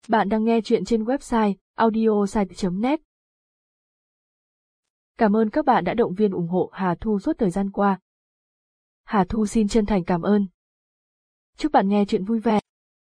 Bạn đang nghe chuyện trên website audiosite.net. Cảm ơn các bạn đã động viên ủng hộ Hà Thu suốt thời gian qua. Hà Thu xin chân thành cảm ơn. Chúc bạn nghe chuyện vui vẻ.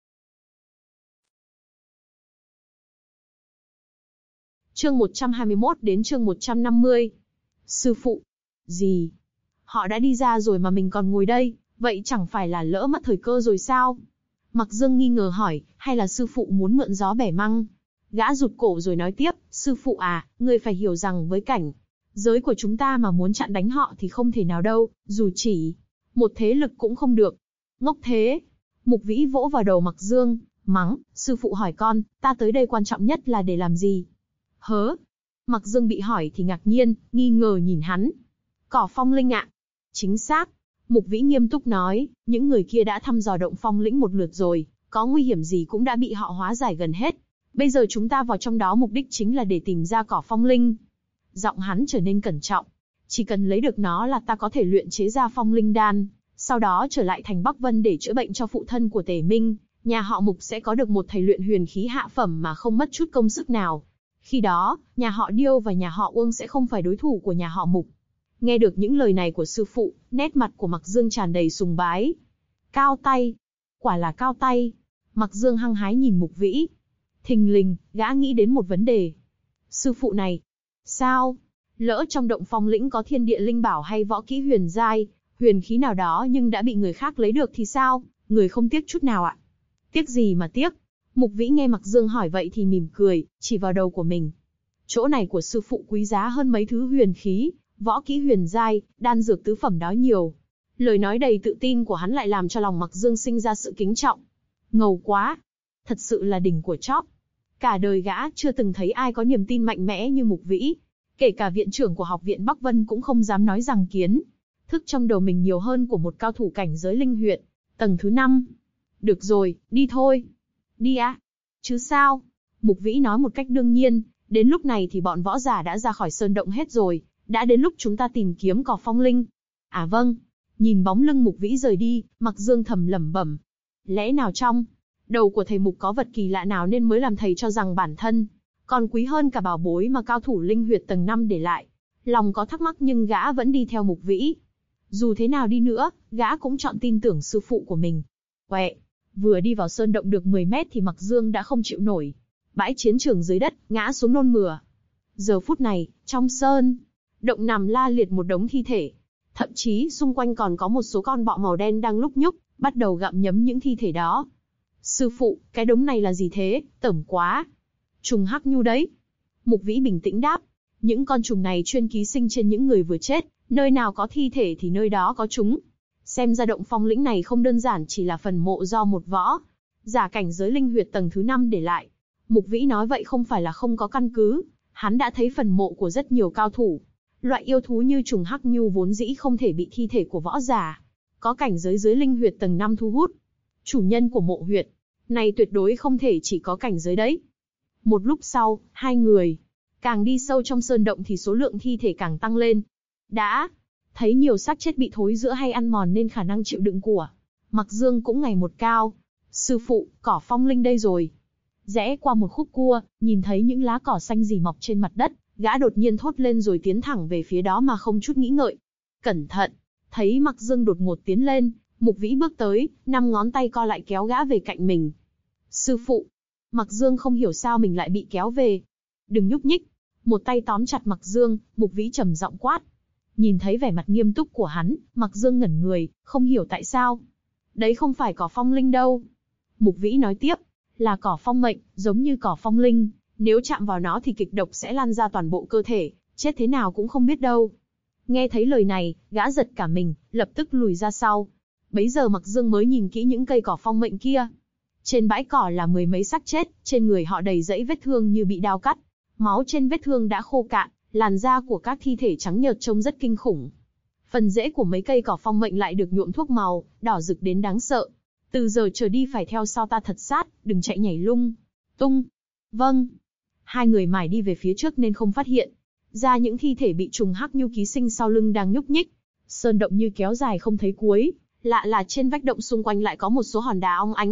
Chương 121 đến chương 150. Sư phụ. Gì? Họ đã đi ra rồi mà mình còn ngồi đây, vậy chẳng phải là lỡ mất thời cơ rồi sao? Mặc Dương nghi ngờ hỏi, hay là sư phụ muốn mượn gió bẻ măng? Gã rụt cổ rồi nói tiếp, sư phụ à, ngươi phải hiểu rằng với cảnh giới của chúng ta mà muốn chặn đánh họ thì không thể nào đâu, dù chỉ một thế lực cũng không được. Ngốc thế. Mục Vĩ vỗ vào đầu Mặc Dương, mắng, sư phụ hỏi con, ta tới đây quan trọng nhất là để làm gì? Hớ? Mặc Dương bị hỏi thì ngạc nhiên, nghi ngờ nhìn hắn. Cỏ phong linh ạ. Chính xác. Mục Vĩ nghiêm túc nói, những người kia đã thăm dò động phong lĩnh một lượt rồi, có nguy hiểm gì cũng đã bị họ hóa giải gần hết. Bây giờ chúng ta vào trong đó mục đích chính là để tìm ra cỏ phong linh. Giọng hắn trở nên cẩn trọng. Chỉ cần lấy được nó là ta có thể luyện chế ra phong linh đan, sau đó trở lại thành Bắc Vân để chữa bệnh cho phụ thân của Tề Minh, nhà họ Mục sẽ có được một thầy luyện huyền khí hạ phẩm mà không mất chút công sức nào. Khi đó, nhà họ Điêu và nhà họ Uông sẽ không phải đối thủ của nhà họ Mục. Nghe được những lời này của sư phụ, nét mặt của Mặc Dương tràn đầy sùng bái. Cao tay. Quả là cao tay. Mặc Dương hăng hái nhìn Mục Vĩ. Thình lình, gã nghĩ đến một vấn đề. Sư phụ này. Sao? Lỡ trong động phong lĩnh có thiên địa linh bảo hay võ kỹ huyền giai, huyền khí nào đó nhưng đã bị người khác lấy được thì sao? Người không tiếc chút nào ạ? Tiếc gì mà tiếc? Mục Vĩ nghe Mặc Dương hỏi vậy thì mỉm cười, chỉ vào đầu của mình. Chỗ này của sư phụ quý giá hơn mấy thứ huyền khí, võ kỹ huyền giai, đan dược tứ phẩm đó nhiều. Lời nói đầy tự tin của hắn lại làm cho lòng Mặc Dương sinh ra sự kính trọng. Ngầu quá. Thật sự là đỉnh của chóp. Cả đời gã chưa từng thấy ai có niềm tin mạnh mẽ như Mục Vĩ. Kể cả viện trưởng của học viện Bắc Vân cũng không dám nói rằng kiến thức trong đầu mình nhiều hơn của một cao thủ cảnh giới linh huyện, tầng thứ 5. Được rồi, đi thôi. Đi ạ. Chứ sao? Mục Vĩ nói một cách đương nhiên, đến lúc này thì bọn võ giả đã ra khỏi sơn động hết rồi, đã đến lúc chúng ta tìm kiếm cỏ phong linh. À vâng. Nhìn bóng lưng Mục Vĩ rời đi, Mặc Dương thầm lẩm bẩm. Lẽ nào trong đầu của thầy Mục có vật kỳ lạ nào nên mới làm thầy cho rằng bản thân còn quý hơn cả bảo bối mà cao thủ linh huyệt tầng 5 để lại. Lòng có thắc mắc nhưng gã vẫn đi theo Mục Vĩ. Dù thế nào đi nữa, gã cũng chọn tin tưởng sư phụ của mình. Quẹ. Vừa đi vào sơn động được 10 mét thì Mặc Dương đã không chịu nổi. Bãi chiến trường dưới đất, ngã xuống nôn mửa. Giờ phút này, trong sơn động nằm la liệt một đống thi thể. Thậm chí xung quanh còn có một số con bọ màu đen đang lúc nhúc, bắt đầu gặm nhấm những thi thể đó. Sư phụ, cái đống này là gì thế? Tởm quá. Trùng hắc nhu đấy. Mục Vĩ bình tĩnh đáp. Những con trùng này chuyên ký sinh trên những người vừa chết, nơi nào có thi thể thì nơi đó có chúng. Xem ra động phong lĩnh này không đơn giản chỉ là phần mộ do một võ giả cảnh giới linh huyệt tầng thứ 5 để lại. Mục Vĩ nói vậy không phải là không có căn cứ, hắn đã thấy phần mộ của rất nhiều cao thủ. Loại yêu thú như trùng hắc nhu vốn dĩ không thể bị thi thể của võ giả có cảnh giới dưới linh huyệt tầng 5 thu hút. Chủ nhân của mộ huyệt này tuyệt đối không thể chỉ có cảnh giới đấy. Một lúc sau, hai người càng đi sâu trong sơn động thì số lượng thi thể càng tăng lên. Đã thấy nhiều xác chết bị thối rữa hay ăn mòn nên khả năng chịu đựng của Mặc Dương cũng ngày một cao. Sư phụ, cỏ phong linh đây rồi. Rẽ qua một khúc cua, nhìn thấy những lá cỏ xanh rì mọc trên mặt đất, gã đột nhiên thốt lên rồi tiến thẳng về phía đó mà không chút nghĩ ngợi. Cẩn thận! Thấy Mặc Dương đột ngột tiến lên, Mục Vĩ bước tới, 5 ngón tay co lại kéo gã về cạnh mình. Sư phụ! Mặc Dương không hiểu sao mình lại bị kéo về. Đừng nhúc nhích! Một tay tóm chặt Mặc Dương, Mục Vĩ trầm giọng quát. Nhìn thấy vẻ mặt nghiêm túc của hắn, Mặc Dương ngẩn người, không hiểu tại sao. Đấy không phải cỏ phong linh đâu. Mục Vĩ nói tiếp, là cỏ phong mệnh, giống như cỏ phong linh. Nếu chạm vào nó thì kịch độc sẽ lan ra toàn bộ cơ thể, chết thế nào cũng không biết đâu. Nghe thấy lời này, gã giật cả mình, lập tức lùi ra sau. Bấy giờ Mặc Dương mới nhìn kỹ những cây cỏ phong mệnh kia. Trên bãi cỏ là 10 mấy xác chết, trên người họ đầy dẫy vết thương như bị đao cắt. Máu trên vết thương đã khô cạn, làn da của các thi thể trắng nhợt trông rất kinh khủng. Phần rễ của mấy cây cỏ phong mệnh lại được nhuộm thuốc màu, đỏ rực đến đáng sợ. Từ giờ trở đi phải theo sau ta thật sát, đừng chạy nhảy lung tung. Vâng. Hai người mải đi về phía trước nên không phát hiện ra những thi thể bị trùng hắc nhu ký sinh sau lưng đang nhúc nhích. Sơn động như kéo dài không thấy cuối, lạ là trên vách động xung quanh lại có một số hòn đá óng ánh,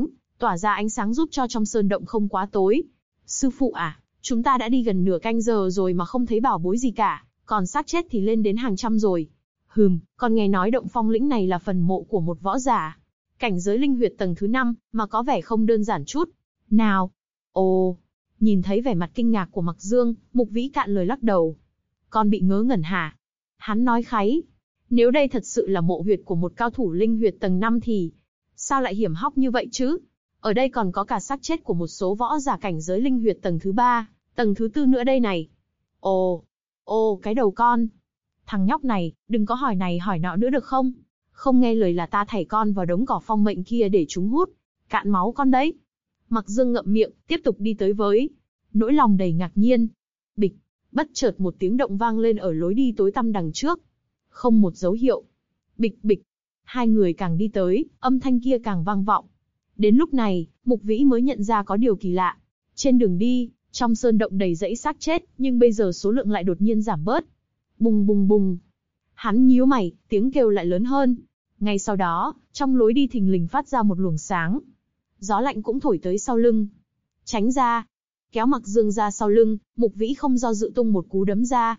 tỏa ra ánh sáng giúp cho trong sơn động không quá tối. Sư phụ à, chúng ta đã đi gần nửa canh giờ rồi mà không thấy bảo bối gì cả, còn xác chết thì lên đến hàng trăm rồi. Con nghe nói động phong lĩnh này là phần mộ của một võ giả. Cảnh giới linh huyệt tầng thứ 5, mà có vẻ không đơn giản chút. Nào? Ồ, nhìn thấy vẻ mặt kinh ngạc của Mặc Dương, Mục Vĩ cạn lời lắc đầu. Con bị ngớ ngẩn hả? Hắn nói kháy. Nếu đây thật sự là mộ huyệt của một cao thủ linh huyệt tầng 5 thì sao lại hiểm hóc như vậy chứ? Ở đây còn có cả xác chết của một số võ giả cảnh giới linh huyệt tầng thứ 3, tầng thứ 4 nữa đây này. Ồ, cái đầu con. Thằng nhóc này, đừng có hỏi này hỏi nọ nữa được không? Không nghe lời là ta thảy con vào đống cỏ phong mệnh kia để chúng hút. Cạn máu con đấy. Mặc Dương ngậm miệng, tiếp tục đi tới với nỗi lòng đầy ngạc nhiên. Bịch, bất chợt một tiếng động vang lên ở lối đi tối tăm đằng trước. Không một dấu hiệu. Bịch bịch. Hai người càng đi tới, âm thanh kia càng vang vọng. Đến lúc này, Mục Vĩ mới nhận ra có điều kỳ lạ. Trên đường đi, trong sơn động đầy rẫy xác chết, nhưng bây giờ số lượng lại đột nhiên giảm bớt. Bùng bùng bùng. Hắn nhíu mày, tiếng kêu lại lớn hơn. Ngay sau đó, trong lối đi thình lình phát ra một luồng sáng. Gió lạnh cũng thổi tới sau lưng. Tránh ra. Kéo Mặc Dương ra sau lưng, Mục Vĩ không do dự tung một cú đấm ra.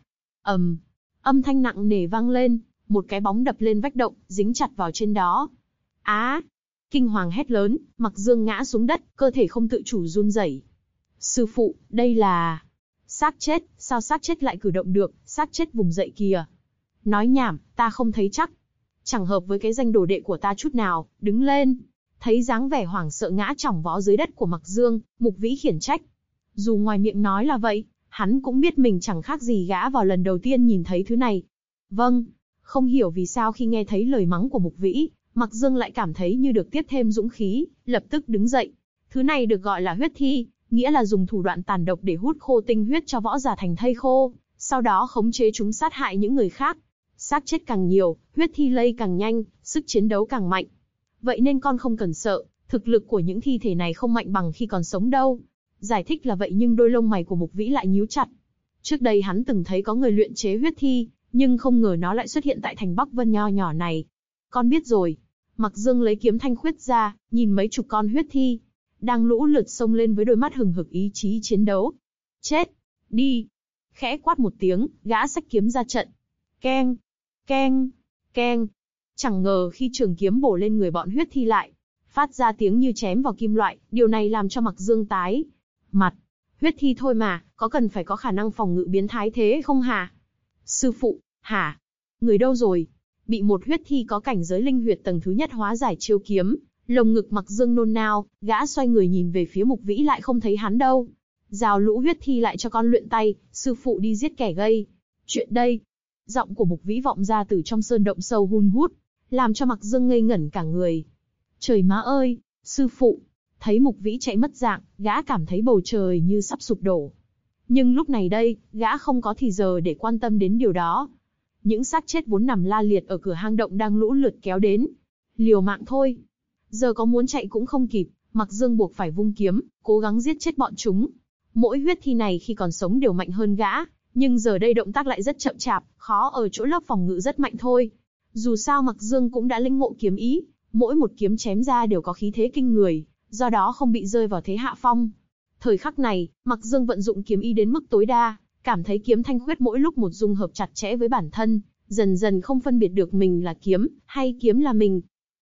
Âm thanh nặng nề vang lên, một cái bóng đập lên vách động, dính chặt vào trên đó. Á! Kinh hoàng hét lớn, Mặc Dương ngã xuống đất, cơ thể không tự chủ run rẩy. Sư phụ, đây là xác chết, sao xác chết lại cử động được, xác chết vùng dậy kìa. Nói nhảm, ta không thấy chắc. Chẳng hợp với cái danh đồ đệ của ta chút nào, đứng lên. Thấy dáng vẻ hoảng sợ ngã chỏng vó dưới đất của Mặc Dương, Mục Vĩ khiển trách. Dù ngoài miệng nói là vậy, hắn cũng biết mình chẳng khác gì gã vào lần đầu tiên nhìn thấy thứ này. Vâng, không hiểu vì sao khi nghe thấy lời mắng của Mục Vĩ, Mặc Dương lại cảm thấy như được tiếp thêm dũng khí, lập tức đứng dậy. Thứ này được gọi là huyết thi, nghĩa là dùng thủ đoạn tàn độc để hút khô tinh huyết cho võ giả thành thây khô, sau đó khống chế chúng sát hại những người khác. Xác chết càng nhiều, huyết thi lây càng nhanh, sức chiến đấu càng mạnh. Vậy nên con không cần sợ, thực lực của những thi thể này không mạnh bằng khi còn sống đâu. Giải thích là vậy nhưng đôi lông mày của Mục Vĩ lại nhíu chặt. Trước đây hắn từng thấy có người luyện chế huyết thi, nhưng không ngờ nó lại xuất hiện tại thành Bắc Vân nho nhỏ này. Con biết rồi. Mặc Dương lấy kiếm thanh khuyết ra, nhìn mấy chục con huyết thi, đang lũ lượt xông lên với đôi mắt hừng hực ý chí chiến đấu. Chết! Đi! Khẽ quát một tiếng, gã xách kiếm ra trận. Keng! Keng! Keng! Chẳng ngờ khi trường kiếm bổ lên người bọn huyết thi lại, phát ra tiếng như chém vào kim loại, điều này làm cho Mặc Dương tái mặt. Huyết thi thôi mà, có cần phải có khả năng phòng ngự biến thái thế không hả? Sư phụ, hả? Người đâu rồi? Bị một huyết thi có cảnh giới linh huyệt tầng thứ nhất hóa giải chiêu kiếm, lồng ngực Mặc Dương nôn nao, gã xoay người nhìn về phía Mục Vĩ lại không thấy hắn đâu. Giao lũ huyết thi lại cho con luyện tay, sư phụ đi giết kẻ gây chuyện đây. Giọng của Mục Vĩ vọng ra từ trong sơn động sâu hun hút, làm cho Mặc Dương ngây ngẩn cả người. Trời má ơi, sư phụ! Thấy Mục Vĩ chạy mất dạng, gã cảm thấy bầu trời như sắp sụp đổ. Nhưng lúc này đây, gã không có thì giờ để quan tâm đến điều đó. Những xác chết vốn nằm la liệt ở cửa hang động đang lũ lượt kéo đến. Liều mạng thôi. Giờ có muốn chạy cũng không kịp, Mặc Dương buộc phải vung kiếm, cố gắng giết chết bọn chúng. Mỗi huyết thi này khi còn sống đều mạnh hơn gã, nhưng giờ đây động tác lại rất chậm chạp, khó ở chỗ lớp phòng ngự rất mạnh thôi. Dù sao Mặc Dương cũng đã lĩnh ngộ kiếm ý, mỗi một kiếm chém ra đều có khí thế kinh người, do đó không bị rơi vào thế hạ phong. Thời khắc này, Mặc Dương vận dụng kiếm ý đến mức tối đa, cảm thấy kiếm thanh khuyết mỗi lúc một dung hợp chặt chẽ với bản thân, dần dần không phân biệt được mình là kiếm, hay kiếm là mình.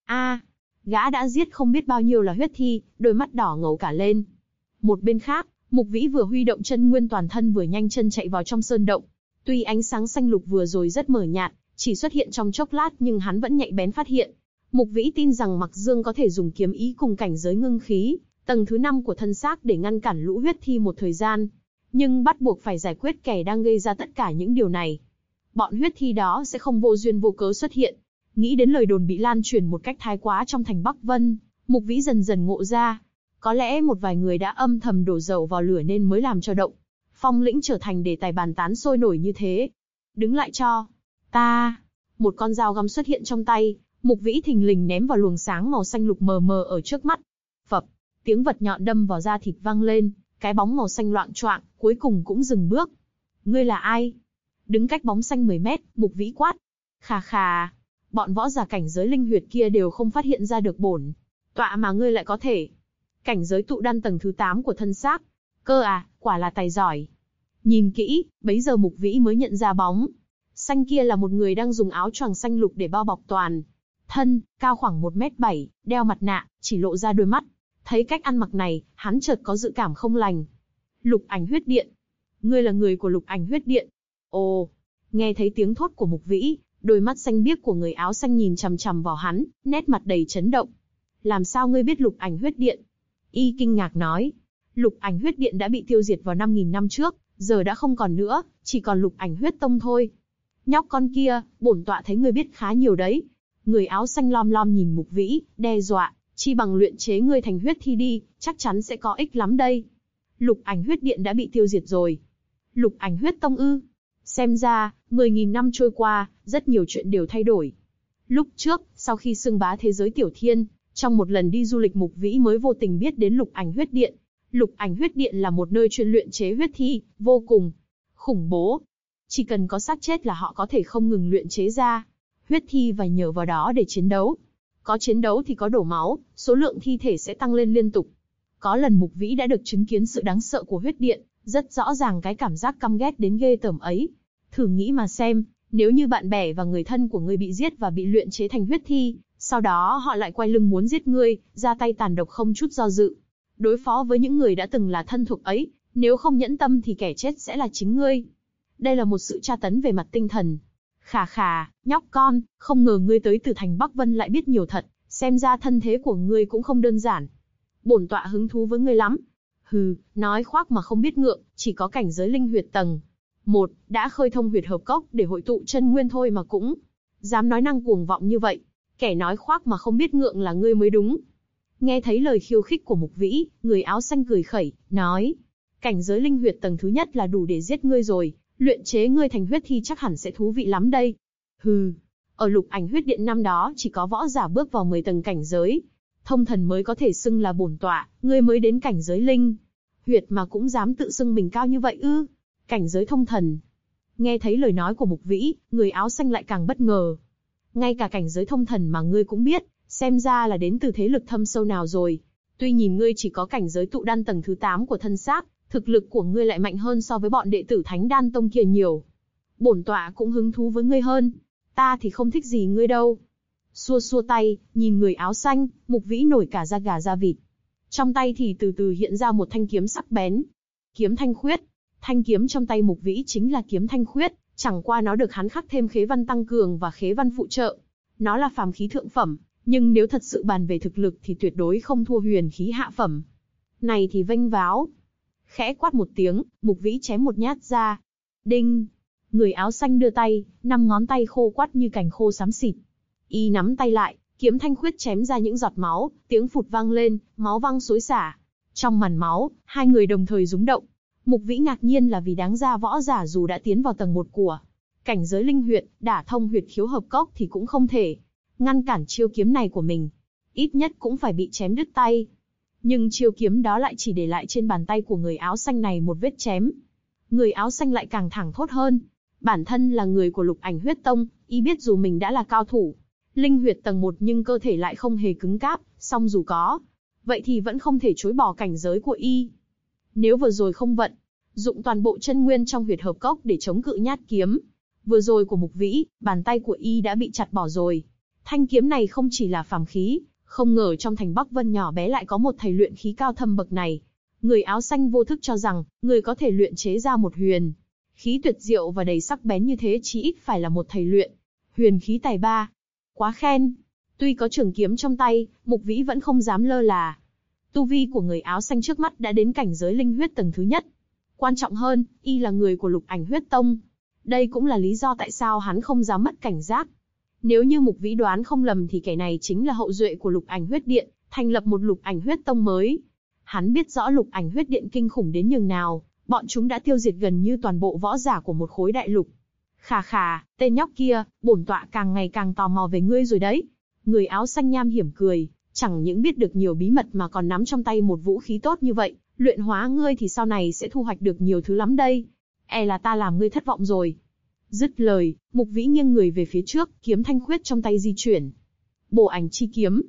Gã đã giết không biết bao nhiêu là huyết thi, đôi mắt đỏ ngầu cả lên. Một bên khác, Mục Vĩ vừa huy động chân nguyên toàn thân vừa nhanh chân chạy vào trong sơn động. Tuy ánh sáng xanh lục vừa rồi rất mờ nhạt, chỉ xuất hiện trong chốc lát nhưng hắn vẫn nhạy bén phát hiện. Mục Vĩ tin rằng Mặc Dương có thể dùng kiếm ý cùng cảnh giới ngưng khí, tầng thứ 5 của thân xác để ngăn cản lũ huyết thi một thời gian. Nhưng bắt buộc phải giải quyết kẻ đang gây ra tất cả những điều này. Bọn huyết thi đó sẽ không vô duyên vô cớ xuất hiện. Nghĩ đến lời đồn bị lan truyền một cách thái quá trong thành Bắc Vân, Mục Vĩ dần dần ngộ ra. Có lẽ một vài người đã âm thầm đổ dầu vào lửa nên mới làm cho động phong lĩnh trở thành đề tài bàn tán sôi nổi như thế. Đứng lại cho ta! Một con dao găm xuất hiện trong tay, Mục Vĩ thình lình ném vào luồng sáng màu xanh lục mờ mờ ở trước mắt. Phập, tiếng vật nhọn đâm vào da thịt vang lên, cái bóng màu xanh loạng choạng, cuối cùng cũng dừng bước. Ngươi là ai? Đứng cách bóng xanh 10 mét, Mục Vĩ quát. Khà khà, bọn võ giả cảnh giới linh huyệt kia đều không phát hiện ra được bổn tọa mà ngươi lại có thể. Cảnh giới tụ đan tầng thứ 8 của thân xác. Cơ à, quả là tài giỏi. Nhìn kỹ, bấy giờ Mục Vĩ mới nhận ra bóng xanh kia là một người đang dùng áo choàng xanh lục để bao bọc toàn thân, cao khoảng 1m7, đeo mặt nạ, chỉ lộ ra đôi mắt. Thấy cách ăn mặc này, hắn chợt có dự cảm không lành. Lục Ảnh Huyết Điện. Ngươi là người của Lục Ảnh Huyết Điện. Ồ, nghe thấy tiếng thốt của Mục Vĩ, đôi mắt xanh biếc của người áo xanh nhìn chằm chằm vào hắn, nét mặt đầy chấn động. Làm sao ngươi biết Lục Ảnh Huyết Điện? Y kinh ngạc nói. Lục Ảnh Huyết Điện đã bị tiêu diệt vào 5.000 năm trước, giờ đã không còn nữa, chỉ còn Lục Ảnh Huyết Tông thôi. Nhóc con kia, bổn tọa thấy ngươi biết khá nhiều đấy. Người áo xanh lom lom nhìn Mục Vĩ, đe dọa, chi bằng luyện chế ngươi thành huyết thi đi, chắc chắn sẽ có ích lắm đây. Lục Ảnh Huyết Điện đã bị tiêu diệt rồi. Lục Ảnh Huyết Tông ư? Xem ra, 10.000 năm trôi qua, rất nhiều chuyện đều thay đổi. Lúc trước, sau khi xưng bá thế giới Tiểu Thiên, trong một lần đi du lịch Mục Vĩ mới vô tình biết đến Lục Ảnh Huyết Điện. Lục Ảnh Huyết Điện là một nơi chuyên luyện chế huyết thi, vô cùng khủng bố. Chỉ cần có xác chết là họ có thể không ngừng luyện chế ra huyết thi và nhờ vào đó để chiến đấu. Có chiến đấu thì có đổ máu, số lượng thi thể sẽ tăng lên liên tục. Có lần Mục Vĩ đã được chứng kiến sự đáng sợ của huyết điện, rất rõ ràng cái cảm giác căm ghét đến ghê tởm ấy. Thử nghĩ mà xem, nếu như bạn bè và người thân của ngươi bị giết và bị luyện chế thành huyết thi, sau đó họ lại quay lưng muốn giết ngươi, ra tay tàn độc không chút do dự. Đối phó với những người đã từng là thân thuộc ấy, nếu không nhẫn tâm thì kẻ chết sẽ là chính ngươi. Đây là một sự tra tấn về mặt tinh thần. Khà khà, nhóc con, không ngờ ngươi tới từ thành Bắc Vân lại biết nhiều thật, xem ra thân thế của ngươi cũng không đơn giản. Bổn tọa hứng thú với ngươi lắm. Hừ, nói khoác mà không biết ngượng, chỉ có cảnh giới linh huyệt tầng 1, đã khơi thông huyệt hợp cốc để hội tụ chân nguyên thôi mà cũng dám nói năng cuồng vọng như vậy. Kẻ nói khoác mà không biết ngượng là ngươi mới đúng. Nghe thấy lời khiêu khích của Mục Vĩ, người áo xanh cười khẩy, nói: cảnh giới linh huyệt tầng thứ nhất là đủ để giết ngươi rồi, luyện chế ngươi thành huyết thi chắc hẳn sẽ thú vị lắm đây. Hừ, ở Lục Ảnh Huyết Điện năm đó chỉ có võ giả bước vào 10 tầng cảnh giới thông thần mới có thể xưng là bổn tọa, ngươi mới đến cảnh giới linh huyệt mà cũng dám tự xưng mình cao như vậy ư? Cảnh giới thông thần. Nghe thấy lời nói của Mục Vĩ, người áo xanh lại càng bất ngờ. Ngay cả cảnh giới thông thần mà ngươi cũng biết, xem ra là đến từ thế lực thâm sâu nào rồi. Tuy nhìn ngươi chỉ có cảnh giới tụ đan tầng thứ 8 của thân xác, thực lực của ngươi lại mạnh hơn so với bọn đệ tử Thánh Đan Tông kia nhiều. Bổn tọa cũng hứng thú với ngươi hơn. Ta thì không thích gì ngươi đâu. Xua xua tay, nhìn người áo xanh, Mục Vĩ nổi cả da gà da vịt. Trong tay thì từ từ hiện ra một thanh kiếm sắc bén. Kiếm Thanh Khuyết. Thanh kiếm trong tay Mục Vĩ chính là kiếm Thanh Khuyết, chẳng qua nó được hắn khắc thêm khế văn tăng cường và khế văn phụ trợ. Nó là phàm khí thượng phẩm, nhưng nếu thật sự bàn về thực lực thì tuyệt đối không thua huyền khí hạ phẩm. Này thì vênh váo. Khẽ quát một tiếng, Mục Vĩ chém một nhát ra. Đinh! Người áo xanh đưa tay, 5 ngón tay khô quắt như cành khô xám xịt. Y nắm tay lại, kiếm Thanh Khuyết chém ra những giọt máu, tiếng phụt vang lên, máu văng xối xả. Trong màn máu, hai người đồng thời rúng động. Mục Vĩ ngạc nhiên là vì đáng ra võ giả dù đã tiến vào tầng 1 của cảnh giới linh huyệt, đả thông huyệt khiếu hợp cốc thì cũng không thể ngăn cản chiêu kiếm này của mình. Ít nhất cũng phải bị chém đứt tay. Nhưng chiêu kiếm đó lại chỉ để lại trên bàn tay của người áo xanh này một vết chém. Người áo xanh lại càng thẳng thốt hơn. Bản thân là người của Lục Ảnh Huyết Tông, y biết dù mình đã là cao thủ linh huyệt tầng 1 nhưng cơ thể lại không hề cứng cáp, song dù có, vậy thì vẫn không thể chối bỏ cảnh giới của y. Nếu vừa rồi không vận dụng toàn bộ chân nguyên trong huyệt hợp cốc để chống cự nhát kiếm vừa rồi của Mục Vĩ, bàn tay của y đã bị chặt bỏ rồi. Thanh kiếm này không chỉ là phàm khí, không ngờ trong thành Bắc Vân nhỏ bé lại có một thầy luyện khí cao thâm bậc này. Người áo xanh vô thức cho rằng, người có thể luyện chế ra một huyền khí tuyệt diệu và đầy sắc bén như thế chí ít phải là một thầy luyện huyền khí tài ba. Quá khen. Tuy có trường kiếm trong tay, Mục Vĩ vẫn không dám lơ là. Tu vi của người áo xanh trước mắt đã đến cảnh giới linh huyết tầng thứ nhất. Quan trọng hơn, y là người của Lục Ảnh Huyết Tông. Đây cũng là lý do tại sao hắn không dám mất cảnh giác. Nếu như Mục Vĩ đoán không lầm thì kẻ này chính là hậu duệ của Lục Ảnh Huyết Điện, thành lập một Lục Ảnh Huyết Tông mới. Hắn biết rõ Lục Ảnh Huyết Điện kinh khủng đến nhường nào, bọn chúng đã tiêu diệt gần như toàn bộ võ giả của một khối đại lục. Khà khà, tên nhóc kia, bổn tọa càng ngày càng tò mò về ngươi rồi đấy. Người áo xanh nham hiểm cười, chẳng những biết được nhiều bí mật mà còn nắm trong tay một vũ khí tốt như vậy, luyện hóa ngươi thì sau này sẽ thu hoạch được nhiều thứ lắm đây. E là ta làm ngươi thất vọng rồi. Dứt lời, Mục Vĩ nghiêng người về phía trước, kiếm Thanh Khuyết trong tay di chuyển. Bổ Ảnh Chi Kiếm.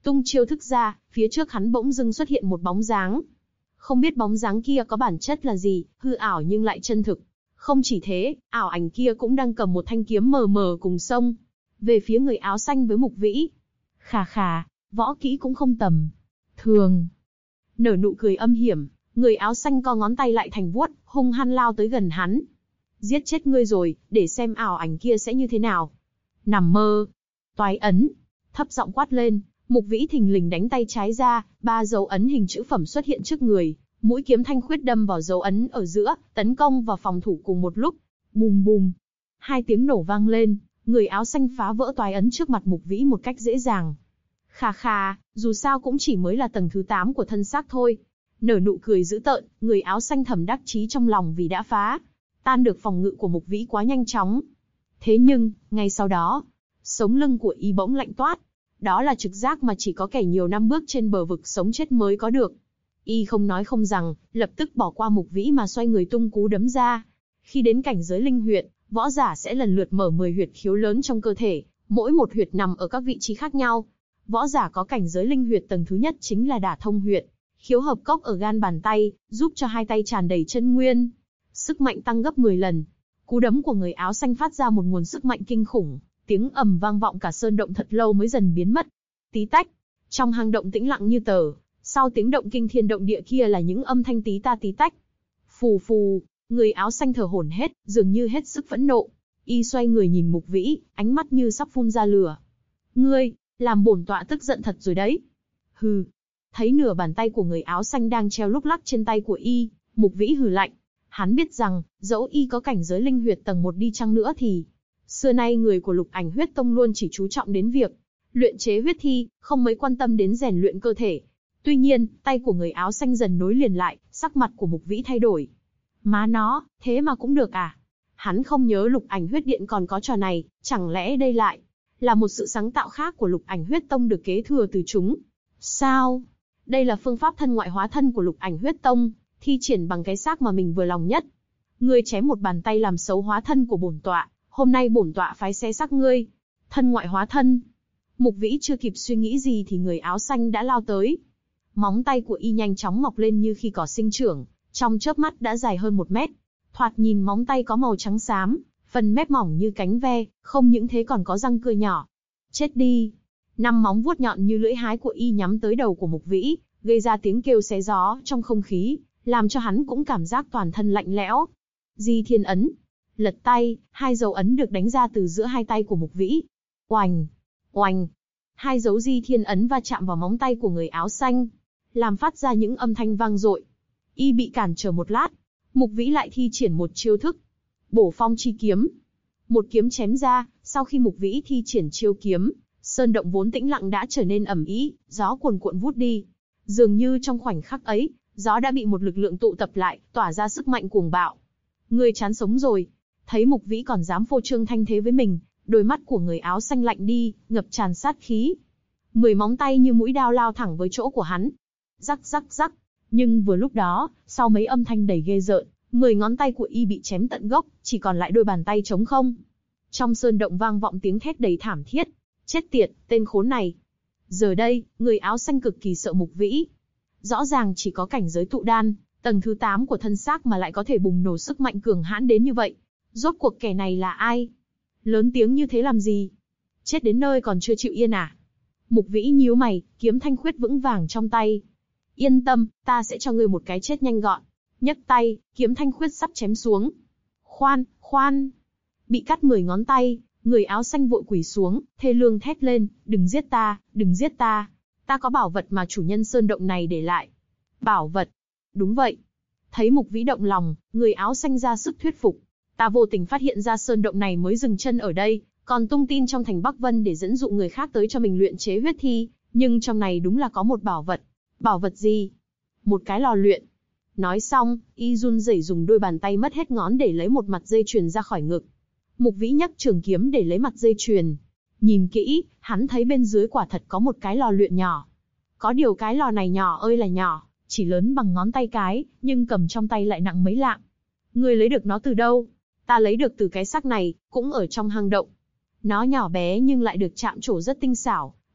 Tung chiêu thức ra, phía trước hắn bỗng dưng xuất hiện một bóng dáng. Không biết bóng dáng kia có bản chất là gì, hư ảo nhưng lại chân thực. Không chỉ thế, ảo ảnh kia cũng đang cầm một thanh kiếm mờ mờ cùng xông về phía người áo xanh với Mục Vĩ. Khà khà, võ kỹ cũng không tầm thường. Nở nụ cười âm hiểm, người áo xanh co ngón tay lại thành vuốt, hung hăng lao tới gần hắn. Giết chết ngươi rồi, để xem ảo ảnh kia sẽ như thế nào. Nằm mơ. Toái ấn. Thấp giọng quát lên, Mục Vĩ thình lình đánh tay trái ra, 3 dấu ấn hình chữ phẩm xuất hiện trước người, mũi kiếm thanh khuyết đâm vào dấu ấn ở giữa, tấn công và phòng thủ cùng một lúc. Bùm bùm. 2 tiếng nổ vang lên, người áo xanh phá vỡ toái ấn trước mặt Mục Vĩ một cách dễ dàng. Khà khà, dù sao cũng chỉ mới là tầng thứ 8 của thân xác thôi. Nở nụ cười dữ tợn, người áo xanh thầm đắc chí trong lòng vì đã phá tan được phòng ngự của Mục Vĩ quá nhanh chóng. Thế nhưng, ngay sau đó, sống lưng của y bỗng lạnh toát. Đó là trực giác mà chỉ có kẻ nhiều năm bước trên bờ vực sống chết mới có được. Y không nói không rằng, lập tức bỏ qua Mục Vĩ mà xoay người tung cú đấm ra. Khi đến cảnh giới linh huyệt, võ giả sẽ lần lượt mở 10 huyệt khiếu lớn trong cơ thể, mỗi một huyệt nằm ở các vị trí khác nhau. Võ giả có cảnh giới linh huyệt tầng thứ nhất chính là đả thông huyệt, khiếu hợp cốc ở gan bàn tay, giúp cho hai tay tràn đầy chân nguyên. Sức mạnh tăng gấp 10 lần. Cú đấm của người áo xanh phát ra một nguồn sức mạnh kinh khủng, tiếng ầm vang vọng cả sơn động thật lâu mới dần biến mất. Tí tách, trong hang động tĩnh lặng như tờ, sau tiếng động kinh thiên động địa kia là những âm thanh tí ta tí tách. Phù phù, người áo xanh thở hổn hển, dường như hết sức phẫn nộ. Y xoay người nhìn Mục Vĩ, ánh mắt như sắp phun ra lửa. Ngươi, làm bổn tọa tức giận thật rồi đấy. Hừ. Thấy nửa bàn tay của người áo xanh đang treo lúc lắc trên tay của y, Mục Vĩ hừ lạnh. Hắn biết rằng, dẫu y có cảnh giới linh huyệt tầng 1 đi chăng nữa thì, xưa nay người của Lục Ảnh Huyết Tông luôn chỉ chú trọng đến việc luyện chế huyết thi, không mấy quan tâm đến rèn luyện cơ thể. Tuy nhiên, tay của người áo xanh dần nối liền lại, sắc mặt của Mục Vĩ thay đổi. Má nó, thế mà cũng được à? Hắn không nhớ Lục Ảnh Huyết Điện còn có trò này, chẳng lẽ đây lại là một sự sáng tạo khác của Lục Ảnh Huyết Tông được kế thừa từ chúng? Sao? Đây là phương pháp thân ngoại hóa thân của Lục Ảnh Huyết Tông, thi triển bằng cái xác mà mình vừa lòng nhất. Ngươi chém một bàn tay làm xấu hóa thân của bổn tọa, hôm nay bổn tọa phái xé xác ngươi. Thân ngoại hóa thân. Mục Vĩ chưa kịp suy nghĩ gì thì người áo xanh đã lao tới. Móng tay của y nhanh chóng mọc lên như khi cỏ sinh trưởng, trong chớp mắt đã dài hơn 1 mét. Thoạt nhìn móng tay có màu trắng xám, phần mép mỏng như cánh ve, không những thế còn có răng cưa nhỏ. Chết đi! 5 móng vuốt nhọn như lưỡi hái của y nhắm tới đầu của Mục Vĩ, gây ra tiếng kêu xé gió trong không khí, làm cho hắn cũng cảm giác toàn thân lạnh lẽo. Di Thiên ấn. Lật tay, 2 dấu ấn được đánh ra từ giữa hai tay của Mục Vĩ. Oành! Oành! 2 dấu Di Thiên ấn va chạm vào móng tay của người áo xanh, làm phát ra những âm thanh vang dội. Y bị cản trở một lát, Mục Vĩ lại thi triển một chiêu thức. Bổ phong chi kiếm. Một kiếm chém ra, sau khi Mục Vĩ thi triển chiêu kiếm, sơn động vốn tĩnh lặng đã trở nên ầm ĩ, gió cuồn cuộn vút đi. Dường như trong khoảnh khắc ấy, gió đã bị một lực lượng tụ tập lại, tỏa ra sức mạnh cuồng bạo. Ngươi chán sống rồi. Thấy Mục Vĩ còn dám phô trương thanh thế với mình, đôi mắt của người áo xanh lạnh đi, ngập tràn sát khí. 10 móng tay như mũi đao lao thẳng với chỗ của hắn. Rắc rắc rắc. Nhưng vừa lúc đó, sau mấy âm thanh đầy ghê rợn, 10 ngón tay của y bị chém tận gốc, chỉ còn lại đôi bàn tay trống không. Trong sơn động vang vọng tiếng thét đầy thảm thiết. Chết tiệt, tên khốn này. Giờ đây, người áo xanh cực kỳ sợ Mục Vĩ. Rõ ràng chỉ có cảnh giới tụ đan, tầng thứ 8 của thân xác mà lại có thể bùng nổ sức mạnh cường hãn đến như vậy. Rốt cuộc kẻ này là ai? Lớn tiếng như thế làm gì? Chết đến nơi còn chưa chịu yên à? Mục Vĩ nhíu mày, kiếm thanh khuyết vững vàng trong tay. Yên tâm, ta sẽ cho ngươi một cái chết nhanh gọn. Nhấc tay, kiếm thanh khuyết sắp chém xuống. Khoan, khoan. Bị cắt 10 ngón tay, người áo xanh vội quỳ xuống, thê lương thét lên, đừng giết ta, đừng giết ta. Ta có bảo vật mà chủ nhân sơn động này để lại. Bảo vật? Đúng vậy. Thấy Mục Vĩ động lòng, người áo xanh ra sức thuyết phục. Ta vô tình phát hiện ra sơn động này mới dừng chân ở đây, còn tung tin trong thành Bắc Vân để dẫn dụ người khác tới cho mình luyện chế huyết thi, nhưng trong này đúng là có một bảo vật. Bảo vật gì? Một cái lò luyện. Nói xong, y run rẩy dùng đôi bàn tay mất hết ngón để lấy một mặt dây chuyền ra khỏi ngực. Mục Vĩ nhấc trường kiếm để lấy mặt dây chuyền. Nhìn kỹ, hắn thấy bên dưới quả thật có một cái lò luyện nhỏ. Có điều cái lò này nhỏ ơi là nhỏ, chỉ lớn bằng ngón tay cái, nhưng cầm trong tay lại nặng mấy lạng. Ngươi lấy được nó từ đâu? Ta lấy được từ cái xác này, cũng ở trong hang động. Nó nhỏ bé nhưng lại được chạm trổ rất tinh xảo,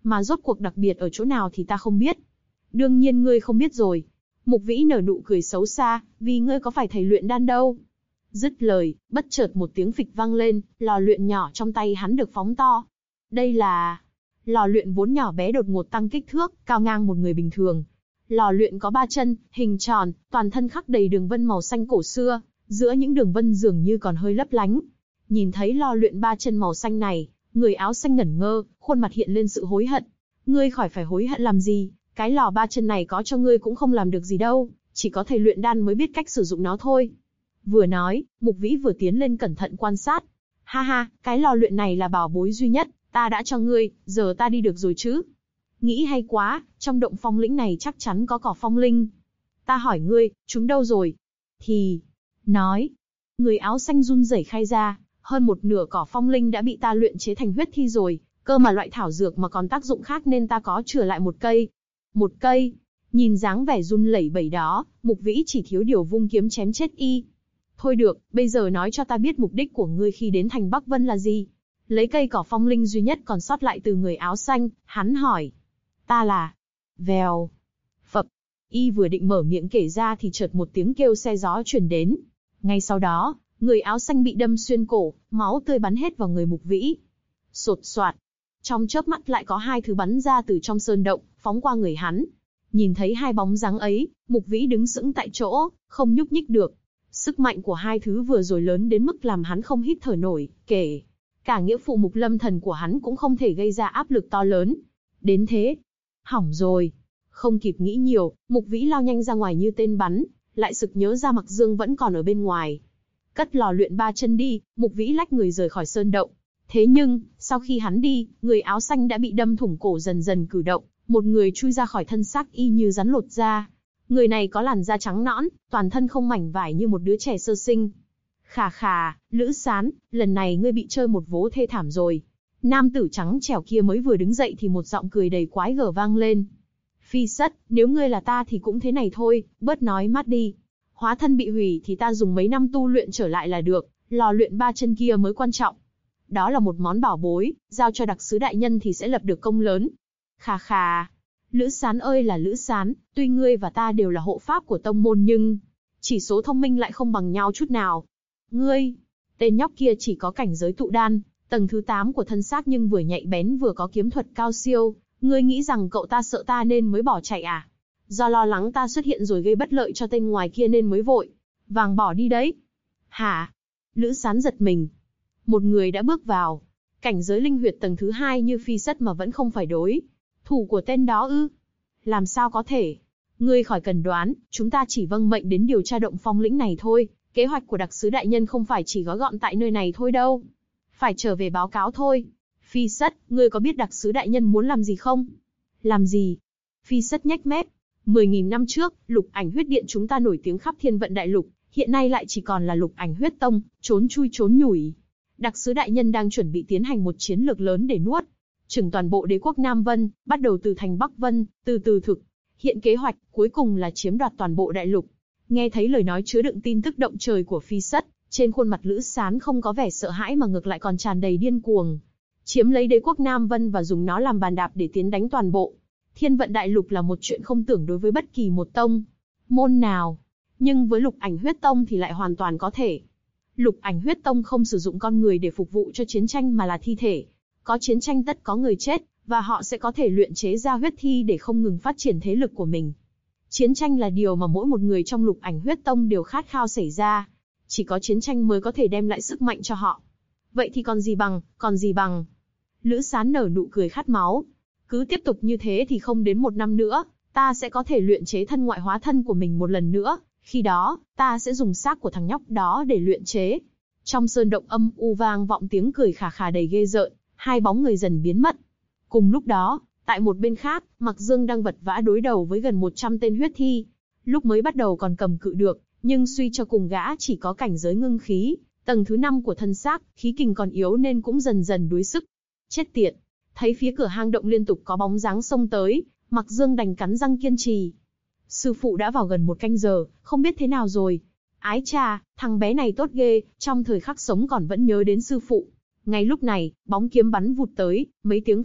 mà rốt cuộc đặc biệt ở chỗ nào thì ta không biết. Đương nhiên ngươi không biết rồi. Mục Vĩ nở nụ cười xấu xa, vì ngươi có phải thầy luyện đan đâu. Dứt lời, bất chợt một tiếng phịch vang lên, lò luyện nhỏ trong tay hắn được phóng to. Đây là... Lò luyện vốn nhỏ bé đột ngột tăng kích thước, cao ngang một người bình thường. Lò luyện có 3 chân, hình tròn, toàn thân khắc đầy đường vân màu xanh cổ xưa, giữa những đường vân dường như còn hơi lấp lánh. Nhìn thấy lò luyện 3 chân màu xanh này, người áo xanh ngẩn ngơ, khuôn mặt hiện lên sự hối hận. Ngươi khỏi phải hối hận làm gì, cái lò 3 chân này có cho ngươi cũng không làm được gì đâu, chỉ có thầy luyện đan mới biết cách sử dụng nó thôi. Vừa nói, Mục Vĩ vừa tiến lên cẩn thận quan sát. Ha ha, cái lò luyện này là bảo bối duy nhất, ta đã cho ngươi, giờ ta đi được rồi chứ. Nghĩ hay quá, trong động phong lĩnh này chắc chắn có cỏ phong linh. Ta hỏi ngươi, chúng đâu rồi? Thì... Nói. Người áo xanh run rẩy khai ra, hơn một nửa cỏ phong linh đã bị ta luyện chế thành huyết thi rồi, cơ mà loại thảo dược mà còn tác dụng khác nên ta có chừa lại một cây. Một cây? Nhìn dáng vẻ run lẩy bẩy đó, Mục Vĩ chỉ thiếu điều vung kiếm chém chết y. Thôi được, bây giờ nói cho ta biết mục đích của ngươi khi đến thành Bắc Vân là gì? Lấy cây cỏ phong linh duy nhất còn sót lại từ người áo xanh, hắn hỏi. Ta là... Vèo. Phập. Y vừa định mở miệng kể ra thì chợt một tiếng kêu xe gió truyền đến. Ngay sau đó, người áo xanh bị đâm xuyên cổ, máu tươi bắn hết vào người Mục Vĩ. Sột soạt. Trong chớp mắt lại có 2 thứ bắn ra từ trong sơn động, phóng qua người hắn. Nhìn thấy 2 bóng dáng ấy, Mục Vĩ đứng sững tại chỗ, không nhúc nhích được. Sức mạnh của 2 thứ vừa rồi lớn đến mức làm hắn không hít thở nổi, kể cả nghĩa phụ Mục Lâm Thần của hắn cũng không thể gây ra áp lực to lớn. Đến thế, hỏng rồi. Không kịp nghĩ nhiều, Mục Vĩ lao nhanh ra ngoài như tên bắn, lại sực nhớ ra Mặc Dương vẫn còn ở bên ngoài. Cất lò luyện 3 chân đi, Mục Vĩ lách người rời khỏi sơn động. Thế nhưng, sau khi hắn đi, người áo xanh đã bị đâm thủng cổ dần dần cử động, một người chui ra khỏi thân xác y như rắn lột da. Người này có làn da trắng nõn, toàn thân không mảnh vải như một đứa trẻ sơ sinh. Khà khà, Lữ Sán, lần này ngươi bị chơi một vố thê thảm rồi. Nam tử trắng trẻo kia mới vừa đứng dậy thì một giọng cười đầy quái gở vang lên. Phi Sất, nếu ngươi là ta thì cũng thế này thôi, bớt nói mát đi. Hóa thân bị hủy thì ta dùng mấy năm tu luyện trở lại là được, lò luyện 3 chân kia mới quan trọng. Đó là một món bảo bối, giao cho đặc sứ đại nhân thì sẽ lập được công lớn. Khà khà. Lữ Sán ơi là Lữ Sán, tuy ngươi và ta đều là hộ pháp của tông môn nhưng... chỉ số thông minh lại không bằng nhau chút nào. Ngươi... Tên nhóc kia chỉ có cảnh giới tụ đan, tầng thứ 8 của thân xác nhưng vừa nhạy bén vừa có kiếm thuật cao siêu. Ngươi nghĩ rằng cậu ta sợ ta nên mới bỏ chạy à? Do lo lắng ta xuất hiện rồi gây bất lợi cho tên ngoài kia nên mới vội vàng bỏ đi đấy. Hả? Lữ Sán giật mình. Một người đã bước vào cảnh giới linh huyệt tầng thứ 2 như Phi Sất mà vẫn không phải đối thủ của tên đó ư? Làm sao có thể? Ngươi khỏi cần đoán, chúng ta chỉ vâng mệnh đến điều tra động phong lĩnh này thôi. Kế hoạch của đặc sứ đại nhân không phải chỉ gói gọn tại nơi này thôi đâu. Phải trở về báo cáo thôi. Phi Sất, ngươi có biết đặc sứ đại nhân muốn làm gì không? Làm gì? Phi Sất nhếch mép. 10.000 năm trước, Lục Ảnh Huyết Điện chúng ta nổi tiếng khắp thiên vận đại lục, hiện nay lại chỉ còn là Lục Ảnh Huyết Tông, trốn chui trốn nhủi. Đặc sứ đại nhân đang chuẩn bị tiến hành một chiến lược lớn để nuốt chửng toàn bộ đế quốc Nam Vân, bắt đầu từ thành Bắc Vân, từ từ thực hiện kế hoạch, cuối cùng là chiếm đoạt toàn bộ đại lục. Nghe thấy lời nói chứa đựng tin tức động trời của Phi Sất, trên khuôn mặt Lữ Sán không có vẻ sợ hãi mà ngược lại còn tràn đầy điên cuồng. Chiếm lấy đế quốc Nam Vân và dùng nó làm bàn đạp để tiến đánh toàn bộ thiên vận đại lục là một chuyện không tưởng đối với bất kỳ một tông môn nào, nhưng với Lục Ảnh Huyết Tông thì lại hoàn toàn có thể. Lục Ảnh Huyết Tông không sử dụng con người để phục vụ cho chiến tranh mà là thi thể. Có chiến tranh tất có người chết, và họ sẽ có thể luyện chế ra huyết thi để không ngừng phát triển thế lực của mình. Chiến tranh là điều mà mỗi một người trong Lục Ảnh Huyết Tông đều khát khao xảy ra. Chỉ có chiến tranh mới có thể đem lại sức mạnh cho họ. Vậy thì còn gì bằng? Lữ Sán nở nụ cười khát máu. Cứ tiếp tục như thế thì không đến 1 năm nữa, ta sẽ có thể luyện chế thân ngoại hóa thân của mình một lần nữa. Khi đó, ta sẽ dùng xác của thằng nhóc đó để luyện chế. Trong sơn động âm u vang vọng tiếng cười khà khà đầy ghê rợn, 2 bóng người dần biến mất. Cùng lúc đó, tại một bên khác, Mặc Dương đang vật vã đối đầu với gần 100 tên huyết thi. Lúc mới bắt đầu còn cầm cự được, nhưng suy cho cùng gã chỉ có cảnh giới ngưng khí, tầng thứ 5 của thân xác, khí kình còn yếu nên cũng dần dần đuối sức. Chết tiệt! Thấy phía cửa hang động liên tục có bóng dáng xông tới, Mặc Dương đành cắn răng kiên trì. Sư phụ đã vào gần 1 canh giờ, không biết thế nào rồi. Ái chà, thằng bé này tốt ghê, trong thời khắc sống còn vẫn nhớ đến sư phụ. Ngay lúc này, bóng kiếm bắn vụt tới, mấy tiếng phập,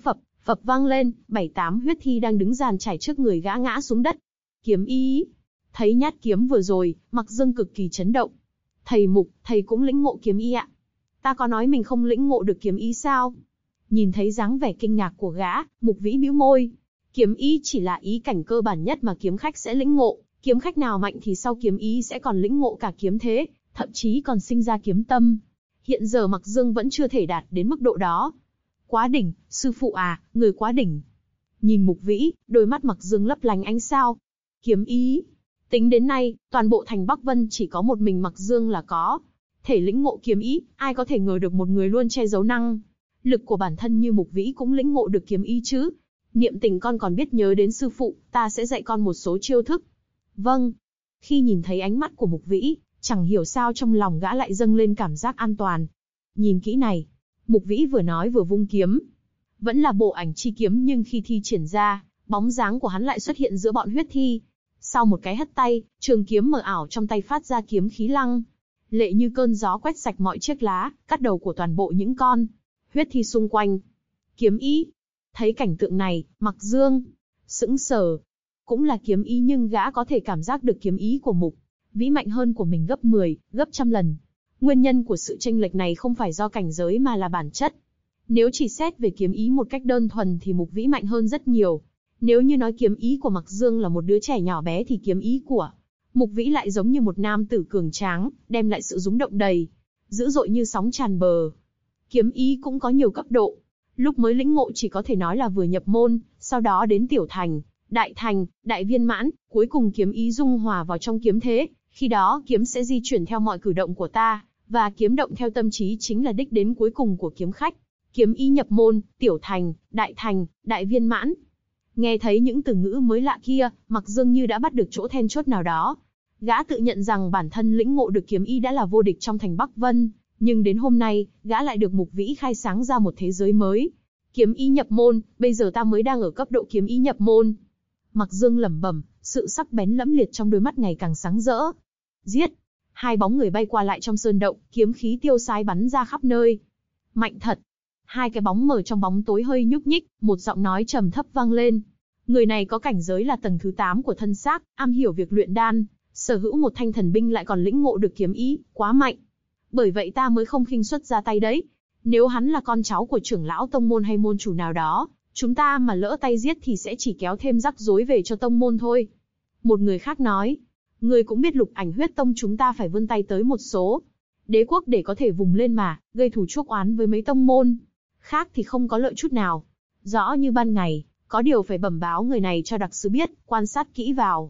Phập vang lên, 7-8 huyết thi đang đứng dàn trải trước người gã ngã xuống đất. Kiếm ý. Thấy nhát kiếm vừa rồi, Mặc Dương cực kỳ chấn động. Thầy Mục, thầy cũng lĩnh ngộ kiếm ý ạ? Ta có nói mình không lĩnh ngộ được kiếm ý sao? Nhìn thấy dáng vẻ kinh ngạc của gã, Mục Vĩ bĩu môi. Kiếm ý chỉ là ý cảnh cơ bản nhất mà kiếm khách sẽ lĩnh ngộ. Kiếm khách nào mạnh thì sau kiếm ý sẽ còn lĩnh ngộ cả kiếm thế, thậm chí còn sinh ra kiếm tâm. Hiện giờ Mặc Dương vẫn chưa thể đạt đến mức độ đó. Quá đỉnh, sư phụ à, người quá đỉnh. Nhìn Mục Vĩ, đôi mắt Mặc Dương lấp lánh ánh sao. Kiếm ý. Tính đến nay, toàn bộ thành Bắc Vân chỉ có một mình Mặc Dương là có thể lĩnh ngộ kiếm ý, ai có thể ngờ được một người luôn che giấu năng lực của bản thân như Mục Vĩ cũng lĩnh ngộ được kiếm ý chứ. Niệm Tình con còn biết nhớ đến sư phụ, ta sẽ dạy con một số chiêu thức. Vâng. Khi nhìn thấy ánh mắt của Mục Vĩ, chẳng hiểu sao trong lòng gã lại dâng lên cảm giác an toàn. Nhìn kỹ này, Mục Vĩ vừa nói vừa vung kiếm. Vẫn là bộ ảnh chi kiếm nhưng khi thi triển ra, bóng dáng của hắn lại xuất hiện giữa bọn huyết thi. Sau một cái hất tay, trường kiếm mờ ảo trong tay phát ra kiếm khí lăng lệ như cơn gió quét sạch mọi chiếc lá, cắt đầu của toàn bộ những con huyết thi xung quanh. Kiếm ý. Thấy cảnh tượng này, Mặc Dương sững sờ. Cũng là kiếm ý nhưng gã có thể cảm giác được kiếm ý của Mục Vĩ mạnh hơn của mình gấp 10, gấp trăm lần. Nguyên nhân của sự chênh lệch này không phải do cảnh giới mà là bản chất. Nếu chỉ xét về kiếm ý một cách đơn thuần thì Mục Vĩ mạnh hơn rất nhiều. Nếu như nói kiếm ý của Mặc Dương là một đứa trẻ nhỏ bé thì kiếm ý của Mục Vĩ lại giống như một nam tử cường tráng, đem lại sự rúng động đầy dữ dội như sóng tràn bờ. Kiếm ý cũng có nhiều cấp độ. Lúc mới lĩnh ngộ chỉ có thể nói là vừa nhập môn, sau đó đến tiểu thành, đại viên mãn, cuối cùng kiếm ý dung hòa vào trong kiếm thế. Khi đó kiếm sẽ di chuyển theo mọi cử động của ta, và kiếm động theo tâm trí chính là đích đến cuối cùng của kiếm khách. Kiếm ý nhập môn, tiểu thành, đại viên mãn. Nghe thấy những từ ngữ mới lạ kia, Mặc Dương như đã bắt được chỗ then chốt nào đó. Gã tự nhận rằng bản thân lĩnh ngộ được kiếm ý đã là vô địch trong thành Bắc Vân, nhưng đến hôm nay, gã lại được Mục Vĩ khai sáng ra một thế giới mới. Kiếm ý nhập môn, bây giờ ta mới đang ở cấp độ kiếm ý nhập môn. Mặc Dương lẩm bẩm, sự sắc bén lẫm liệt trong đôi mắt ngày càng sáng rỡ. Giết! Hai bóng người bay qua lại trong sơn động, kiếm khí tiêu sái bắn ra khắp nơi. Mạnh thật! Hai cái bóng mờ trong bóng tối hơi nhúc nhích, một giọng nói trầm thấp vang lên. Người này có cảnh giới là tầng thứ 8 của thân xác, am hiểu việc luyện đan, sở hữu một thanh thần binh lại còn lĩnh ngộ được kiếm ý, quá mạnh. Bởi vậy ta mới không khinh suất ra tay đấy. Nếu hắn là con cháu của trưởng lão tông môn hay môn chủ nào đó, chúng ta mà lỡ tay giết thì sẽ chỉ kéo thêm rắc rối về cho tông môn thôi. Một người khác nói, người cũng biết Lục Ảnh Huyết Tông chúng ta phải vươn tay tới một số đế quốc để có thể vùng lên mà, gây thù chuốc oán với mấy tông môn khác thì không có lợi chút nào. Rõ như ban ngày, có điều phải bẩm báo người này cho đặc sứ biết, quan sát kỹ vào.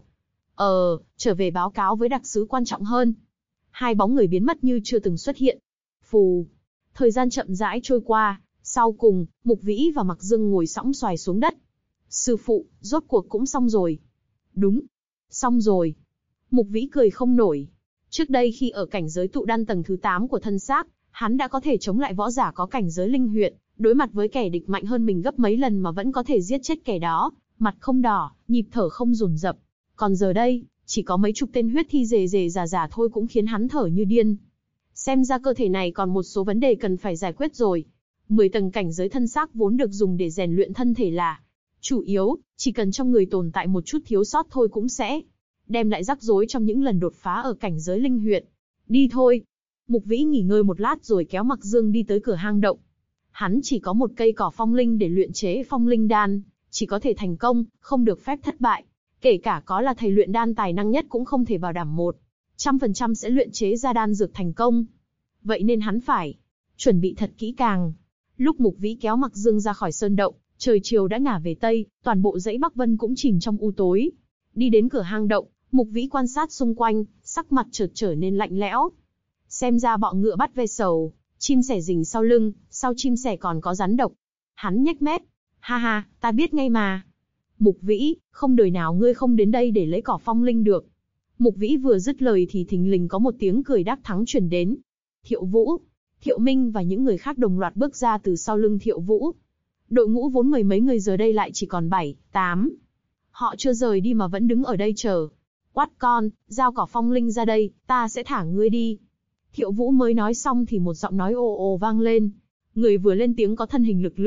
Trở về báo cáo với đặc sứ quan trọng hơn. Hai bóng người biến mất như chưa từng xuất hiện. Phù. Thời gian chậm rãi trôi qua, sau cùng, Mục Vĩ và Mặc Dương ngồi sõng xoài xuống đất. Sư phụ, rốt cuộc cũng xong rồi. Đúng. Xong rồi. Mục Vĩ cười không nổi. Trước đây khi ở cảnh giới tụ đan tầng thứ 8 của thân xác, hắn đã có thể chống lại võ giả có cảnh giới linh huyệt, đối mặt với kẻ địch mạnh hơn mình gấp mấy lần mà vẫn có thể giết chết kẻ đó, mặt không đỏ, nhịp thở không dồn dập. Còn giờ đây, chỉ có mấy chục tên huyết thi rề rề rà rà thôi cũng khiến hắn thở như điên. Xem ra cơ thể này còn một số vấn đề cần phải giải quyết rồi. 10 tầng cảnh giới thân xác vốn được dùng để rèn luyện thân thể là chủ yếu, chỉ cần trong người tồn tại một chút thiếu sót thôi cũng sẽ đem lại rắc rối trong những lần đột phá ở cảnh giới linh huyệt. Đi thôi. Mục Vĩ nghỉ ngơi một lát rồi kéo Mặc Dương đi tới cửa hang động. Hắn chỉ có một cây cỏ phong linh để luyện chế phong linh đan, chỉ có thể thành công, không được phép thất bại. Kể cả có là thầy luyện đan tài năng nhất cũng không thể bảo đảm 100% sẽ luyện chế ra đan dược thành công. Vậy nên hắn phải chuẩn bị thật kỹ càng. Lúc Mục Vĩ kéo Mặc Dương ra khỏi sơn động, trời chiều đã ngả về tây, toàn bộ dãy Bắc Vân cũng chìm trong u tối. Đi đến cửa hang động, Mục Vĩ quan sát xung quanh, sắc mặt chợt trở nên lạnh lẽo. Xem ra bọ ngựa bắt ve sầu, chim sẻ rình sau lưng, sau chim sẻ còn có rắn độc. Hắn nhếch mép. Ha ha, ta biết ngay mà. Mục Vĩ, không đời nào ngươi không đến đây để lấy cỏ phong linh được. Mục Vĩ vừa dứt lời thì thình lình có một tiếng cười đắc thắng truyền đến. Thiệu Vũ, Thiệu Minh và những người khác đồng loạt bước ra từ sau lưng Thiệu Vũ. Đội ngũ vốn mười mấy người giờ đây lại chỉ còn 7, 8. Họ chưa rời đi mà vẫn đứng ở đây chờ. Quát con, giao cỏ phong linh ra đây, ta sẽ thả ngươi đi. Thiệu Vũ mới nói xong thì một giọng nói ồ ồ vang lên. Người vừa lên tiếng có thân hình lực lưỡng,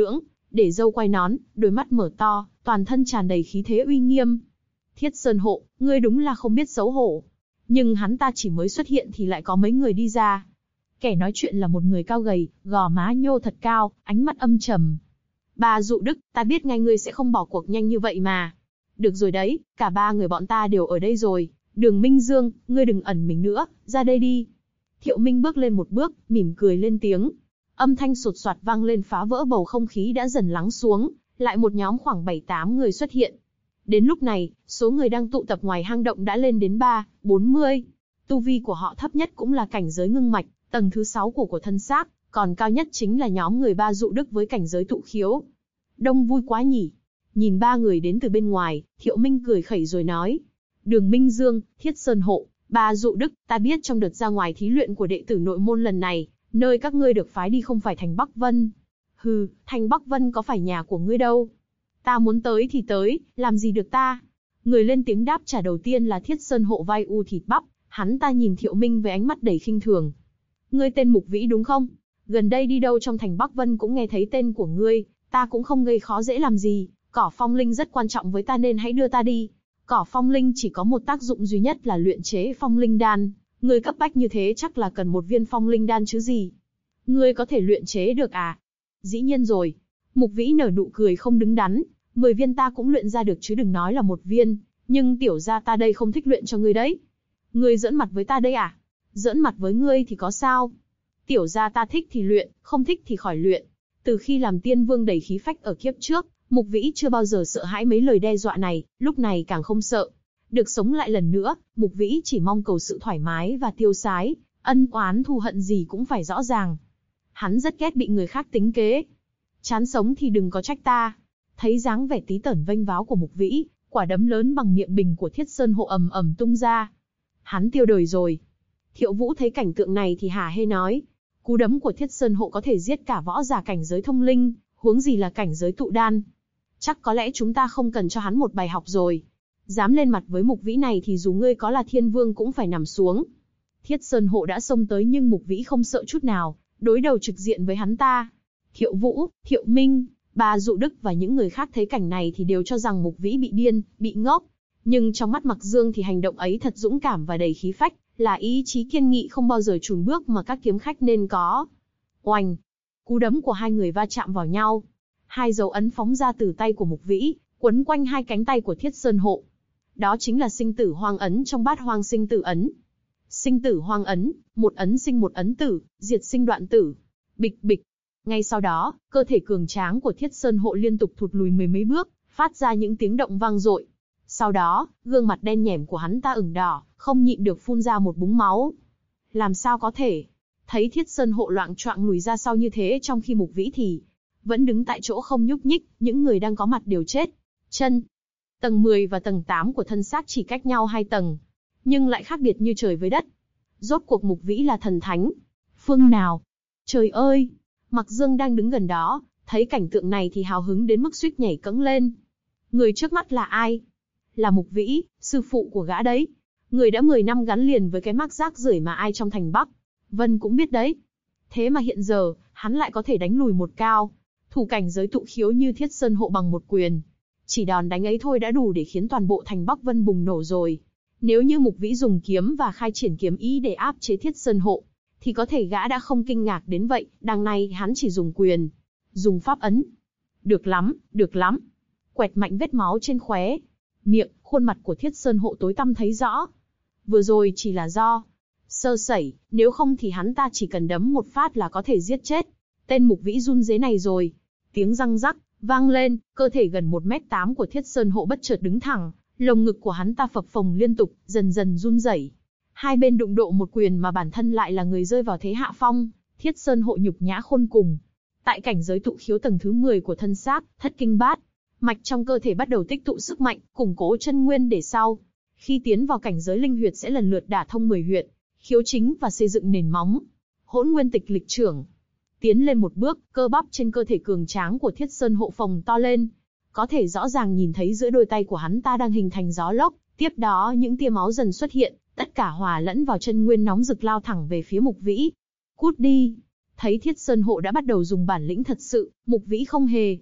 để râu quai nón, đôi mắt mở to, toàn thân tràn đầy khí thế uy nghiêm. Thiết Sơn Hộ, ngươi đúng là không biết xấu hổ. Nhưng hắn ta chỉ mới xuất hiện thì lại có mấy người đi ra. Kẻ nói chuyện là một người cao gầy, gò má nhô thật cao, ánh mắt âm trầm. Ba Dụ Đức, ta biết ngay ngươi sẽ không bỏ cuộc nhanh như vậy mà. Được rồi đấy, cả ba người bọn ta đều ở đây rồi. Đường Minh Dương, ngươi đừng ẩn mình nữa, ra đây đi. Thiệu Minh bước lên một bước, mỉm cười lên tiếng. Âm thanh sột soạt vang lên phá vỡ bầu không khí đã dần lắng xuống, lại một nhóm khoảng 7-8 người xuất hiện. Đến lúc này, số người đang tụ tập ngoài hang động đã lên đến 40. Tu vi của họ thấp nhất cũng là cảnh giới ngưng mạch, tầng thứ 6 của thân xác, còn cao nhất chính là nhóm người Ba Dụ Đức với cảnh giới tụ khiếu. Đông vui quá nhỉ. Nhìn ba người đến từ bên ngoài, Thiệu Minh cười khẩy rồi nói. Đường Minh Dương, Thiết Sơn Hộ, Ba Dụ Đức, ta biết trong đợt ra ngoài thí luyện của đệ tử nội môn lần này, nơi các ngươi được phái đi không phải thành Bắc Vân. Hừ, thành Bắc Vân có phải nhà của ngươi đâu. Ta muốn tới thì tới, làm gì được ta. Người lên tiếng đáp trả đầu tiên là Thiết Sơn Hộ vai u thịt bắp, hắn ta nhìn Thiệu Minh với ánh mắt đầy khinh thường. Ngươi tên Mục Vĩ đúng không? Gần đây đi đâu trong thành Bắc Vân cũng nghe thấy tên của ngươi, ta cũng không gây khó dễ làm gì, cỏ phong linh rất quan trọng với ta nên hãy đưa ta đi. Cỏ phong linh chỉ có một tác dụng duy nhất là luyện chế phong linh đan, ngươi cấp bách như thế chắc là cần một viên phong linh đan chứ gì. Ngươi có thể luyện chế được à? Dĩ nhiên rồi. Mục Vĩ nở nụ cười không đứng đắn, 10 viên ta cũng luyện ra được chứ đừng nói là một viên, nhưng tiểu gia ta đây không thích luyện cho ngươi đấy. Ngươi giỡn mặt với ta đây à? Giỡn mặt với ngươi thì có sao? Tiểu gia ta thích thì luyện, không thích thì khỏi luyện. Từ khi làm tiên vương đầy khí phách ở kiếp trước, Mục Vĩ chưa bao giờ sợ hãi mấy lời đe dọa này, lúc này càng không sợ. Được sống lại lần nữa, Mục Vĩ chỉ mong cầu sự thoải mái và tiêu sái, ân oán thù hận gì cũng phải rõ ràng. Hắn rất ghét bị người khác tính kế. Chán sống thì đừng có trách ta. Thấy dáng vẻ tí tởn vênh váo của Mục Vĩ, quả đấm lớn bằng miệng bình của Thiết Sơn Hộ ầm ầm tung ra. Hắn tiêu đời rồi. Thiệu Vũ thấy cảnh tượng này thì hả hê nói. Cú đấm của Thiết Sơn Hộ có thể giết cả võ giả cảnh giới thông linh, huống gì là cảnh giới tụ đan. Chắc có lẽ chúng ta không cần cho hắn một bài học rồi. Dám lên mặt với Mục Vĩ này thì dù ngươi có là thiên vương cũng phải nằm xuống. Thiết Sơn Hộ đã xông tới nhưng Mục Vĩ không sợ chút nào, đối đầu trực diện với hắn ta. Thiệu Vũ, Thiệu Minh, Ba Dụ Đức và những người khác thấy cảnh này thì đều cho rằng Mục Vĩ bị điên, bị ngốc. Nhưng trong mắt Mặc Dương thì hành động ấy thật dũng cảm và đầy khí phách, là ý chí kiên nghị không bao giờ chùn bước mà các kiếm khách nên có. Oành! Cú đấm của hai người va chạm vào nhau. Hai dấu ấn phóng ra từ tay của Mục Vĩ, quấn quanh hai cánh tay của Thiết Sơn Hộ. Đó chính là sinh tử hoang ấn trong Bát Hoang sinh tử ấn. Sinh tử hoang ấn, một ấn sinh một ấn tử, diệt sinh đoạn tử. Bịch bịch. Ngay sau đó, cơ thể cường tráng của Thiết Sơn Hộ liên tục thụt lùi mười mấy bước, phát ra những tiếng động vang dội. Sau đó, gương mặt đen nhẻm của hắn ta ửng đỏ, không nhịn được phun ra một búng máu. Làm sao có thể? Thấy Thiết Sơn Hộ loạng choạng lùi ra sau như thế trong khi Mục Vĩ thì vẫn đứng tại chỗ không nhúc nhích, những người đang có mặt đều chết. Chân. Tầng 10 và tầng 8 của thân xác chỉ cách nhau 2 tầng, nhưng lại khác biệt như trời với đất. Rốt cuộc Mục Vĩ là thần thánh phương nào? Trời ơi! Mặc Dương đang đứng gần đó, thấy cảnh tượng này thì hào hứng đến mức suýt nhảy cẫng lên. Người trước mắt là ai? Là Mục Vĩ, sư phụ của gã đấy. Người đã 10 năm gắn liền với cái mác rác rưởi mà ai trong thành Bắc Vân cũng biết đấy. Thế mà hiện giờ, hắn lại có thể đánh lùi một cao thủ cảnh giới tụ khiếu như Thiết Sơn Hộ bằng một quyền. Chỉ đòn đánh ấy thôi đã đủ để khiến toàn bộ thành Bắc Vân bùng nổ rồi. Nếu như Mục Vĩ dùng kiếm và khai triển kiếm ý để áp chế Thiết Sơn Hộ, thì có thể gã đã không kinh ngạc đến vậy, đằng này hắn chỉ dùng quyền, dùng pháp ấn. Được lắm, được lắm. Quẹt mạnh vết máu trên khóe miệng, khuôn mặt của Thiết Sơn Hộ tối tăm thấy rõ. Vừa rồi chỉ là do sơ sẩy, nếu không thì hắn ta chỉ cần đấm một phát là có thể giết chết tên Mục Vĩ run rế này rồi. Tiếng răng rắc vang lên, cơ thể gần 1m8 của Thiết Sơn Hộ bất chợt đứng thẳng, lồng ngực của hắn ta phập phồng liên tục, dần dần run rẩy. Hai bên đụng độ một quyền mà bản thân lại là người rơi vào thế hạ phong, Thiết Sơn Hộ nhục nhã khôn cùng. Tại cảnh giới tụ khiếu tầng thứ 10 của thân xác, thất kinh bát mạch trong cơ thể bắt đầu tích tụ sức mạnh, củng cố chân nguyên để sau khi tiến vào cảnh giới linh huyệt sẽ lần lượt đả thông 10 huyệt, khiếu chính và xây dựng nền móng. Hỗn Nguyên Tịch Lịch trưởng. Tiến lên một bước, cơ bắp trên cơ thể cường tráng của Thiết Sơn Hộ phồng to lên. Có thể rõ ràng nhìn thấy giữa đôi tay của hắn ta đang hình thành gió lốc, tiếp đó những tia máu dần xuất hiện, tất cả hòa lẫn vào chân nguyên nóng rực lao thẳng về phía Mục Vĩ. Cút đi! Thấy Thiết Sơn Hộ đã bắt đầu dùng bản lĩnh thật sự, Mục Vĩ không hề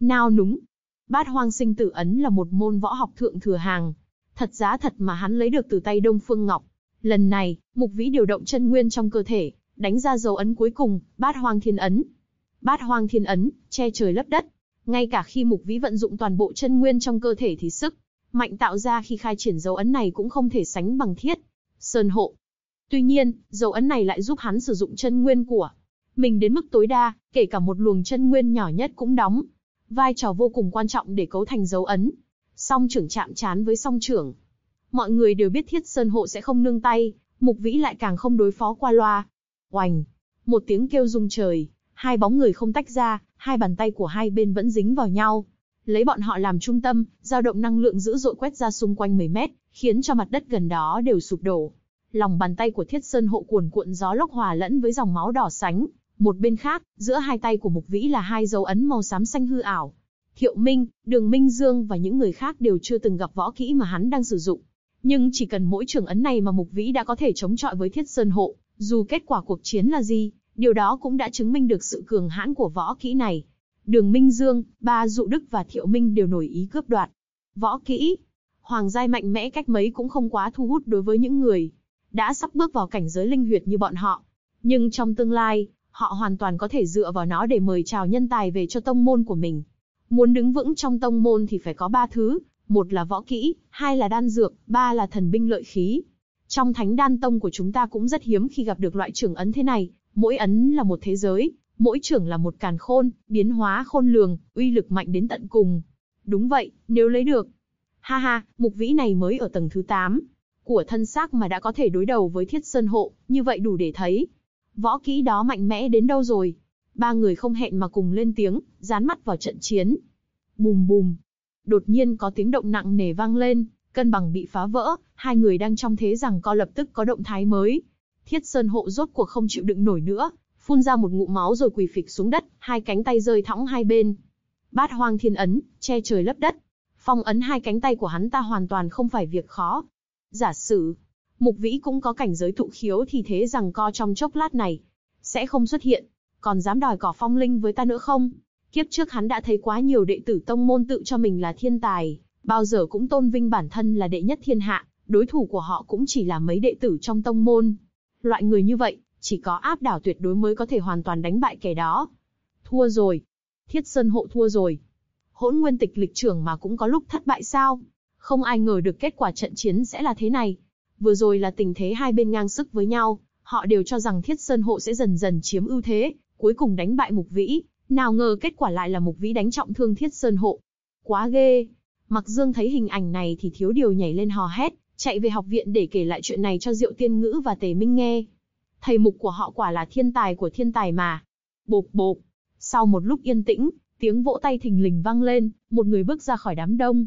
Nao núng. Bát hoang sinh tử ấn là một môn võ học thượng thừa hàng. Thật giá thật mà hắn lấy được từ tay Đông Phương Ngọc. Lần này, Mục Vĩ điều động chân nguyên trong cơ thể, đánh ra dấu ấn cuối cùng, Bát Hoang Thiên Ấn. Bát Hoang Thiên Ấn, che trời lấp đất. Ngay cả khi Mục Vĩ vận dụng toàn bộ chân nguyên trong cơ thể thì sức mạnh tạo ra khi khai triển dấu ấn này cũng không thể sánh bằng Thiết Sơn Hộ. Tuy nhiên, dấu ấn này lại giúp hắn sử dụng chân nguyên của mình đến mức tối đa, kể cả một luồng chân nguyên nhỏ nhất cũng đóng vai trò vô cùng quan trọng để cấu thành dấu ấn. Song trưởng chạm trán với song trưởng. Mọi người đều biết Thiết Sơn Hộ sẽ không nương tay, Mục Vĩ lại càng không đối phó qua loa. Oành! Một tiếng kêu rung trời, hai bóng người không tách ra, hai bàn tay của hai bên vẫn dính vào nhau. Lấy bọn họ làm trung tâm, dao động năng lượng dữ dội quét ra xung quanh 10 mét, khiến cho mặt đất gần đó đều sụp đổ. Lòng bàn tay của Thiết Sơn Hộ cuồn cuộn gió lốc hòa lẫn với dòng máu đỏ sánh. Một bên khác, giữa hai tay của Mục Vĩ là hai dấu ấn màu xám xanh hư ảo. Thiệu Minh, Đường Minh Dương và những người khác đều chưa từng gặp võ kỹ mà hắn đang sử dụng. Nhưng chỉ cần mỗi trường ấn này mà Mục Vĩ đã có thể chống chọi với Thiết Sơn Hộ, dù kết quả cuộc chiến là gì, điều đó cũng đã chứng minh được sự cường hãn của võ kỹ này. Đường Minh Dương, Ba Dụ Đức và Thiệu Minh đều nổi ý cướp đoạt võ kỹ. Hoàng giai mạnh mẽ cách mấy cũng không quá thu hút đối với những người đã sắp bước vào cảnh giới linh huyệt như bọn họ. Nhưng trong tương lai, họ hoàn toàn có thể dựa vào nó để mời chào nhân tài về cho tông môn của mình. Muốn đứng vững trong tông môn thì phải có 3 thứ, một là võ kỹ, 2 là đan dược, 3 là thần binh lợi khí. Trong Thánh Đan Tông của chúng ta cũng rất hiếm khi gặp được loại trưởng ấn thế này, mỗi ấn là một thế giới, mỗi trưởng là một càn khôn, biến hóa khôn lường, uy lực mạnh đến tận cùng. Đúng vậy, nếu lấy được. Ha ha, Mục Vĩ này mới ở tầng thứ 8 của thân xác mà đã có thể đối đầu với Thiết Sơn Hộ, như vậy đủ để thấy võ kỹ đó mạnh mẽ đến đâu rồi. Ba người không hẹn mà cùng lên tiếng, dán mắt vào trận chiến. Bùm bùm. Đột nhiên có tiếng động nặng nề vang lên, cân bằng bị phá vỡ, hai người đang trong thế giằng co lập tức có động thái mới. Thiết Sơn Hộ rốt cuộc không chịu đựng nổi nữa, phun ra một ngụm máu rồi quỳ phịch xuống đất, hai cánh tay rơi thõng hai bên. Bát Hoang Thiên Ấn, che trời lấp đất. Phong ấn hai cánh tay của hắn ta hoàn toàn không phải việc khó. Giả sử Mục Vĩ cũng có cảnh giới thụ khiếu thì thế giằng co trong chốc lát này sẽ không xuất hiện, còn dám đòi cỏ phong linh với ta nữa không? Kiếp trước hắn đã thấy quá nhiều đệ tử tông môn tự cho mình là thiên tài, bao giờ cũng tôn vinh bản thân là đệ nhất thiên hạ, đối thủ của họ cũng chỉ là mấy đệ tử trong tông môn. Loại người như vậy, chỉ có áp đảo tuyệt đối mới có thể hoàn toàn đánh bại kẻ đó. Thua rồi. Thiết Sơn Hộ thua rồi. Hỗn Nguyên Tịch lịch trưởng mà cũng có lúc thất bại sao? Không ai ngờ được kết quả trận chiến sẽ là thế này. Vừa rồi là tình thế hai bên ngang sức với nhau, họ đều cho rằng Thiết Sơn Hộ sẽ dần dần chiếm ưu thế, cuối cùng đánh bại Mục Vĩ. Nào ngờ kết quả lại là Mục Vĩ đánh trọng thương Thiết Sơn Hộ. Quá ghê. Mặc Dương thấy hình ảnh này thì thiếu điều nhảy lên hò hét, chạy về học viện để kể lại chuyện này cho Diệu Tiên Ngữ và Tề Minh nghe. Thầy Mục của họ quả là thiên tài của thiên tài mà. Bộp bộp. Sau một lúc yên tĩnh, tiếng vỗ tay thình lình vang lên, một người bước ra khỏi đám đông.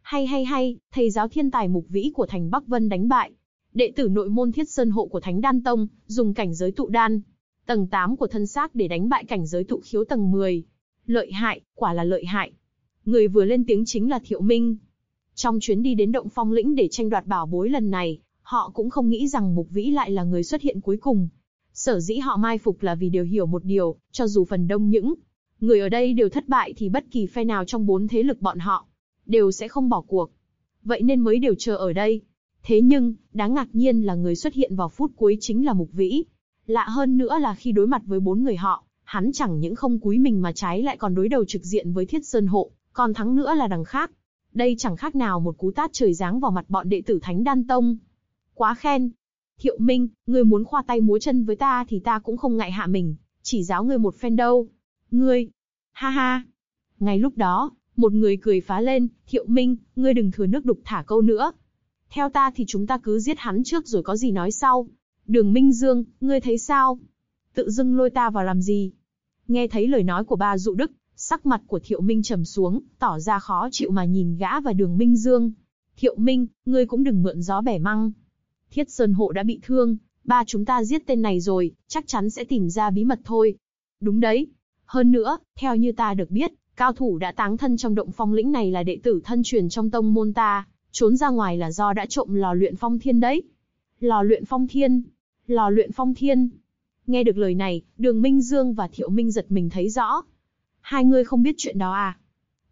Hay, thầy giáo thiên tài Mục Vĩ của thành Bắc Vân đánh bại đệ tử nội môn Thiết Sơn Hộ của Thánh Đan Tông, dùng cảnh giới tụ đan tầng 8 của thân xác để đánh bại cảnh giới thụ khiếu tầng 10. Lợi hại, quả là lợi hại. Người vừa lên tiếng chính là Thiệu Minh. Trong chuyến đi đến Động Phong Lĩnh để tranh đoạt bảo bối lần này, họ cũng không nghĩ rằng Mục Vĩ lại là người xuất hiện cuối cùng. Sở dĩ họ mai phục là vì đều hiểu một điều, cho dù phần đông những người ở đây đều thất bại thì bất kỳ phe nào trong 4 thế lực bọn họ đều sẽ không bỏ cuộc. Vậy nên mới đều chờ ở đây. Thế nhưng, đáng ngạc nhiên là người xuất hiện vào phút cuối chính là Mục Vĩ. Lạ hơn nữa là khi đối mặt với 4 người họ, hắn chẳng những không cúi mình mà trái lại còn đối đầu trực diện với Thiết Sơn Hộ, còn thắng nữa là đằng khác. Đây chẳng khác nào một cú tát trời giáng vào mặt bọn đệ tử Thánh Đan Tông. Quá khen. Thiệu Minh, ngươi muốn khoa tay múa chân với ta thì ta cũng không ngại hạ mình, chỉ giáo ngươi một phen đâu. Ngươi, ha ha. Ngay lúc đó, một người cười phá lên, Thiệu Minh, ngươi đừng thừa nước đục thả câu nữa. Theo ta thì chúng ta cứ giết hắn trước rồi có gì nói sau. Đường Minh Dương, ngươi thấy sao? Tự dưng lôi ta vào làm gì? Nghe thấy lời nói của Ba Dụ Đức, sắc mặt của Thiệu Minh trầm xuống, tỏ ra khó chịu mà nhìn gã và Đường Minh Dương. Thiệu Minh, ngươi cũng đừng mượn gió bẻ măng. Thiết Sơn Hộ đã bị thương, ba chúng ta giết tên này rồi, chắc chắn sẽ tìm ra bí mật thôi. Đúng đấy. Hơn nữa, theo như ta được biết, cao thủ đã táng thân trong Động Phong Lĩnh này là đệ tử thân truyền trong tông môn ta, trốn ra ngoài là do đã trộm lò luyện phong thiên đấy. Lò luyện phong thiên. Lò luyện phong thiên. Nghe được lời này, Đường Minh Dương và Thiệu Minh giật mình thấy rõ. Hai người không biết chuyện đó à?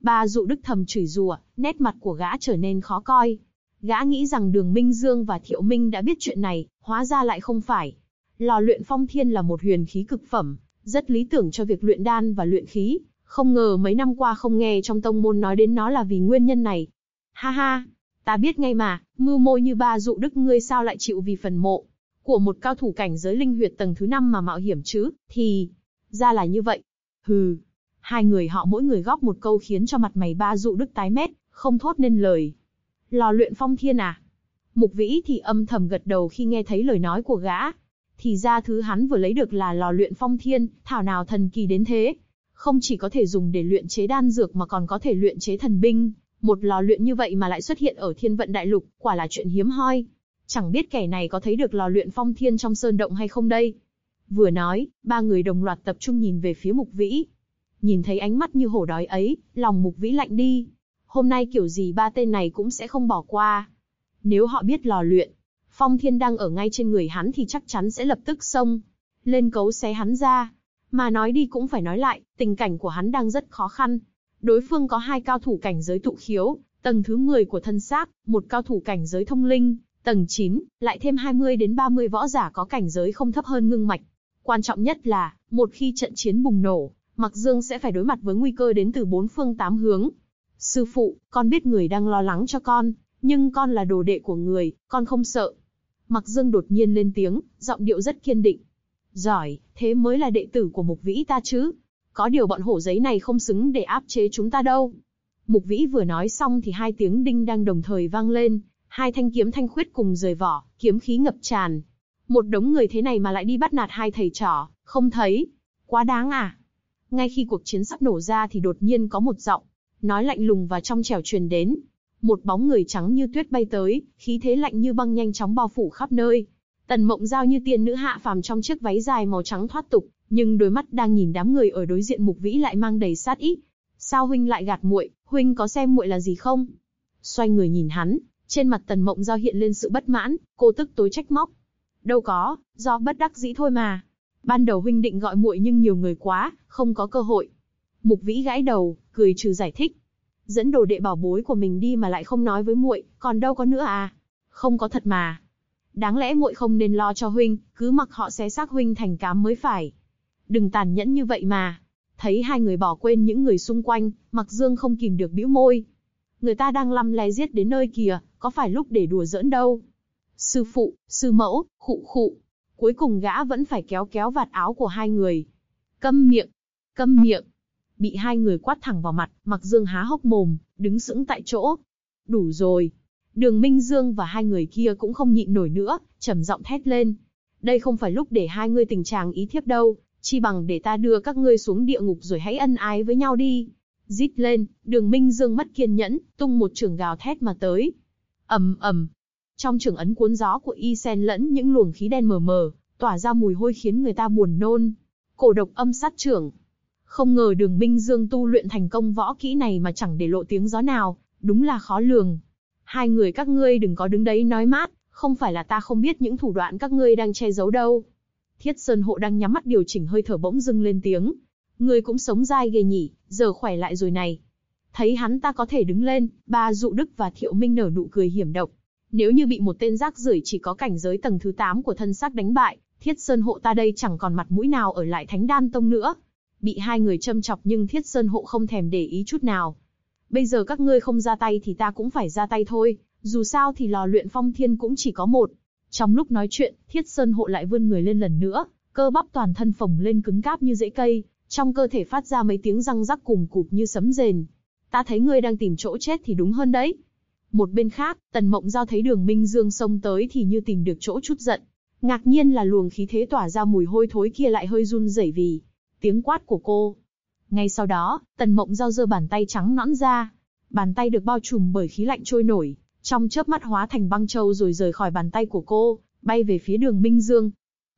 Ba Dụ Đức thầm chửi rủa, nét mặt của gã trở nên khó coi. Gã nghĩ rằng Đường Minh Dương và Thiệu Minh đã biết chuyện này, hóa ra lại không phải. Lò luyện phong thiên là một huyền khí cực phẩm, rất lý tưởng cho việc luyện đan và luyện khí. Không ngờ mấy năm qua không nghe trong tông môn nói đến nó là vì nguyên nhân này. Ha ha, ta biết ngay mà, mưu mô như Ba Dụ Đức ngươi sao lại chịu vì phần mộ của một cao thủ cảnh giới linh huyệt tầng thứ 5 mà mạo hiểm chứ, thì ra là như vậy. Hừ. Hai người họ mỗi người góp một câu khiến cho mặt mày Ba Dụ Đức tái mét, không thốt nên lời. Lò luyện phong thiên à? Mục Vĩ thì âm thầm gật đầu khi nghe thấy lời nói của gã. Thì ra thứ hắn vừa lấy được là lò luyện phong thiên, thảo nào thần kỳ đến thế. Không chỉ có thể dùng để luyện chế đan dược mà còn có thể luyện chế thần binh. Một lò luyện như vậy mà lại xuất hiện ở Thiên Vận Đại Lục, quả là chuyện hiếm hoi. Chẳng biết kẻ này có thấy được lò luyện phong thiên trong sơn động hay không đây? Vừa nói, ba người đồng loạt tập trung nhìn về phía Mục Vĩ. Nhìn thấy ánh mắt như hổ đói ấy, lòng Mục Vĩ lạnh đi. Hôm nay kiểu gì ba tên này cũng sẽ không bỏ qua. Nếu họ biết lò luyện phong thiên đang ở ngay trên người hắn thì chắc chắn sẽ lập tức xông lên cấu xé hắn ra. Mà nói đi cũng phải nói lại, tình cảnh của hắn đang rất khó khăn. Đối phương có hai cao thủ cảnh giới tụ khiếu, tầng thứ 10 của thân xác, một cao thủ cảnh giới thông linh, tầng 9, lại thêm 20 đến 30 võ giả có cảnh giới không thấp hơn ngưng mạch. Quan trọng nhất là, một khi trận chiến bùng nổ, Mặc Dương sẽ phải đối mặt với nguy cơ đến từ 4 phương 8 hướng. Sư phụ, con biết người đang lo lắng cho con, nhưng con là đồ đệ của người, con không sợ. Mặc Dương đột nhiên lên tiếng, giọng điệu rất kiên định. Giỏi, thế mới là đệ tử của Mục Vĩ ta chứ. Có điều bọn hổ giấy này không xứng để áp chế chúng ta đâu. Mục Vĩ vừa nói xong thì hai tiếng đinh đang đồng thời vang lên, hai thanh kiếm thanh khuyết cùng rời vỏ, kiếm khí ngập tràn. Một đống người thế này mà lại đi bắt nạt hai thầy trò, không thấy quá đáng à? Ngay khi cuộc chiến sắp nổ ra thì đột nhiên có một giọng nói lạnh lùng và trong trẻo truyền đến. Một bóng người trắng như tuyết bay tới, khí thế lạnh như băng nhanh chóng bao phủ khắp nơi. Tần Mộng Giao như tiên nữ hạ phàm trong chiếc váy dài màu trắng thoát tục, nhưng đôi mắt đang nhìn đám người ở đối diện Mục Vĩ lại mang đầy sát ý. Sao huynh lại gạt muội? Huynh có xem muội là gì không? Xoay người nhìn hắn, trên mặt Tần Mộng Giao hiện lên sự bất mãn, cô tức tối trách móc. Đâu có, do bất đắc dĩ thôi mà. Ban đầu huynh định gọi muội nhưng nhiều người quá, không có cơ hội. Mục Vĩ gãi đầu, cười trừ giải thích. Dẫn đồ đệ bảo bối của mình đi mà lại không nói với muội, còn đâu có nữa à? Không có thật mà. Đáng lẽ muội không nên lo cho huynh, cứ mặc họ xé xác huynh thành cám mới phải. Đừng tàn nhẫn như vậy mà. Thấy hai người bỏ quên những người xung quanh, Mặc Dương không kìm được bĩu môi. Người ta đang lăm le giết đến nơi kìa, có phải lúc để đùa giỡn đâu. Sư phụ, sư mẫu, khụ khụ. Cuối cùng gã vẫn phải kéo kéo vạt áo của hai người. Câm miệng, câm miệng. Bị hai người quát thẳng vào mặt, Mặc Dương há hốc mồm, đứng sững tại chỗ. Đủ rồi. Đường Minh Dương và hai người kia cũng không nhịn nổi nữa, trầm giọng thét lên. Đây không phải lúc để hai ngươi tình chàng ý thiếp đâu, chi bằng để ta đưa các ngươi xuống địa ngục rồi hãy ân ái với nhau đi. Rít lên, Đường Minh Dương mất kiên nhẫn, tung một chưởng gào thét mà tới. Ầm ầm. Trong chưởng ấn cuốn gió của y xen lẫn những luồng khí đen mờ mờ, tỏa ra mùi hôi khiến người ta buồn nôn. Cổ độc âm sát chưởng. Không ngờ Đường Minh Dương tu luyện thành công võ kỹ này mà chẳng để lộ tiếng gió nào, đúng là khó lường. Hai người các ngươi đừng có đứng đấy nói mát, không phải là ta không biết những thủ đoạn các ngươi đang che giấu đâu. Thiết Sơn Hộ đang nhắm mắt điều chỉnh hơi thở bỗng dưng lên tiếng. Ngươi cũng sống dai ghê nhỉ, giờ khỏe lại rồi này. Thấy hắn ta có thể đứng lên, Ba Dụ Đức và Thiệu Minh nở nụ cười hiểm độc. Nếu như bị một tên rác rưởi chỉ có cảnh giới tầng thứ 8 của thân xác đánh bại, Thiết Sơn Hộ ta đây chẳng còn mặt mũi nào ở lại Thánh Đan Tông nữa. Bị hai người châm chọc nhưng Thiết Sơn Hộ không thèm để ý chút nào. Bây giờ các ngươi không ra tay thì ta cũng phải ra tay thôi, dù sao thì lò luyện phong thiên cũng chỉ có một. Trong lúc nói chuyện, Thiết Sơn Hộ lại vươn người lên lần nữa, cơ bắp toàn thân phồng lên cứng cáp như rễ cây, trong cơ thể phát ra mấy tiếng răng rắc cùng cụp như sấm rền. Ta thấy ngươi đang tìm chỗ chết thì đúng hơn đấy. Một bên khác, Tần Mộng Giao thấy Đường Minh Dương xông tới thì như tìm được chỗ chút giận. Ngạc nhiên là luồng khí thế tỏa ra mùi hôi thối kia lại hơi run rẩy vì tiếng quát của cô. Ngay sau đó, Tần Mộng Giao giơ bàn tay trắng nõn ra. Bàn tay được bao trùm bởi khí lạnh trôi nổi, trong chớp mắt hóa thành băng châu rồi rời khỏi bàn tay của cô, bay về phía Đường Minh Dương.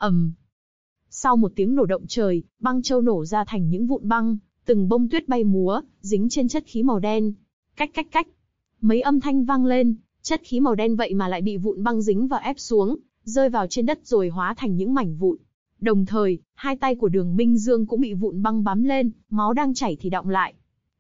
Sau một tiếng nổ động trời, băng châu nổ ra thành những vụn băng, từng bông tuyết bay múa, dính trên chất khí màu đen. Cách cách cách. Mấy âm thanh vang lên, chất khí màu đen vậy mà lại bị vụn băng dính và ép xuống, rơi vào trên đất rồi hóa thành những mảnh vụn. Đồng thời, hai tay của Đường Minh Dương cũng bị vụn băng bám lên, máu đang chảy thì đọng lại.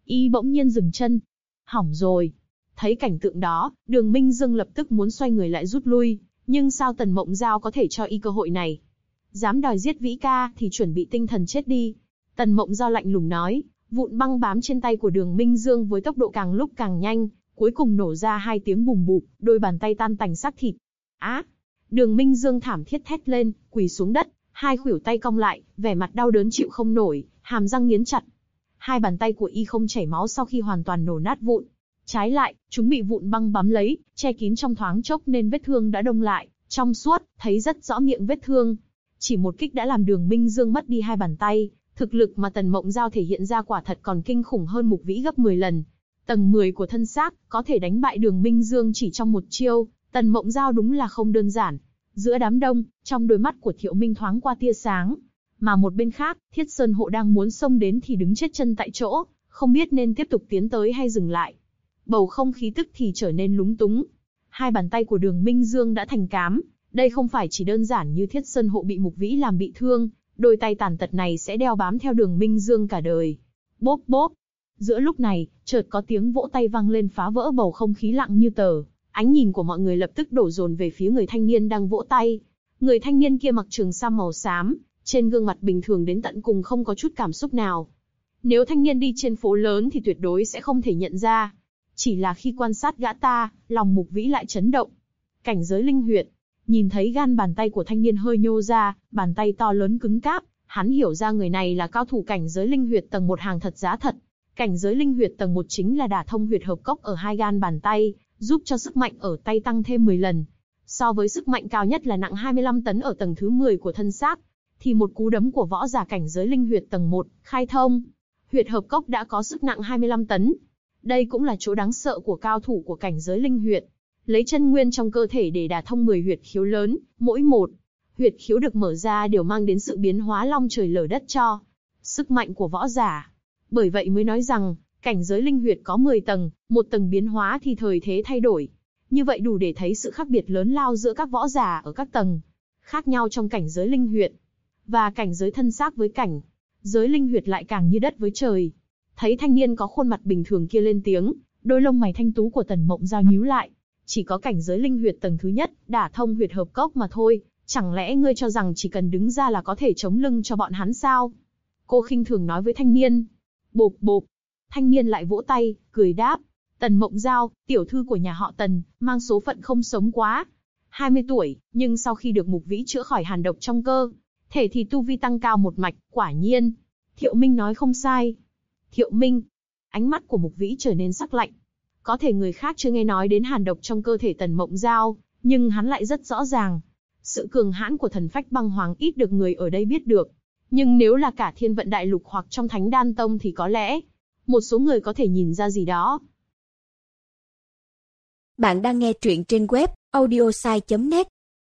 Y bỗng nhiên dừng chân. Hỏng rồi. Thấy cảnh tượng đó, Đường Minh Dương lập tức muốn xoay người lại rút lui, nhưng sao Tần Mộng Giao có thể cho y cơ hội này? Dám đòi giết Vĩ ca thì chuẩn bị tinh thần chết đi. Tần Mộng Giao lạnh lùng nói, vụn băng bám trên tay của Đường Minh Dương với tốc độ càng lúc càng nhanh, cuối cùng nổ ra 2 tiếng bùm bụp, đôi bàn tay tan tành xác thịt. Á! Đường Minh Dương thảm thiết thét lên, quỳ xuống đất, 2 khuỷu tay cong lại, vẻ mặt đau đớn chịu không nổi, hàm răng nghiến chặt. 2 bàn tay của y không chảy máu sau khi hoàn toàn nổ nát vụn. Trái lại, chúng bị vụn băng bám lấy, che kín trong thoáng chốc nên vết thương đã đông lại, trong suốt, thấy rất rõ miệng vết thương. Chỉ một kích đã làm Đường Minh Dương mất đi 2 bàn tay, thực lực mà Tần Mộng Giao thể hiện ra quả thật còn kinh khủng hơn Mục Vĩ gấp 10 lần. Tầng 10 của thân xác, có thể đánh bại Đường Minh Dương chỉ trong một chiêu, Tần Mộng Giao đúng là không đơn giản. Giữa đám đông, trong đôi mắt của Thiệu Minh thoáng qua tia sáng, mà một bên khác, Thiết Sơn Hộ đang muốn xông đến thì đứng chết chân tại chỗ, không biết nên tiếp tục tiến tới hay dừng lại. Bầu không khí tức thì trở nên lúng túng. 2 bàn tay của Đường Minh Dương đã thành cám, đây không phải chỉ đơn giản như Thiết Sơn Hộ bị Mục Vĩ làm bị thương, đôi tay tàn tật này sẽ đeo bám theo Đường Minh Dương cả đời. Bốp bốp. Giữa lúc này, chợt có tiếng vỗ tay vang lên phá vỡ bầu không khí lặng như tờ. Ánh nhìn của mọi người lập tức đổ dồn về phía người thanh niên đang vỗ tay. Người thanh niên kia mặc trường sam màu xám, trên gương mặt bình thường đến tận cùng không có chút cảm xúc nào. Nếu thanh niên đi trên phố lớn thì tuyệt đối sẽ không thể nhận ra. Chỉ là khi quan sát gã ta, lòng Mục Vĩ lại chấn động. Cảnh giới linh huyệt. Nhìn thấy gan bàn tay của thanh niên hơi nhô ra, bàn tay to lớn cứng cáp, hắn hiểu ra người này là cao thủ cảnh giới linh huyệt tầng 1 hàng thật giá thật. Cảnh giới linh huyệt tầng 1 chính là đả thông huyệt hợp cốc ở 2 gan bàn tay, giúp cho sức mạnh ở tay tăng thêm 10 lần. So với sức mạnh cao nhất là nặng 25 tấn ở tầng thứ 10 của thân xác, thì một cú đấm của võ giả cảnh giới linh huyệt tầng 1, khai thông. Huyệt hợp cốc đã có sức nặng 25 tấn. Đây cũng là chỗ đáng sợ của cao thủ của cảnh giới linh huyệt. Lấy chân nguyên trong cơ thể để đả thông 10 huyệt khiếu lớn, mỗi một huyệt khiếu được mở ra đều mang đến sự biến hóa long trời lở đất cho sức mạnh của võ giả. Bởi vậy mới nói rằng, cảnh giới linh huyệt có 10 tầng, một tầng biến hóa thì thời thế thay đổi. Như vậy đủ để thấy sự khác biệt lớn lao giữa các võ giả ở các tầng khác nhau trong cảnh giới linh huyệt. Và cảnh giới thân xác với cảnh giới linh huyệt lại càng như đất với trời. Thấy thanh niên có khuôn mặt bình thường kia lên tiếng, đôi lông mày thanh tú của Tần Mộng Giao nhíu lại. Chỉ có cảnh giới linh huyệt tầng thứ nhất, đả thông huyệt hợp cốc mà thôi, chẳng lẽ ngươi cho rằng chỉ cần đứng ra là có thể chống lưng cho bọn hắn sao? Cô khinh thường nói với thanh niên. Bộp bộp. Thanh niên lại vỗ tay, cười đáp. Tần Mộng Giao, tiểu thư của nhà họ Tần, mang số phận không sống quá. 20 tuổi, nhưng sau khi được Mục Vĩ chữa khỏi hàn độc trong cơ thể thì tu vi tăng cao một mạch, quả nhiên. Thiệu Minh nói không sai. Thiệu Minh. Ánh mắt của Mục Vĩ trở nên sắc lạnh. Có thể người khác chưa nghe nói đến hàn độc trong cơ thể Tần Mộng Giao, nhưng hắn lại rất rõ ràng. Sự cường hãn của thần phách băng hoàng ít được người ở đây biết được. Nhưng nếu là cả Thiên Vận Đại Lục hoặc trong Thánh Đan Tông thì có lẽ một số người có thể nhìn ra gì đó. Bạn đang nghe truyện trên web audiosai.net.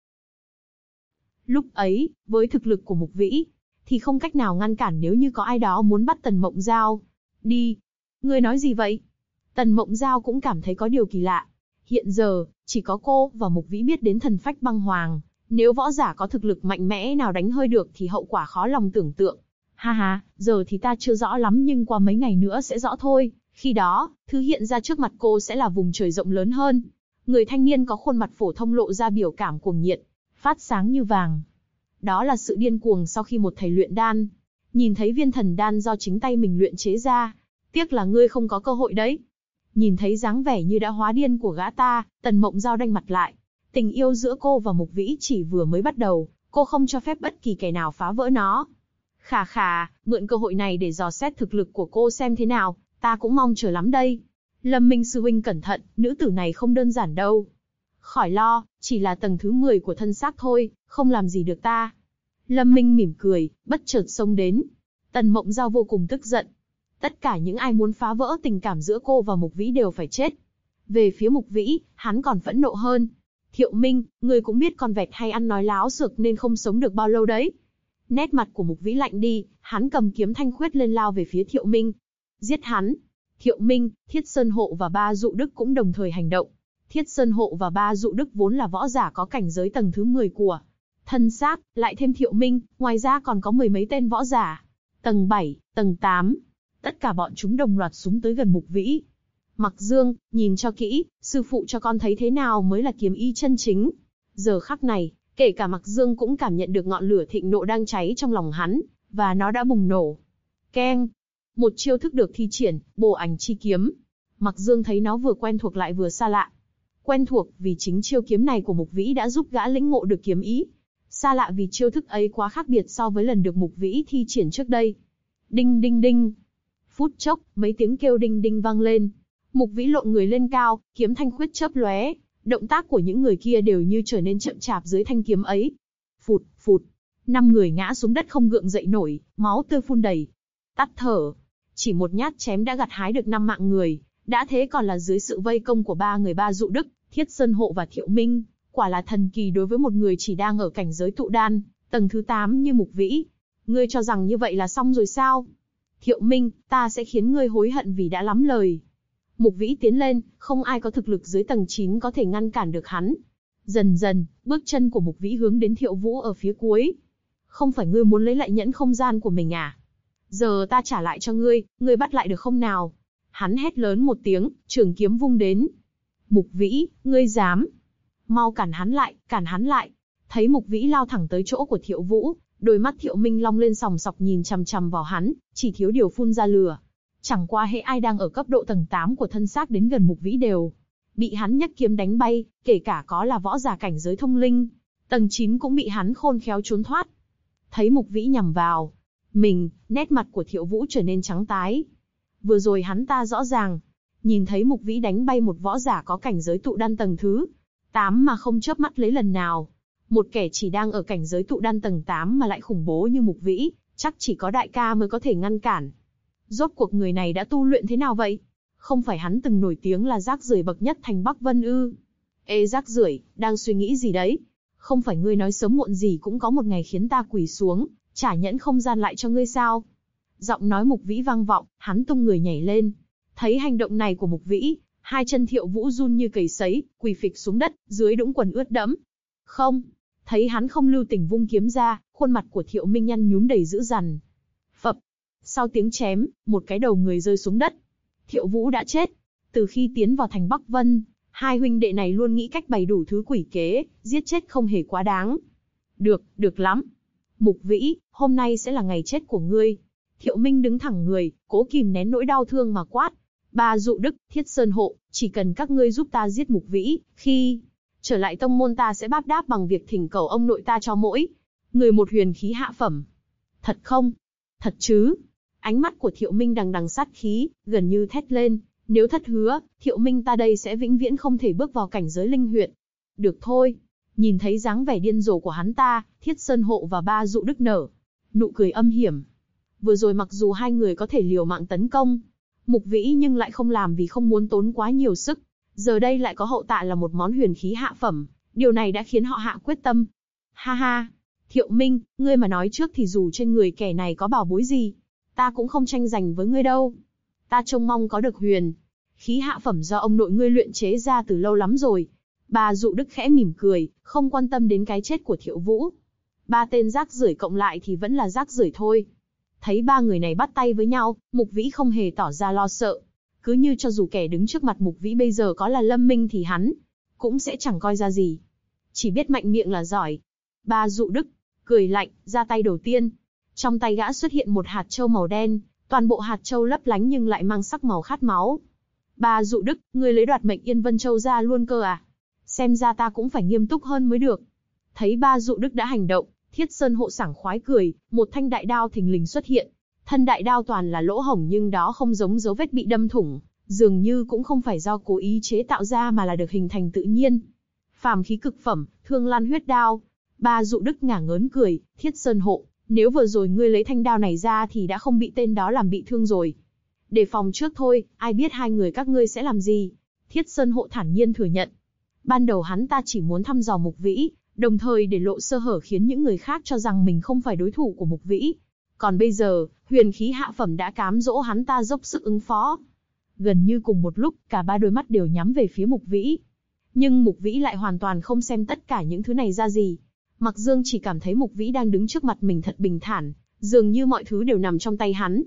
Lúc ấy, với thực lực của Mục Vĩ, thì không cách nào ngăn cản nếu như có ai đó muốn bắt Tần Mộng Giao. Đi. Ngươi nói gì vậy? Tần Mộng Giao cũng cảm thấy có điều kỳ lạ. Hiện giờ, chỉ có cô và Mục Vĩ biết đến thần phách băng hoàng. Nếu võ giả có thực lực mạnh mẽ nào đánh hơi được thì hậu quả khó lòng tưởng tượng. Ha ha, giờ thì ta chưa rõ lắm nhưng qua mấy ngày nữa sẽ rõ thôi. Khi đó, thứ hiện ra trước mặt cô sẽ là vùng trời rộng lớn hơn. Người thanh niên có khuôn mặt phổ thông lộ ra biểu cảm cuồng nhiệt, phát sáng như vàng. Đó là sự điên cuồng sau khi một thầy luyện đan nhìn thấy viên thần đan do chính tay mình luyện chế ra. Tiếc là ngươi không có cơ hội đấy. Nhìn thấy dáng vẻ như đã hóa điên của gã ta, Tần Mộng Giao đanh mặt lại. Tình yêu giữa cô và Mục Vĩ chỉ vừa mới bắt đầu, cô không cho phép bất kỳ kẻ nào phá vỡ nó. Khà khà, mượn cơ hội này để dò xét thực lực của cô xem thế nào, ta cũng mong chờ lắm đây. Lâm Minh sư huynh cẩn thận, nữ tử này không đơn giản đâu. Khỏi lo, chỉ là tầng thứ 10 của thân xác thôi, không làm gì được ta. Lâm Minh mỉm cười, bất chợt xông đến. Tần Mộng Giao vô cùng tức giận. Tất cả những ai muốn phá vỡ tình cảm giữa cô và Mục Vĩ đều phải chết. Về phía Mục Vĩ, hắn còn phẫn nộ hơn. Thiệu Minh, người cũng biết con vẹt hay ăn nói láo xược nên không sống được bao lâu đấy. Nét mặt của Mục Vĩ lạnh đi, hắn cầm kiếm thanh khuyết lên lao về phía Thiệu Minh. Giết hắn. Thiệu Minh, Thiết Sơn Hộ và Ba Dụ Đức cũng đồng thời hành động. Thiết Sơn Hộ và Ba Dụ Đức vốn là võ giả có cảnh giới tầng thứ 10 của thân xác, lại thêm Thiệu Minh, ngoài ra còn có mười mấy tên võ giả tầng 7, tầng 8. Tất cả bọn chúng đồng loạt súng tới gần Mục Vĩ. Mặc Dương, nhìn cho kỹ, sư phụ cho con thấy thế nào mới là kiếm ý chân chính. Giờ khắc này, kể cả Mặc Dương cũng cảm nhận được ngọn lửa thịnh nộ đang cháy trong lòng hắn, và nó đã bùng nổ. Keng! Một chiêu thức được thi triển, Bồ Ảnh Chi Kiếm. Mặc Dương thấy nó vừa quen thuộc lại vừa xa lạ. Quen thuộc vì chính chiêu kiếm này của Mục Vĩ đã giúp gã lĩnh ngộ được kiếm ý. Xa lạ vì chiêu thức ấy quá khác biệt so với lần được Mục Vĩ thi triển trước đây. Đinh đinh đinh. Phút chốc, mấy tiếng kêu đinh đinh vang lên. Mục Vĩ lộn người lên cao, kiếm thanh khuyết chớp lóe. Động tác của những người kia đều như trở nên chậm chạp dưới thanh kiếm ấy. Phụt, phụt. 5 người ngã xuống đất không gượng dậy nổi, máu tươi phun đầy. Tắt thở. Chỉ một nhát chém đã gặt hái được 5 mạng người, đã thế còn là dưới sự vây công của 3 người Ba Dụ Đức, Thiết Sơn Hộ và Thiệu Minh, quả là thần kỳ đối với một người chỉ đang ở cảnh giới tụ đan, tầng thứ 8 như Mục Vĩ. Ngươi cho rằng như vậy là xong rồi sao? Thiệu Minh, ta sẽ khiến ngươi hối hận vì đã lắm lời. Mục Vĩ tiến lên, không ai có thực lực dưới tầng 9 có thể ngăn cản được hắn. Dần dần, bước chân của Mục Vĩ hướng đến Thiệu Vũ ở phía cuối. Không phải ngươi muốn lấy lại nhẫn không gian của mình à? Giờ ta trả lại cho ngươi, ngươi bắt lại được không nào? Hắn hét lớn một tiếng, trường kiếm vung đến. Mục Vĩ, ngươi dám? Mau cản hắn lại, cản hắn lại. Thấy Mục Vĩ lao thẳng tới chỗ của Thiệu Vũ, đôi mắt Thiệu Minh long lên sòng sọc nhìn chằm chằm vào hắn, chỉ thiếu điều phun ra lửa. Chẳng qua hễ ai đang ở cấp độ tầng 8 của thân xác đến gần Mục Vĩ đều bị hắn nhấc kiếm đánh bay, kể cả có là võ giả cảnh giới thông linh. Tầng 9 cũng bị hắn khôn khéo trốn thoát. Thấy Mục Vĩ nhằm vào mình, nét mặt của Thiệu Vũ trở nên trắng tái. Vừa rồi hắn ta rõ ràng nhìn thấy Mục Vĩ đánh bay một võ giả có cảnh giới tụ đan tầng thứ 8 mà không chớp mắt lấy lần nào. Một kẻ chỉ đang ở cảnh giới tụ đan tầng 8 mà lại khủng bố như Mục Vĩ, chắc chỉ có đại ca mới có thể ngăn cản. Rốt cuộc người này đã tu luyện thế nào vậy? Không phải hắn từng nổi tiếng là rác rưởi bậc nhất thành Bắc Vân ư? Ê rác rưởi, đang suy nghĩ gì đấy? Không phải ngươi nói sớm muộn gì cũng có một ngày khiến ta quỳ xuống, trả nhẫn không gian lại cho ngươi sao? Giọng nói Mục Vĩ vang vọng, hắn tung người nhảy lên. Thấy hành động này của Mục Vĩ, hai chân Thiệu Vũ run như cầy sấy, quỳ phịch xuống đất, dưới đũng quần ướt đẫm. Không, thấy hắn không lưu tình vung kiếm ra, khuôn mặt của Thiệu Minh nhăn nhúm đầy dữ dằn. Phập, sau tiếng chém, một cái đầu người rơi xuống đất. Thiệu Vũ đã chết. Từ khi tiến vào thành Bắc Vân, hai huynh đệ này luôn nghĩ cách bày đủ thứ quỷ kế, giết chết không hề quá đáng. Được lắm. Mục Vĩ, hôm nay sẽ là ngày chết của ngươi. Thiệu Minh đứng thẳng người, cố kìm nén nỗi đau thương mà quát. Ba Dụ Đức, Thiết Sơn Hộ, chỉ cần các ngươi giúp ta giết Mục Vĩ, khi trở lại tông môn ta sẽ đáp bằng việc thỉnh cầu ông nội ta cho mỗi người một huyền khí hạ phẩm. Thật không? Thật chứ? Ánh mắt của Thiệu Minh đằng đằng sát khí, gần như thét lên. Nếu thất hứa, Thiệu Minh ta đây sẽ vĩnh viễn không thể bước vào cảnh giới linh huyệt. Được thôi. Nhìn thấy dáng vẻ điên rồ của hắn ta, Thiết Sơn Hộ và Ba Dụ Đức nở nụ cười âm hiểm. Vừa rồi mặc dù hai người có thể liều mạng tấn công Mục Vĩ nhưng lại không làm vì không muốn tốn quá nhiều sức. Giờ đây lại có hậu tạ là một món huyền khí hạ phẩm, điều này đã khiến họ hạ quyết tâm. Ha ha, Thiệu Minh, ngươi mà nói trước thì dù trên người kẻ này có bảo bối gì, ta cũng không tranh giành với ngươi đâu. Ta trông mong có được huyền khí hạ phẩm do ông nội ngươi luyện chế ra từ lâu lắm rồi. Ba Dụ Đức khẽ mỉm cười, không quan tâm đến cái chết của Thiệu Vũ. Ba tên rác rưởi cộng lại thì vẫn là rác rưởi thôi. Thấy ba người này bắt tay với nhau, Mục Vĩ không hề tỏ ra lo sợ. Cứ như cho dù kẻ đứng trước mặt Mục Vĩ bây giờ có là Lâm Minh thì hắn cũng sẽ chẳng coi ra gì. Chỉ biết mạnh miệng là giỏi. Ba Dụ Đức cười lạnh, ra tay đầu tiên. Trong tay gã xuất hiện một hạt châu màu đen, toàn bộ hạt châu lấp lánh nhưng lại mang sắc màu khát máu. Ba Dụ Đức, ngươi lấy đoạt mệnh Yên Vân Châu ra luôn cơ à? Xem ra ta cũng phải nghiêm túc hơn mới được. Thấy Ba Dụ Đức đã hành động, Thiết Sơn Hộ sảng khoái cười, một thanh đại đao thình lình xuất hiện. Thân đại đao toàn là lỗ hổng nhưng đó không giống dấu vết bị đâm thủng, dường như cũng không phải do cố ý chế tạo ra mà là được hình thành tự nhiên. Phàm khí cực phẩm, Thương Lan huyết đao. Ba Dụ Đức ngả ngớn cười, Thiết Sơn Hộ, nếu vừa rồi ngươi lấy thanh đao này ra thì đã không bị tên đó làm bị thương rồi. Đề phòng trước thôi, ai biết hai người các ngươi sẽ làm gì. Thiết Sơn Hộ thản nhiên thừa nhận. Ban đầu hắn ta chỉ muốn thăm dò Mục Vĩ, đồng thời để lộ sơ hở khiến những người khác cho rằng mình không phải đối thủ của Mục Vĩ. Còn bây giờ, huyền khí hạ phẩm đã cám dỗ hắn ta dốc sức ứng phó. Gần như cùng một lúc, cả ba đôi mắt đều nhắm về phía Mục Vĩ. Nhưng Mục Vĩ lại hoàn toàn không xem tất cả những thứ này ra gì. Mặc Dương chỉ cảm thấy Mục Vĩ đang đứng trước mặt mình thật bình thản, dường như mọi thứ đều nằm trong tay hắn.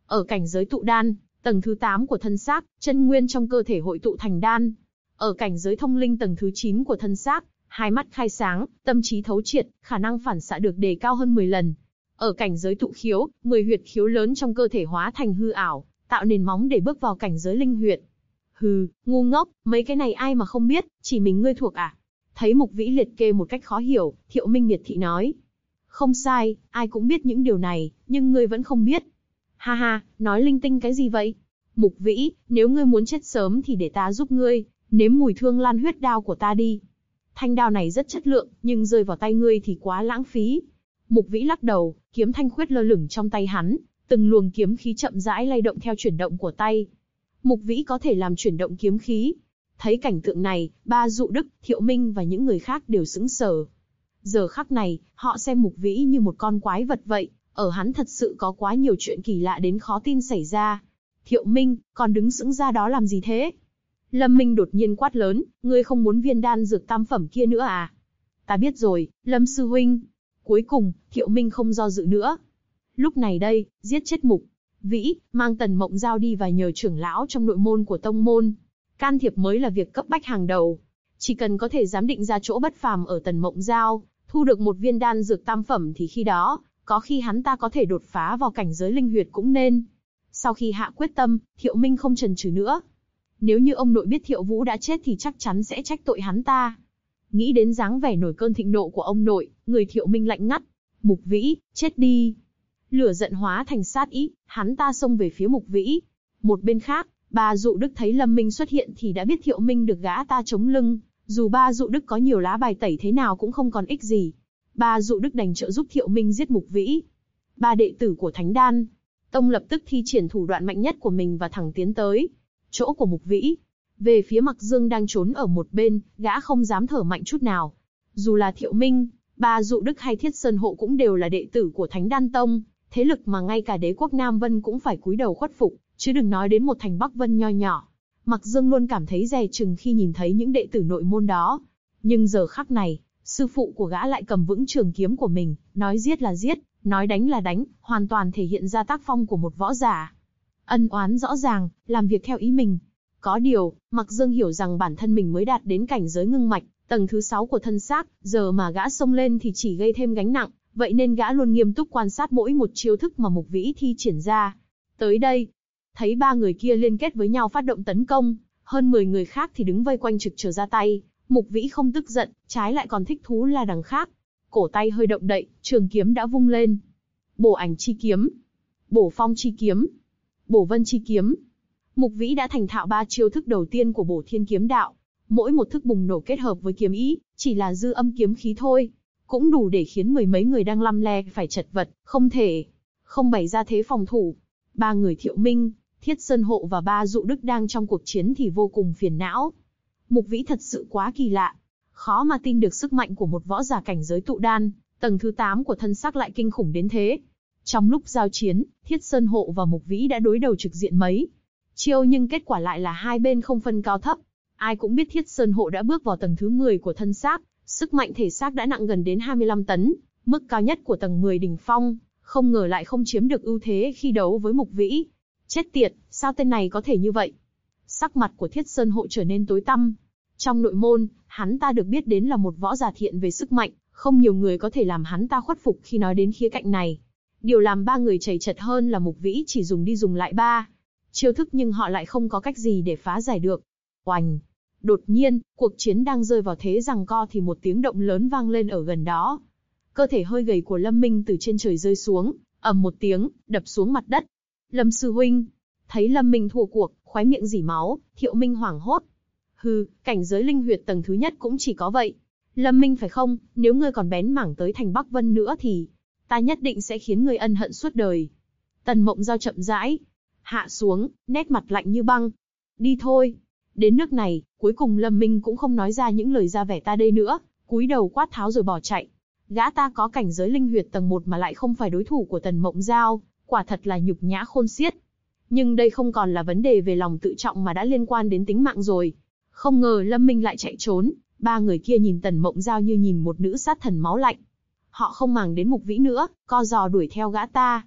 Ở cảnh giới tụ đan, tầng thứ 8 của thân xác, chân nguyên trong cơ thể hội tụ thành đan. Ở cảnh giới thông linh tầng thứ 9 của thân xác, hai mắt khai sáng, tâm trí thấu triệt, khả năng phản xạ được đề cao hơn 10 lần. Ở cảnh giới tụ khiếu, 10 huyệt khiếu lớn trong cơ thể hóa thành hư ảo, tạo nền móng để bước vào cảnh giới linh huyệt. Hừ, ngu ngốc, mấy cái này ai mà không biết, chỉ mình ngươi thuộc à? Thấy Mục Vĩ liệt kê một cách khó hiểu, Thiệu Minh miệt thị nói. Không sai, ai cũng biết những điều này, nhưng ngươi vẫn không biết. Ha ha, nói linh tinh cái gì vậy? Mục Vĩ, nếu ngươi muốn chết sớm thì để ta giúp ngươi, nếm mùi thương lan huyết đao của ta đi. Thanh đao này rất chất lượng, nhưng rơi vào tay ngươi thì quá lãng phí. Mục Vĩ lắc đầu, kiếm thanh khuyết lơ lửng trong tay hắn, từng luồng kiếm khí chậm rãi lay động theo chuyển động của tay. Mục Vĩ có thể làm chuyển động kiếm khí. Thấy cảnh tượng này, Ba Dụ Đức, Thiệu Minh và những người khác đều sững sờ. Giờ khắc này, họ xem Mục Vĩ như một con quái vật vậy, ở hắn thật sự có quá nhiều chuyện kỳ lạ đến khó tin xảy ra. Thiệu Minh, còn đứng sững ra đó làm gì thế? Lâm Minh đột nhiên quát lớn, ngươi không muốn viên đan dược tam phẩm kia nữa à? Ta biết rồi, Lâm sư huynh. Cuối cùng, Thiệu Minh không do dự nữa. Lúc này đây, giết chết Mục Vĩ, mang Tần Mộng Giao đi và nhờ trưởng lão trong nội môn của tông môn. Can thiệp mới là việc cấp bách hàng đầu. Chỉ cần có thể giám định ra chỗ bất phàm ở Tần Mộng Giao, thu được một viên đan dược tam phẩm thì khi đó, có khi hắn ta có thể đột phá vào cảnh giới linh huyệt cũng nên. Sau khi hạ quyết tâm, Thiệu Minh không chần chừ nữa. Nếu như ông nội biết Thiệu Vũ đã chết thì chắc chắn sẽ trách tội hắn ta. Nghĩ đến dáng vẻ nổi cơn thịnh nộ của ông nội, người Thiệu Minh lạnh ngắt. Mục Vĩ, chết đi. Lửa giận hóa thành sát ý, hắn ta xông về phía Mục Vĩ. Một bên khác, Ba Dụ Đức thấy Lâm Minh xuất hiện thì đã biết Thiệu Minh được gã ta chống lưng. Dù Ba Dụ Đức có nhiều lá bài tẩy thế nào cũng không còn ích gì. Ba Dụ Đức đành trợ giúp Thiệu Minh giết Mục Vĩ. Ba đệ tử của Thánh Đan Tông lập tức thi triển thủ đoạn mạnh nhất của mình và thẳng tiến tới chỗ của Mục Vĩ. Về phía Mặc Dương đang trốn ở một bên, gã không dám thở mạnh chút nào. Dù là Thiệu Minh, Ba Dụ Đức hay Thiết Sơn Hộ cũng đều là đệ tử của Thánh Đan Tông, thế lực mà ngay cả đế quốc Nam Vân cũng phải cúi đầu khuất phục, chứ đừng nói đến một thành Bắc Vân nho nhỏ. Mặc Dương luôn cảm thấy dè chừng khi nhìn thấy những đệ tử nội môn đó. Nhưng giờ khắc này, sư phụ của gã lại cầm vững trường kiếm của mình, nói giết là giết, nói đánh là đánh, hoàn toàn thể hiện ra tác phong của một võ giả. Ân oán rõ ràng, làm việc theo ý mình. Có điều, Mặc Dương hiểu rằng bản thân mình mới đạt đến cảnh giới ngưng mạch, tầng thứ 6 của thân xác, giờ mà gã xông lên thì chỉ gây thêm gánh nặng, vậy nên gã luôn nghiêm túc quan sát mỗi một chiêu thức mà Mục Vĩ thi triển ra. Tới đây, thấy ba người kia liên kết với nhau phát động tấn công, hơn 10 người khác thì đứng vây quanh trực chờ ra tay. Mục Vĩ không tức giận, trái lại còn thích thú là đằng khác. Cổ tay hơi động đậy, trường kiếm đã vung lên. Bổ ảnh chi kiếm, bổ phong chi kiếm, bổ vân chi kiếm. Mục Vĩ đã thành thạo 3 chiêu thức đầu tiên của bổ thiên kiếm đạo. Mỗi một thức bùng nổ kết hợp với kiếm ý, chỉ là dư âm kiếm khí thôi, cũng đủ để khiến mười mấy người đang lăm le phải chật vật, không thể không bày ra thế phòng thủ. Ba người Thiệu Minh, Thiết Sơn Hộ và Ba Dụ Đức đang trong cuộc chiến thì vô cùng phiền não. Mục Vĩ thật sự quá kỳ lạ, khó mà tin được sức mạnh của một võ giả cảnh giới tụ đan, tầng thứ 8 của thân xác lại kinh khủng đến thế. Trong lúc giao chiến, Thiết Sơn Hộ và Mục Vĩ đã đối đầu trực diện mấy chiêu nhưng kết quả lại là hai bên không phân cao thấp. Ai cũng biết Thiết Sơn Hộ đã bước vào tầng thứ 10 của thân xác, sức mạnh thể xác đã nặng gần đến 25 tấn, mức cao nhất của tầng 10 đỉnh phong, không ngờ lại không chiếm được ưu thế khi đấu với Mục Vĩ. Chết tiệt, sao tên này có thể như vậy? Sắc mặt của Thiết Sơn Hộ trở nên tối tăm. Trong nội môn, hắn ta được biết đến là một võ giả thiện về sức mạnh, không nhiều người có thể làm hắn ta khuất phục khi nói đến khía cạnh này. Điều làm ba người chầy chật hơn là Mục Vĩ chỉ dùng đi dùng lại 3 chiêu thức nhưng họ lại không có cách gì để phá giải được. Oành! Đột nhiên, cuộc chiến đang rơi vào thế giằng co thì một tiếng động lớn vang lên ở gần đó. Cơ thể hơi gầy của Lâm Minh từ trên trời rơi xuống, ầm một tiếng, đập xuống mặt đất. Lâm sư huynh! Thấy Lâm Minh thua cuộc, khóe miệng rỉ máu, Thiệu Minh hoảng hốt. Hừ, cảnh giới linh huyệt tầng thứ nhất cũng chỉ có vậy. Lâm Minh phải không, nếu ngươi còn bén mảng tới thành Bắc Vân nữa thì ta nhất định sẽ khiến ngươi ân hận suốt đời. Tần Mộng Giao chậm rãi hạ xuống, nét mặt lạnh như băng. Đi thôi. Đến nước này, cuối cùng Lâm Minh cũng không nói ra những lời ra vẻ ta đây nữa, cúi đầu quát tháo rồi bỏ chạy. Gã ta có cảnh giới linh huyệt tầng 1 mà lại không phải đối thủ của Tần Mộng Giao, quả thật là nhục nhã khôn xiết. Nhưng đây không còn là vấn đề về lòng tự trọng mà đã liên quan đến tính mạng rồi. Không ngờ Lâm Minh lại chạy trốn, ba người kia nhìn Tần Mộng Giao như nhìn một nữ sát thần máu lạnh. Họ không màng đến Mục Vĩ nữa, co giò đuổi theo gã ta.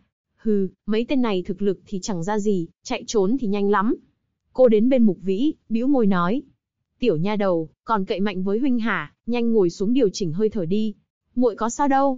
Hừ, mấy tên này thực lực thì chẳng ra gì, chạy trốn thì nhanh lắm. Cô đến bên Mục Vĩ, bĩu môi nói. Tiểu nha đầu, còn cậy mạnh với huynh hả, nhanh ngồi xuống điều chỉnh hơi thở đi. Muội có sao đâu?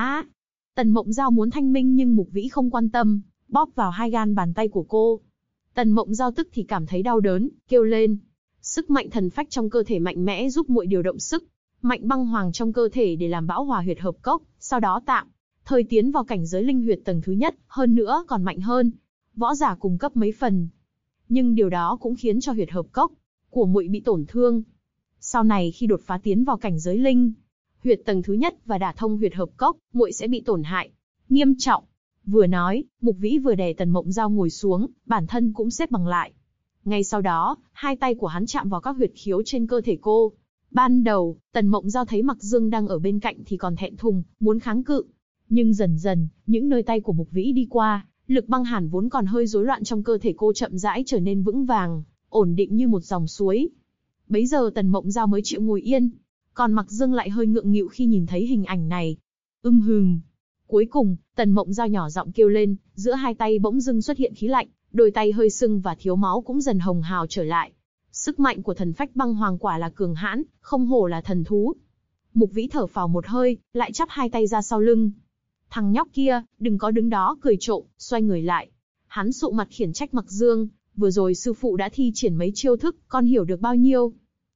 Tần Mộng Giao muốn thanh minh nhưng Mục Vĩ không quan tâm, bóp vào hai gan bàn tay của cô. Tần Mộng Giao tức thì cảm thấy đau đớn, kêu lên. Sức mạnh thần phách trong cơ thể mạnh mẽ giúp muội điều động sức mạnh băng hoàng trong cơ thể để làm bão hòa huyệt hợp cốc, sau đó tạm thời tiến vào cảnh giới linh huyệt tầng thứ nhất, hơn nữa còn mạnh hơn võ giả cùng cấp mấy phần. Nhưng điều đó cũng khiến cho huyệt hợp cốc của muội bị tổn thương. Sau này khi đột phá tiến vào cảnh giới linh huyệt tầng thứ nhất và đả thông huyệt hợp cốc, muội sẽ bị tổn hại nghiêm trọng. Vừa nói, Mục Vĩ vừa đè Tần Mộng Giao ngồi xuống, bản thân cũng xếp bằng lại. Ngay sau đó, hai tay của hắn chạm vào các huyệt khiếu trên cơ thể cô. Ban đầu, Tần Mộng Giao thấy Mặc Dương đang ở bên cạnh thì còn thẹn thùng, muốn kháng cự. Nhưng dần dần, những nơi tay của Mục Vĩ đi qua, lực băng hàn vốn còn hơi rối loạn trong cơ thể cô chậm rãi trở nên vững vàng, ổn định như một dòng suối. Bấy giờ Tần Mộng Giao mới chịu ngồi yên, còn Mặc Dương lại hơi ngượng nghịu khi nhìn thấy hình ảnh này. Hừm. Cuối cùng, Tần Mộng Giao nhỏ giọng kêu lên, giữa hai tay bỗng dưng xuất hiện khí lạnh, đôi tay hơi sưng và thiếu máu cũng dần hồng hào trở lại. Sức mạnh của thần phách băng hoàng quả là cường hãn, không hổ là thần thú. Mục Vĩ thở phào một hơi, lại chắp hai tay ra sau lưng. Thằng nhóc kia, đừng có đứng đó cười trộm, xoay người lại. Hắn sụ mặt khiển trách Mặc Dương, vừa rồi sư phụ đã thi triển mấy chiêu thức, con hiểu được bao nhiêu?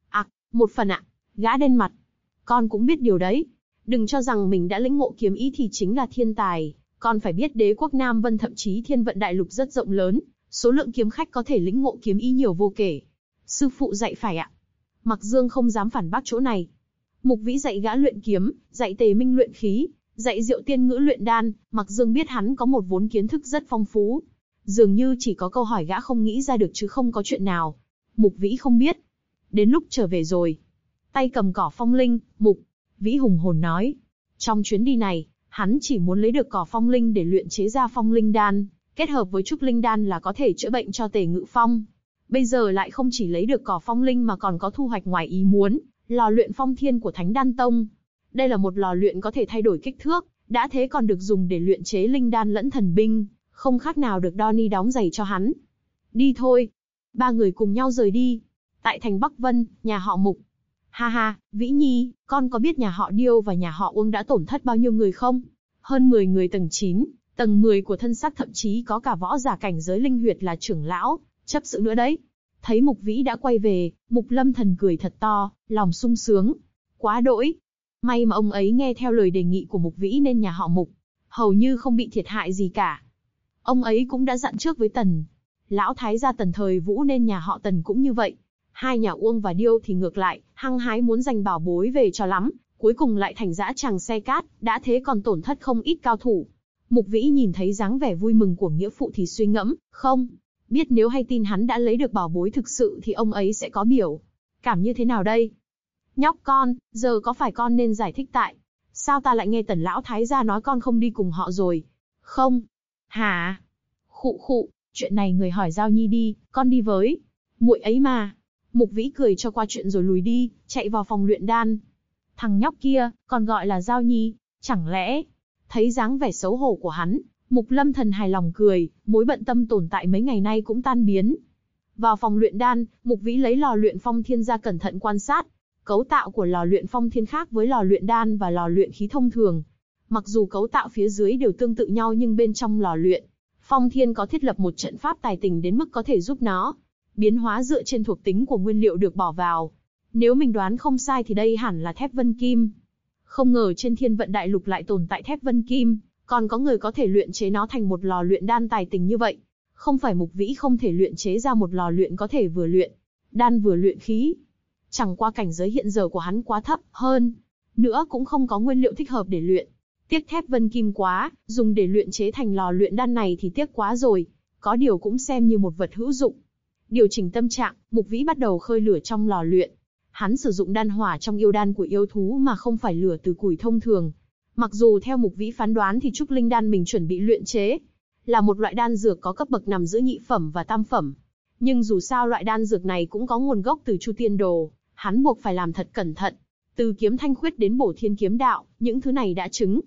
Một phần ạ. Gã đen mặt. Con cũng biết điều đấy. Đừng cho rằng mình đã lĩnh ngộ kiếm ý thì chính là thiên tài. Con phải biết đế quốc Nam Vân thậm chí thiên vận đại lục rất rộng lớn, số lượng kiếm khách có thể lĩnh ngộ kiếm ý nhiều vô kể. Sư phụ dạy phải ạ. Mặc Dương không dám phản bác chỗ này. Mục Vĩ dạy gã luyện kiếm, dạy Tề Minh luyện khí, dạy Diệu Tiên Ngữ luyện đan. Mặc Dương biết hắn có một vốn kiến thức rất phong phú. Dường như chỉ có câu hỏi gã không nghĩ ra được chứ không có chuyện nào Mục Vĩ không biết. Đến lúc trở về rồi. Tay cầm cỏ phong linh, Mục Vĩ hùng hồn nói. Trong chuyến đi này, hắn chỉ muốn lấy được cỏ phong linh để luyện chế ra phong linh đan, kết hợp với trúc linh đan là có thể chữa bệnh cho Tề Ngự Phong. Bây giờ lại không chỉ lấy được cỏ phong linh mà còn có thu hoạch ngoài ý muốn, lò luyện phong thiên của Thánh Đan Tông. Đây là một lò luyện có thể thay đổi kích thước, đã thế còn được dùng để luyện chế linh đan lẫn thần binh, không khác nào được Donnie đóng giày cho hắn. Đi thôi. Ba người cùng nhau rời đi. Tại thành Bắc Vân, nhà họ Mục. Ha ha, Vĩ Nhi, con có biết nhà họ Điêu và nhà họ Uông đã tổn thất bao nhiêu người không? Hơn 10 người tầng 9, tầng 10 của thân xác, thậm chí có cả võ giả cảnh giới linh huyệt là trưởng lão, chấp sự nữa đấy. Thấy Mục Vĩ đã quay về, Mục Lâm Thần cười thật to, lòng sung sướng. Quá đỗi. May mà ông ấy nghe theo lời đề nghị của Mục Vĩ nên nhà họ Mục hầu như không bị thiệt hại gì cả. Ông ấy cũng đã dặn trước với Tần lão thái gia Tần Thời Vũ nên nhà họ Tần cũng như vậy. Hai nhà Uông và Điêu thì ngược lại, hăng hái muốn giành bảo bối về cho lắm, cuối cùng lại thành dã tràng xe cát, đã thế còn tổn thất không ít cao thủ. Mục Vĩ nhìn thấy dáng vẻ vui mừng của nghĩa phụ thì suy ngẫm, không biết nếu hay tin hắn đã lấy được bảo bối thực sự thì ông ấy sẽ có biểu cảm như thế nào đây? Nhóc con, giờ có phải con nên giải thích tại sao ta lại nghe Tần lão thái gia nói con không đi cùng họ rồi? Không. Hả? Khụ, chuyện này người hỏi Giao Nhi đi, con đi với muội ấy mà. Mục Vĩ cười cho qua chuyện rồi lùi đi, chạy vào phòng luyện đan. Thằng nhóc kia, còn gọi là Giao Nhi, chẳng lẽ? Thấy dáng vẻ xấu hổ của hắn, Mục Lâm Thần hài lòng cười, mối bận tâm tồn tại mấy ngày nay cũng tan biến. Vào phòng luyện đan, Mục Vĩ lấy lò luyện phong thiên ra cẩn thận quan sát. Cấu tạo của lò luyện phong thiên khác với lò luyện đan và lò luyện khí thông thường. Mặc dù cấu tạo phía dưới đều tương tự nhau nhưng bên trong lò luyện phong thiên có thiết lập một trận pháp tài tình đến mức có thể giúp nó biến hóa dựa trên thuộc tính của nguyên liệu được bỏ vào. Nếu mình đoán không sai thì đây hẳn là thép vân kim. Không ngờ trên thiên vận đại lục lại tồn tại thép vân kim, còn có người có thể luyện chế nó thành một lò luyện đan tài tình như vậy. Không phải Mục Vĩ không thể luyện chế ra một lò luyện có thể vừa luyện đan vừa luyện khí. Chẳng qua cảnh giới hiện giờ của hắn quá thấp, hơn nữa cũng không có nguyên liệu thích hợp để luyện. Tiếc thép vân kim quá, dùng để luyện chế thành lò luyện đan này thì tiếc quá rồi, có điều cũng xem như một vật hữu dụng. Điều chỉnh tâm trạng, Mục Vĩ bắt đầu khơi lửa trong lò luyện. Hắn sử dụng đan hỏa trong yêu đan của yêu thú mà không phải lửa từ củi thông thường. Mặc dù theo Mục Vĩ phán đoán thì trúc linh đan mình chuẩn bị luyện chế là một loại đan dược có cấp bậc nằm giữa nhị phẩm và tam phẩm. Nhưng dù sao loại đan dược này cũng có nguồn gốc từ Chu Tiên Đồ, hắn buộc phải làm thật cẩn thận. Từ kiếm thanh khuyết đến bổ thiên kiếm đạo, những thứ này đã chứng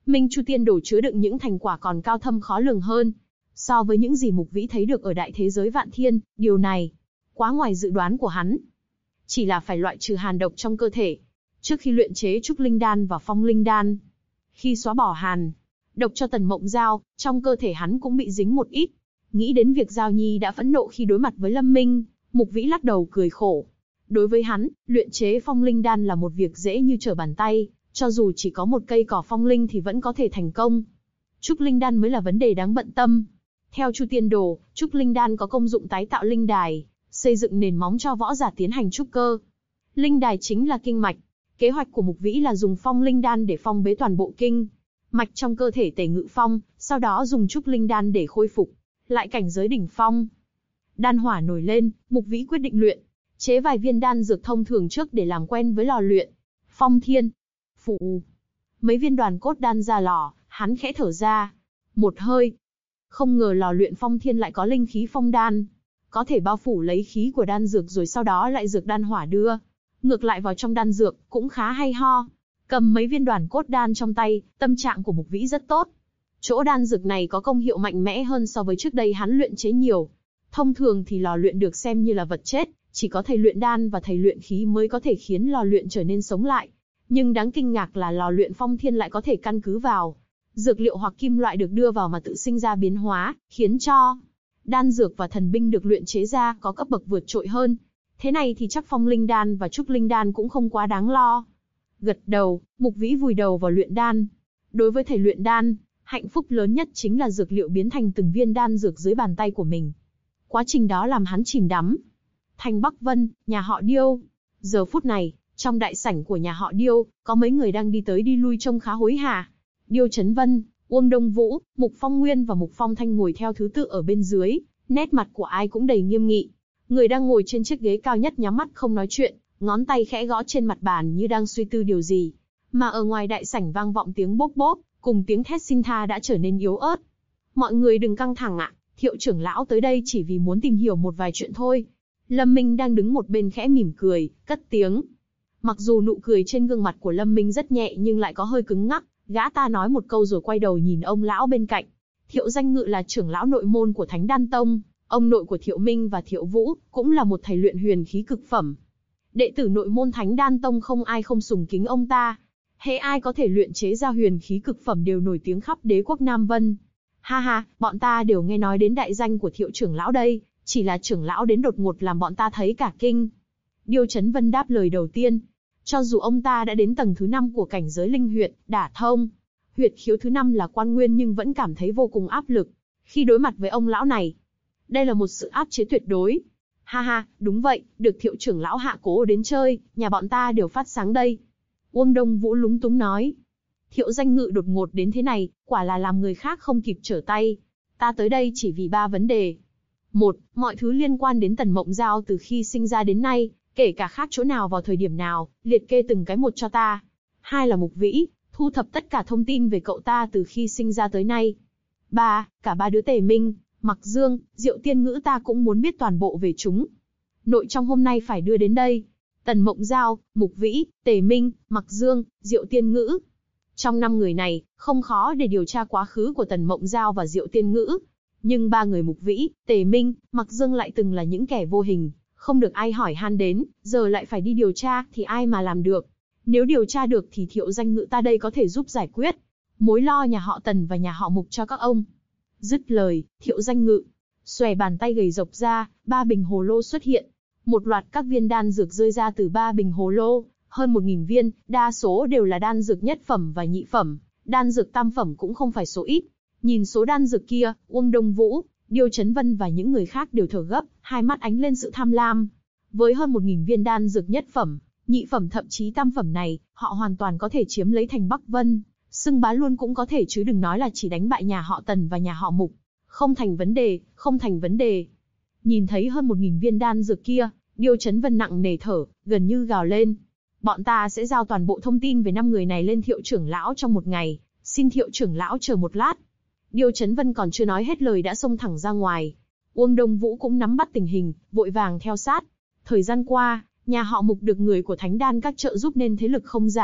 Minh Chu Tiên Đồ chứa đựng những thành quả còn cao thâm khó lường hơn. So với những gì Mục Vĩ thấy được ở đại thế giới Vạn Thiên, điều này quá ngoài dự đoán của hắn. Chỉ là phải loại trừ hàn độc trong cơ thể, trước khi luyện chế Trúc Linh Đan và Phong Linh Đan. Khi xóa bỏ hàn độc cho Tần Mộng Giao, trong cơ thể hắn cũng bị dính một ít. Nghĩ đến việc Giao Nhi đã phẫn nộ khi đối mặt với Lâm Minh, Mục Vĩ lắc đầu cười khổ. Đối với hắn, luyện chế Phong Linh Đan là một việc dễ như trở bàn tay, cho dù chỉ có một cây cỏ phong linh thì vẫn có thể thành công. Trúc Linh Đan mới là vấn đề đáng bận tâm. Theo Chu Tiên Đồ, Trúc Linh Đan có công dụng tái tạo linh đài, xây dựng nền móng cho võ giả tiến hành trúc cơ. Linh đài chính là kinh mạch. Kế hoạch của Mục Vĩ là dùng Phong Linh Đan để phong bế toàn bộ kinh mạch trong cơ thể Tề Ngự Phong, sau đó dùng Trúc Linh Đan để khôi phục lại cảnh giới đỉnh phong. Đan hỏa nổi lên, Mục Vĩ quyết định luyện chế vài viên đan dược thông thường trước để làm quen với lò luyện. Phong Thiên Phụ. Mấy viên đoàn cốt đan ra lò, hắn khẽ thở ra một hơi. Không ngờ lò luyện Phong Thiên lại có linh khí phong đan, có thể bao phủ lấy khí của đan dược rồi sau đó lại dược đan hỏa đưa ngược lại vào trong đan dược, cũng khá hay ho. Cầm mấy viên đoàn cốt đan trong tay, tâm trạng của Mục Vĩ rất tốt. Chỗ đan dược này có công hiệu mạnh mẽ hơn so với trước đây hắn luyện chế nhiều. Thông thường thì lò luyện được xem như là vật chết, chỉ có thầy luyện đan và thầy luyện khí mới có thể khiến lò luyện trở nên sống lại. Nhưng đáng kinh ngạc là lò luyện Phong Thiên lại có thể căn cứ vào dược liệu hoặc kim loại được đưa vào mà tự sinh ra biến hóa, khiến cho đan dược và thần binh được luyện chế ra có cấp bậc vượt trội hơn. Thế này thì chắc Phong Linh Đan và Trúc Linh Đan cũng không quá đáng lo. Gật đầu, Mục Vĩ vùi đầu vào luyện đan. Đối với thầy luyện đan, hạnh phúc lớn nhất chính là dược liệu biến thành từng viên đan dược dưới bàn tay của mình. Quá trình đó làm hắn chìm đắm. Thành Bắc Vân, nhà họ Điêu. Giờ phút này, trong đại sảnh của nhà họ Điêu, có mấy người đang đi tới đi lui trông khá hối hả. Điêu Chấn Vân, Uông Đông Vũ, Mục Phong Nguyên và Mục Phong Thanh ngồi theo thứ tự ở bên dưới, nét mặt của ai cũng đầy nghiêm nghị. Người đang ngồi trên chiếc ghế cao nhất nhắm mắt không nói chuyện, ngón tay khẽ gõ trên mặt bàn như đang suy tư điều gì. Mà ở ngoài đại sảnh vang vọng tiếng bốp bốp, cùng tiếng thét xin tha đã trở nên yếu ớt. Mọi người đừng căng thẳng ạ, Thiệu trưởng lão tới đây chỉ vì muốn tìm hiểu một vài chuyện thôi. Lâm Minh đang đứng một bên khẽ mỉm cười, cất tiếng. Mặc dù nụ cười trên gương mặt của Lâm Minh rất nhẹ nhưng lại có hơi cứng ngắc, gã ta nói một câu rồi quay đầu nhìn ông lão bên cạnh. Thiệu Danh Ngự là trưởng lão nội môn của Thánh Đan Tông, ông nội của Thiệu Minh và Thiệu Vũ, cũng là một thầy luyện huyền khí cực phẩm. Đệ tử nội môn Thánh Đan Tông không ai không sùng kính ông ta. Hễ ai có thể luyện chế ra huyền khí cực phẩm đều nổi tiếng khắp đế quốc Nam Vân. Ha ha, bọn ta đều nghe nói đến đại danh của Thiệu trưởng lão đây, chỉ là trưởng lão đến đột ngột làm bọn ta thấy cả kinh. Điêu Chấn Vân đáp lời đầu tiên. Cho dù ông ta đã đến tầng thứ 5 của cảnh giới linh huyệt, đả thông huyệt khiếu thứ 5 là quan nguyên nhưng vẫn cảm thấy vô cùng áp lực khi đối mặt với ông lão này. Đây là một sự áp chế tuyệt đối. Ha ha, đúng vậy, được Thiệu trưởng lão hạ cố đến chơi, nhà bọn ta đều phát sáng đây. Uông Đông Vũ lúng túng nói. Thiệu Danh Ngự đột ngột đến thế này, quả là làm người khác không kịp trở tay. Ta tới đây chỉ vì 3 vấn đề. 1. Mọi thứ liên quan đến Tần Mộng Giao từ khi sinh ra đến nay, kể cả khác chỗ nào vào thời điểm nào, liệt kê từng cái một cho ta. 2 là Mục Vĩ, thu thập tất cả thông tin về cậu ta từ khi sinh ra tới nay. 3. Cả 3 đứa Tề Minh, Mặc Dương, Diệu Tiên Ngữ ta cũng muốn biết toàn bộ về chúng. Nội trong hôm nay phải đưa đến đây. Tần Mộng Giao, Mục Vĩ, Tề Minh, Mặc Dương, Diệu Tiên Ngữ. Trong 5 người này, không khó để điều tra quá khứ của Tần Mộng Giao và Diệu Tiên Ngữ. Nhưng 3 người Mục Vĩ, Tề Minh, Mặc Dương lại từng là những kẻ vô hình, không được ai hỏi han đến, giờ lại phải đi điều tra thì ai mà làm được. Nếu điều tra được thì Thiệu Danh Ngự ta đây có thể giúp giải quyết mối lo nhà họ Tần và nhà họ Mục cho các ông. Dứt lời, Thiệu Danh Ngự xòe bàn tay gầy rộc ra, 3 bình hồ lô xuất hiện. Một loạt các viên đan dược rơi ra từ 3 bình hồ lô, hơn 1000 viên, đa số đều là đan dược nhất phẩm và nhị phẩm, đan dược tam phẩm cũng không phải số ít. Nhìn số đan dược kia, Uông Đông Vũ, Điêu Chấn Vân và những người khác đều thở gấp, hai mắt ánh lên sự tham lam. Với hơn 1000 viên đan dược nhất phẩm, nhị phẩm thậm chí tam phẩm này, họ hoàn toàn có thể chiếm lấy thành Bắc Vân, xưng bá luôn cũng có thể chứ đừng nói là chỉ đánh bại nhà họ Tần và nhà họ Mục. Không thành vấn đề, không thành vấn đề. Nhìn thấy hơn 1000 viên đan dược kia, Điêu Chấn Vân nặng nề thở, gần như gào lên. Bọn ta sẽ giao toàn bộ thông tin về 5 người này lên Thiệu trưởng lão trong một ngày, xin Thiệu trưởng lão chờ một lát. Điêu Chấn Vân còn chưa nói hết lời đã xông thẳng ra ngoài. Uông Đông Vũ cũng nắm bắt tình hình, vội vàng theo sát. Thời gian qua, nhà họ Mục được người của Thánh Đan các trợ giúp nên thế lực không giảm,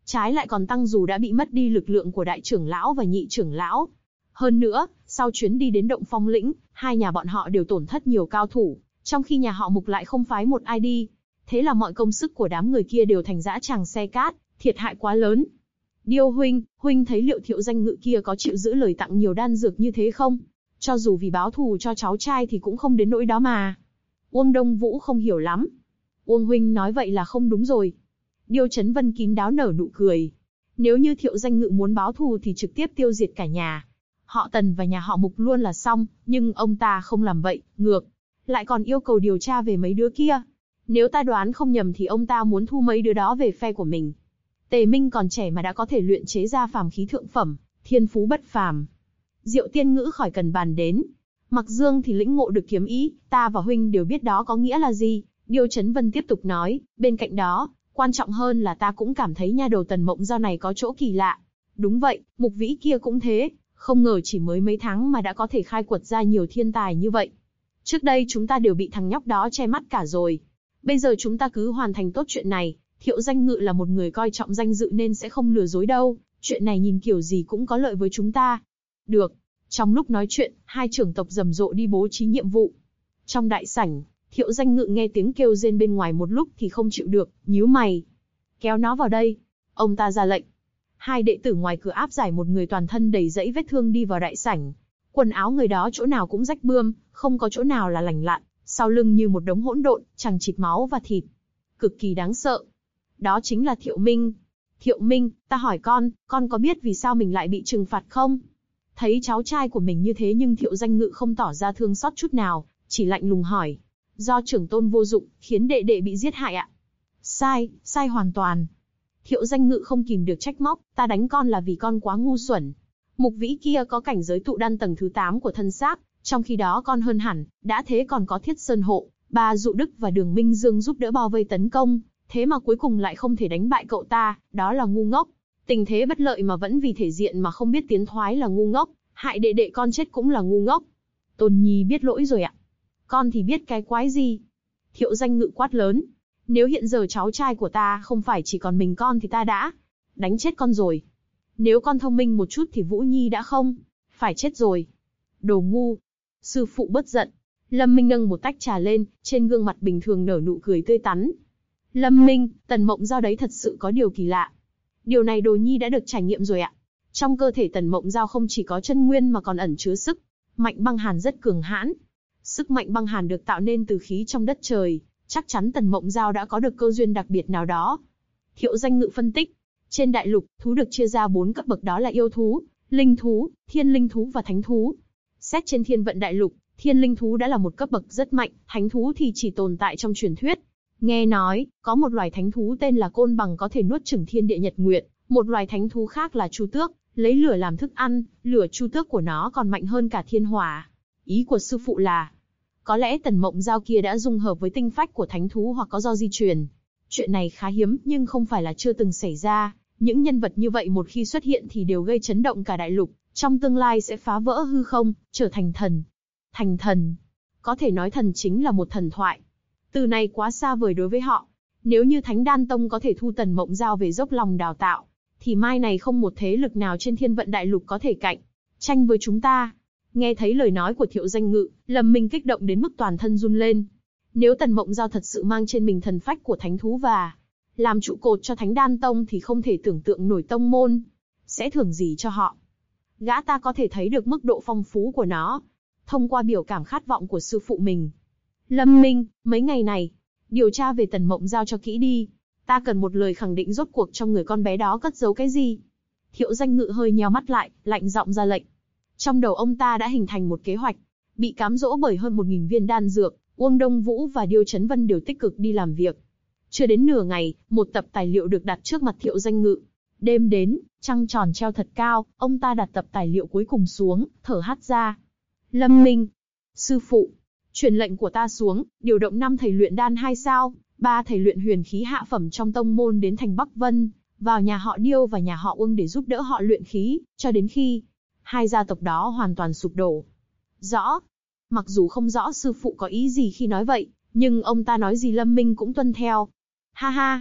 Trái lại còn tăng dù đã bị mất đi lực lượng của đại trưởng lão và nhị trưởng lão. Hơn nữa, sau chuyến đi đến động Phong Lĩnh, hai nhà bọn họ đều tổn thất nhiều cao thủ, trong khi nhà họ Mục lại không phái một ai đi. Thế là mọi công sức của đám người kia đều thành dã tràng xe cát, thiệt hại quá lớn. Điêu huynh thấy liệu Thiệu Danh Ngự kia có chịu giữ lời tặng nhiều đan dược như thế không? Cho dù vì báo thù cho cháu trai thì cũng không đến nỗi đó mà. Uông Đông Vũ không hiểu lắm. Uông huynh nói vậy là không đúng rồi. Điêu Chấn Vân kín đáo nở nụ cười. Nếu như Thiệu Danh Ngự muốn báo thù thì trực tiếp tiêu diệt cả nhà. Họ Tần và nhà họ Mục luôn là xong, nhưng ông ta không làm vậy, ngược lại còn yêu cầu điều tra về mấy đứa kia. Nếu ta đoán không nhầm thì ông ta muốn thu mấy đứa đó về phe của mình. Tề Minh còn trẻ mà đã có thể luyện chế ra phàm khí thượng phẩm, thiên phú bất phàm. Diệu tiên ngữ khỏi cần bàn đến. Mặc Dương thì lĩnh ngộ được kiếm ý, ta và huynh đều biết đó có nghĩa là gì. Điêu Chấn Vân tiếp tục nói, bên cạnh đó, quan trọng hơn là ta cũng cảm thấy nha đầu Tần Mộng Giao này có chỗ kỳ lạ. Đúng vậy, Mục Vĩ kia cũng thế, không ngờ chỉ mới mấy tháng mà đã có thể khai quật ra nhiều thiên tài như vậy. Trước đây chúng ta đều bị thằng nhóc đó che mắt cả rồi. Bây giờ chúng ta cứ hoàn thành tốt chuyện này, Thiệu Danh Ngự là một người coi trọng danh dự nên sẽ không lừa dối đâu, chuyện này nhìn kiểu gì cũng có lợi với chúng ta. Được. Trong lúc nói chuyện, hai trưởng tộc rầm rộ đi bố trí nhiệm vụ. Trong đại sảnh, Thiệu Danh Ngự nghe tiếng kêu rên bên ngoài một lúc thì không chịu được, nhíu mày. Kéo nó vào đây. Ông ta ra lệnh. Hai đệ tử ngoài cửa áp giải một người toàn thân đầy dẫy vết thương đi vào đại sảnh. Quần áo người đó chỗ nào cũng rách bươm, không có chỗ nào là lành lặn, sau lưng như một đống hỗn độn, chằng chịt máu và thịt. Cực kỳ đáng sợ. Đó chính là Thiệu Minh. Thiệu Minh, ta hỏi con có biết vì sao mình lại bị trừng phạt không? Thấy cháu trai của mình như thế nhưng Thiệu Danh Ngự không tỏ ra thương xót chút nào, chỉ lạnh lùng hỏi. Do trưởng tôn vô dụng, khiến đệ đệ bị giết hại ạ. Sai hoàn toàn. Thiệu Danh Ngự không kìm được trách móc, ta đánh con là vì con quá ngu xuẩn. Mục Vĩ kia có cảnh giới tụ đan tầng thứ 8 của thân xác, trong khi đó con hơn hẳn, đã thế còn có Thiết Sơn hộ, Ba Dụ Đức và Đường Minh Dương giúp đỡ bao vây tấn công, thế mà cuối cùng lại không thể đánh bại cậu ta, đó là ngu ngốc. Tình thế bất lợi mà vẫn vì thể diện mà không biết tiến thoái là ngu ngốc, hại đệ đệ con chết cũng là ngu ngốc. Tôn Nhi biết lỗi rồi ạ. Con thì biết cái quái gì? Thiệu Danh Ngự quát lớn. Nếu hiện giờ cháu trai của ta không phải chỉ còn mình con thì ta đã đánh chết con rồi. Nếu con thông minh một chút thì Vũ Nhi đã không phải chết rồi. Đồ ngu. Sư phụ bớt giận. Lâm Minh nâng một tách trà lên, trên gương mặt bình thường nở nụ cười tươi tắn. Lâm Minh, Tần Mộng Giao đấy thật sự có điều kỳ lạ. Điều này Đồ Nhi đã được trải nghiệm rồi ạ. Trong cơ thể Tần Mộng Giao không chỉ có chân nguyên mà còn ẩn chứa sức mạnh băng hàn rất cường hãn. Sức mạnh băng hàn được tạo nên từ khí trong đất trời, chắc chắn Tần Mộng Giao đã có được cơ duyên đặc biệt nào đó. Thiệu Danh Ngự phân tích, trên đại lục, thú được chia ra 4 cấp bậc đó là yêu thú, linh thú, thiên linh thú và thánh thú. Xét trên thiên vận đại lục, thiên linh thú đã là một cấp bậc rất mạnh, thánh thú thì chỉ tồn tại trong truyền thuyết. Nghe nói, có một loài thánh thú tên là côn bằng có thể nuốt chửng thiên địa nhật nguyệt, một loài thánh thú khác là chu tước, lấy lửa làm thức ăn, lửa chu tước của nó còn mạnh hơn cả thiên hỏa. Ý của sư phụ là, có lẽ Tần Mộng Giao kia đã dung hợp với tinh phách của thánh thú hoặc có do di truyền. Chuyện này khá hiếm nhưng không phải là chưa từng xảy ra, những nhân vật như vậy một khi xuất hiện thì đều gây chấn động cả đại lục, trong tương lai sẽ phá vỡ hư không, trở thành thần. Thành thần. Có thể nói thần chính là một thần thoại. Từ này quá xa vời đối với họ. Nếu như Thánh Đan Tông có thể thu Tần Mộng Giao về dốc lòng đào tạo, thì mai này không một thế lực nào trên thiên vận đại lục có thể cạnh tranh với chúng ta. Nghe thấy lời nói của Thiệu Danh Ngự, Lâm Minh kích động đến mức toàn thân run lên. Nếu Tần Mộng Giao thật sự mang trên mình thần phách của thánh thú và làm trụ cột cho Thánh Đan Tông thì không thể tưởng tượng nổi tông môn sẽ thưởng gì cho họ. Gã ta có thể thấy được mức độ phong phú của nó thông qua biểu cảm khát vọng của sư phụ mình. Lâm Minh, mấy ngày này, điều tra về Tần Mộng Giao cho kỹ đi. Ta cần một lời khẳng định rốt cuộc trong người con bé đó cất giấu cái gì. Thiệu Danh Ngự hơi nheo mắt lại, lạnh giọng ra lệnh. Trong đầu ông ta đã hình thành một kế hoạch. Bị cám dỗ bởi hơn 1000 viên đan dược, Uông Đông Vũ và Điêu Chấn Vân đều tích cực đi làm việc. Chưa đến nửa ngày, một tập tài liệu được đặt trước mặt Thiệu Danh Ngự. Đêm đến, trăng tròn treo thật cao, ông ta đặt tập tài liệu cuối cùng xuống, thở hắt ra. Lâm Minh, sư phụ, truyền lệnh của ta xuống, điều động 5 thầy luyện đan 2 sao, 3 thầy luyện huyền khí hạ phẩm trong tông môn đến thành Bắc Vân, vào nhà họ Điêu và nhà họ Uông để giúp đỡ họ luyện khí, cho đến khi hai gia tộc đó hoàn toàn sụp đổ. Rõ. Mặc dù không rõ sư phụ có ý gì khi nói vậy, nhưng ông ta nói gì Lâm Minh cũng tuân theo. Ha ha,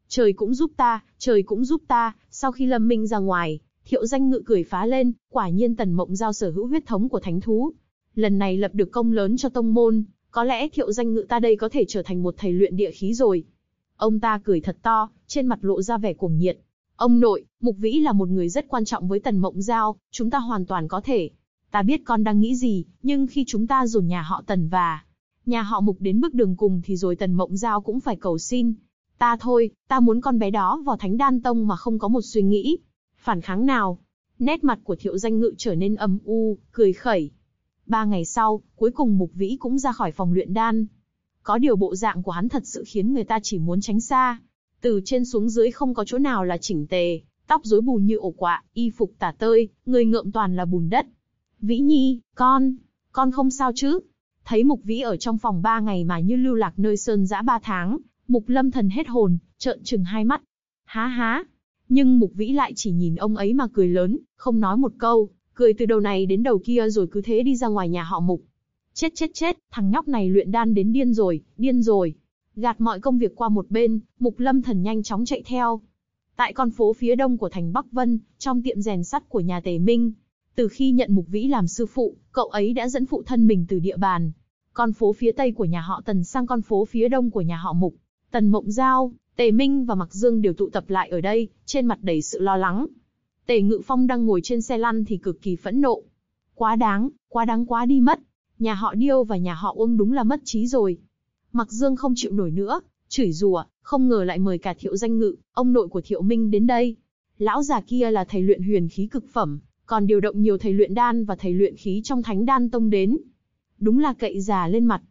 Trời cũng giúp ta, trời cũng giúp ta. Sau khi Lâm Minh ra ngoài, Thiệu Danh Ngự cười phá lên, quả nhiên Tần Mộng Giao sở hữu huyết thống của thánh thú. Lần này lập được công lớn cho tông môn, có lẽ Thiệu Danh Ngự ta đây có thể trở thành một thầy luyện địa khí rồi. Ông ta cười thật to, trên mặt lộ ra vẻ cuồng nhiệt. Ông nội, Mục Vĩ là một người rất quan trọng với Tần Mộng Giao, chúng ta hoàn toàn có thể. Ta biết con đang nghĩ gì, nhưng khi chúng ta dồn nhà họ Tần và nhà họ Mục đến bước đường cùng thì rồi Tần Mộng Giao cũng phải cầu xin. Ta thôi, ta muốn con bé đó vào Thánh Đan Tông mà không có một suy nghĩ phản kháng nào. Nét mặt của Thiệu Danh Ngự trở nên âm u, cười khẩy. 3 ngày sau, cuối cùng Mục Vĩ cũng ra khỏi phòng luyện đan. Có điều bộ dạng của hắn thật sự khiến người ta chỉ muốn tránh xa. Từ trên xuống dưới không có chỗ nào là chỉnh tề, tóc rối bù như ổ quạ, y phục tả tơi, người ngợm toàn là bùn đất. Vĩ Nhi, con không sao chứ? Thấy Mục Vĩ ở trong phòng 3 ngày mà như lưu lạc nơi sơn dã 3 tháng, Mục Lâm Thần hết hồn, trợn trừng hai mắt. Há há. Nhưng Mục Vĩ lại chỉ nhìn ông ấy mà cười lớn, không nói một câu, cười từ đầu này đến đầu kia rồi cứ thế đi ra ngoài nhà họ Mục. Chết, thằng nhóc này luyện đan đến điên rồi. Gạt mọi công việc qua một bên, Mục Lâm Thần nhanh chóng chạy theo. Tại con phố phía đông của thành Bắc Vân, trong tiệm rèn sắt của nhà Tề Minh, từ khi nhận Mục Vĩ làm sư phụ, cậu ấy đã dẫn phụ thân mình từ địa bàn con phố phía tây của nhà họ Tần sang con phố phía đông của nhà họ Mục. Tần Mộng Giao, Tề Minh và Mặc Dương đều tụ tập lại ở đây, trên mặt đầy sự lo lắng. Tề Ngự Phong đang ngồi trên xe lăn thì cực kỳ phẫn nộ. Quá đáng quá đi mất. Nhà họ Điêu và nhà họ Uông đúng là mất trí rồi. Mặc Dương không chịu nổi nữa, chửi rủa, không ngờ lại mời cả Thiệu Danh Ngự, ông nội của Thiệu Minh đến đây. Lão già kia là thầy luyện huyền khí cực phẩm, còn điều động nhiều thầy luyện đan và thầy luyện khí trong Thánh Đan Tông đến. Đúng là cậy già lên mặt.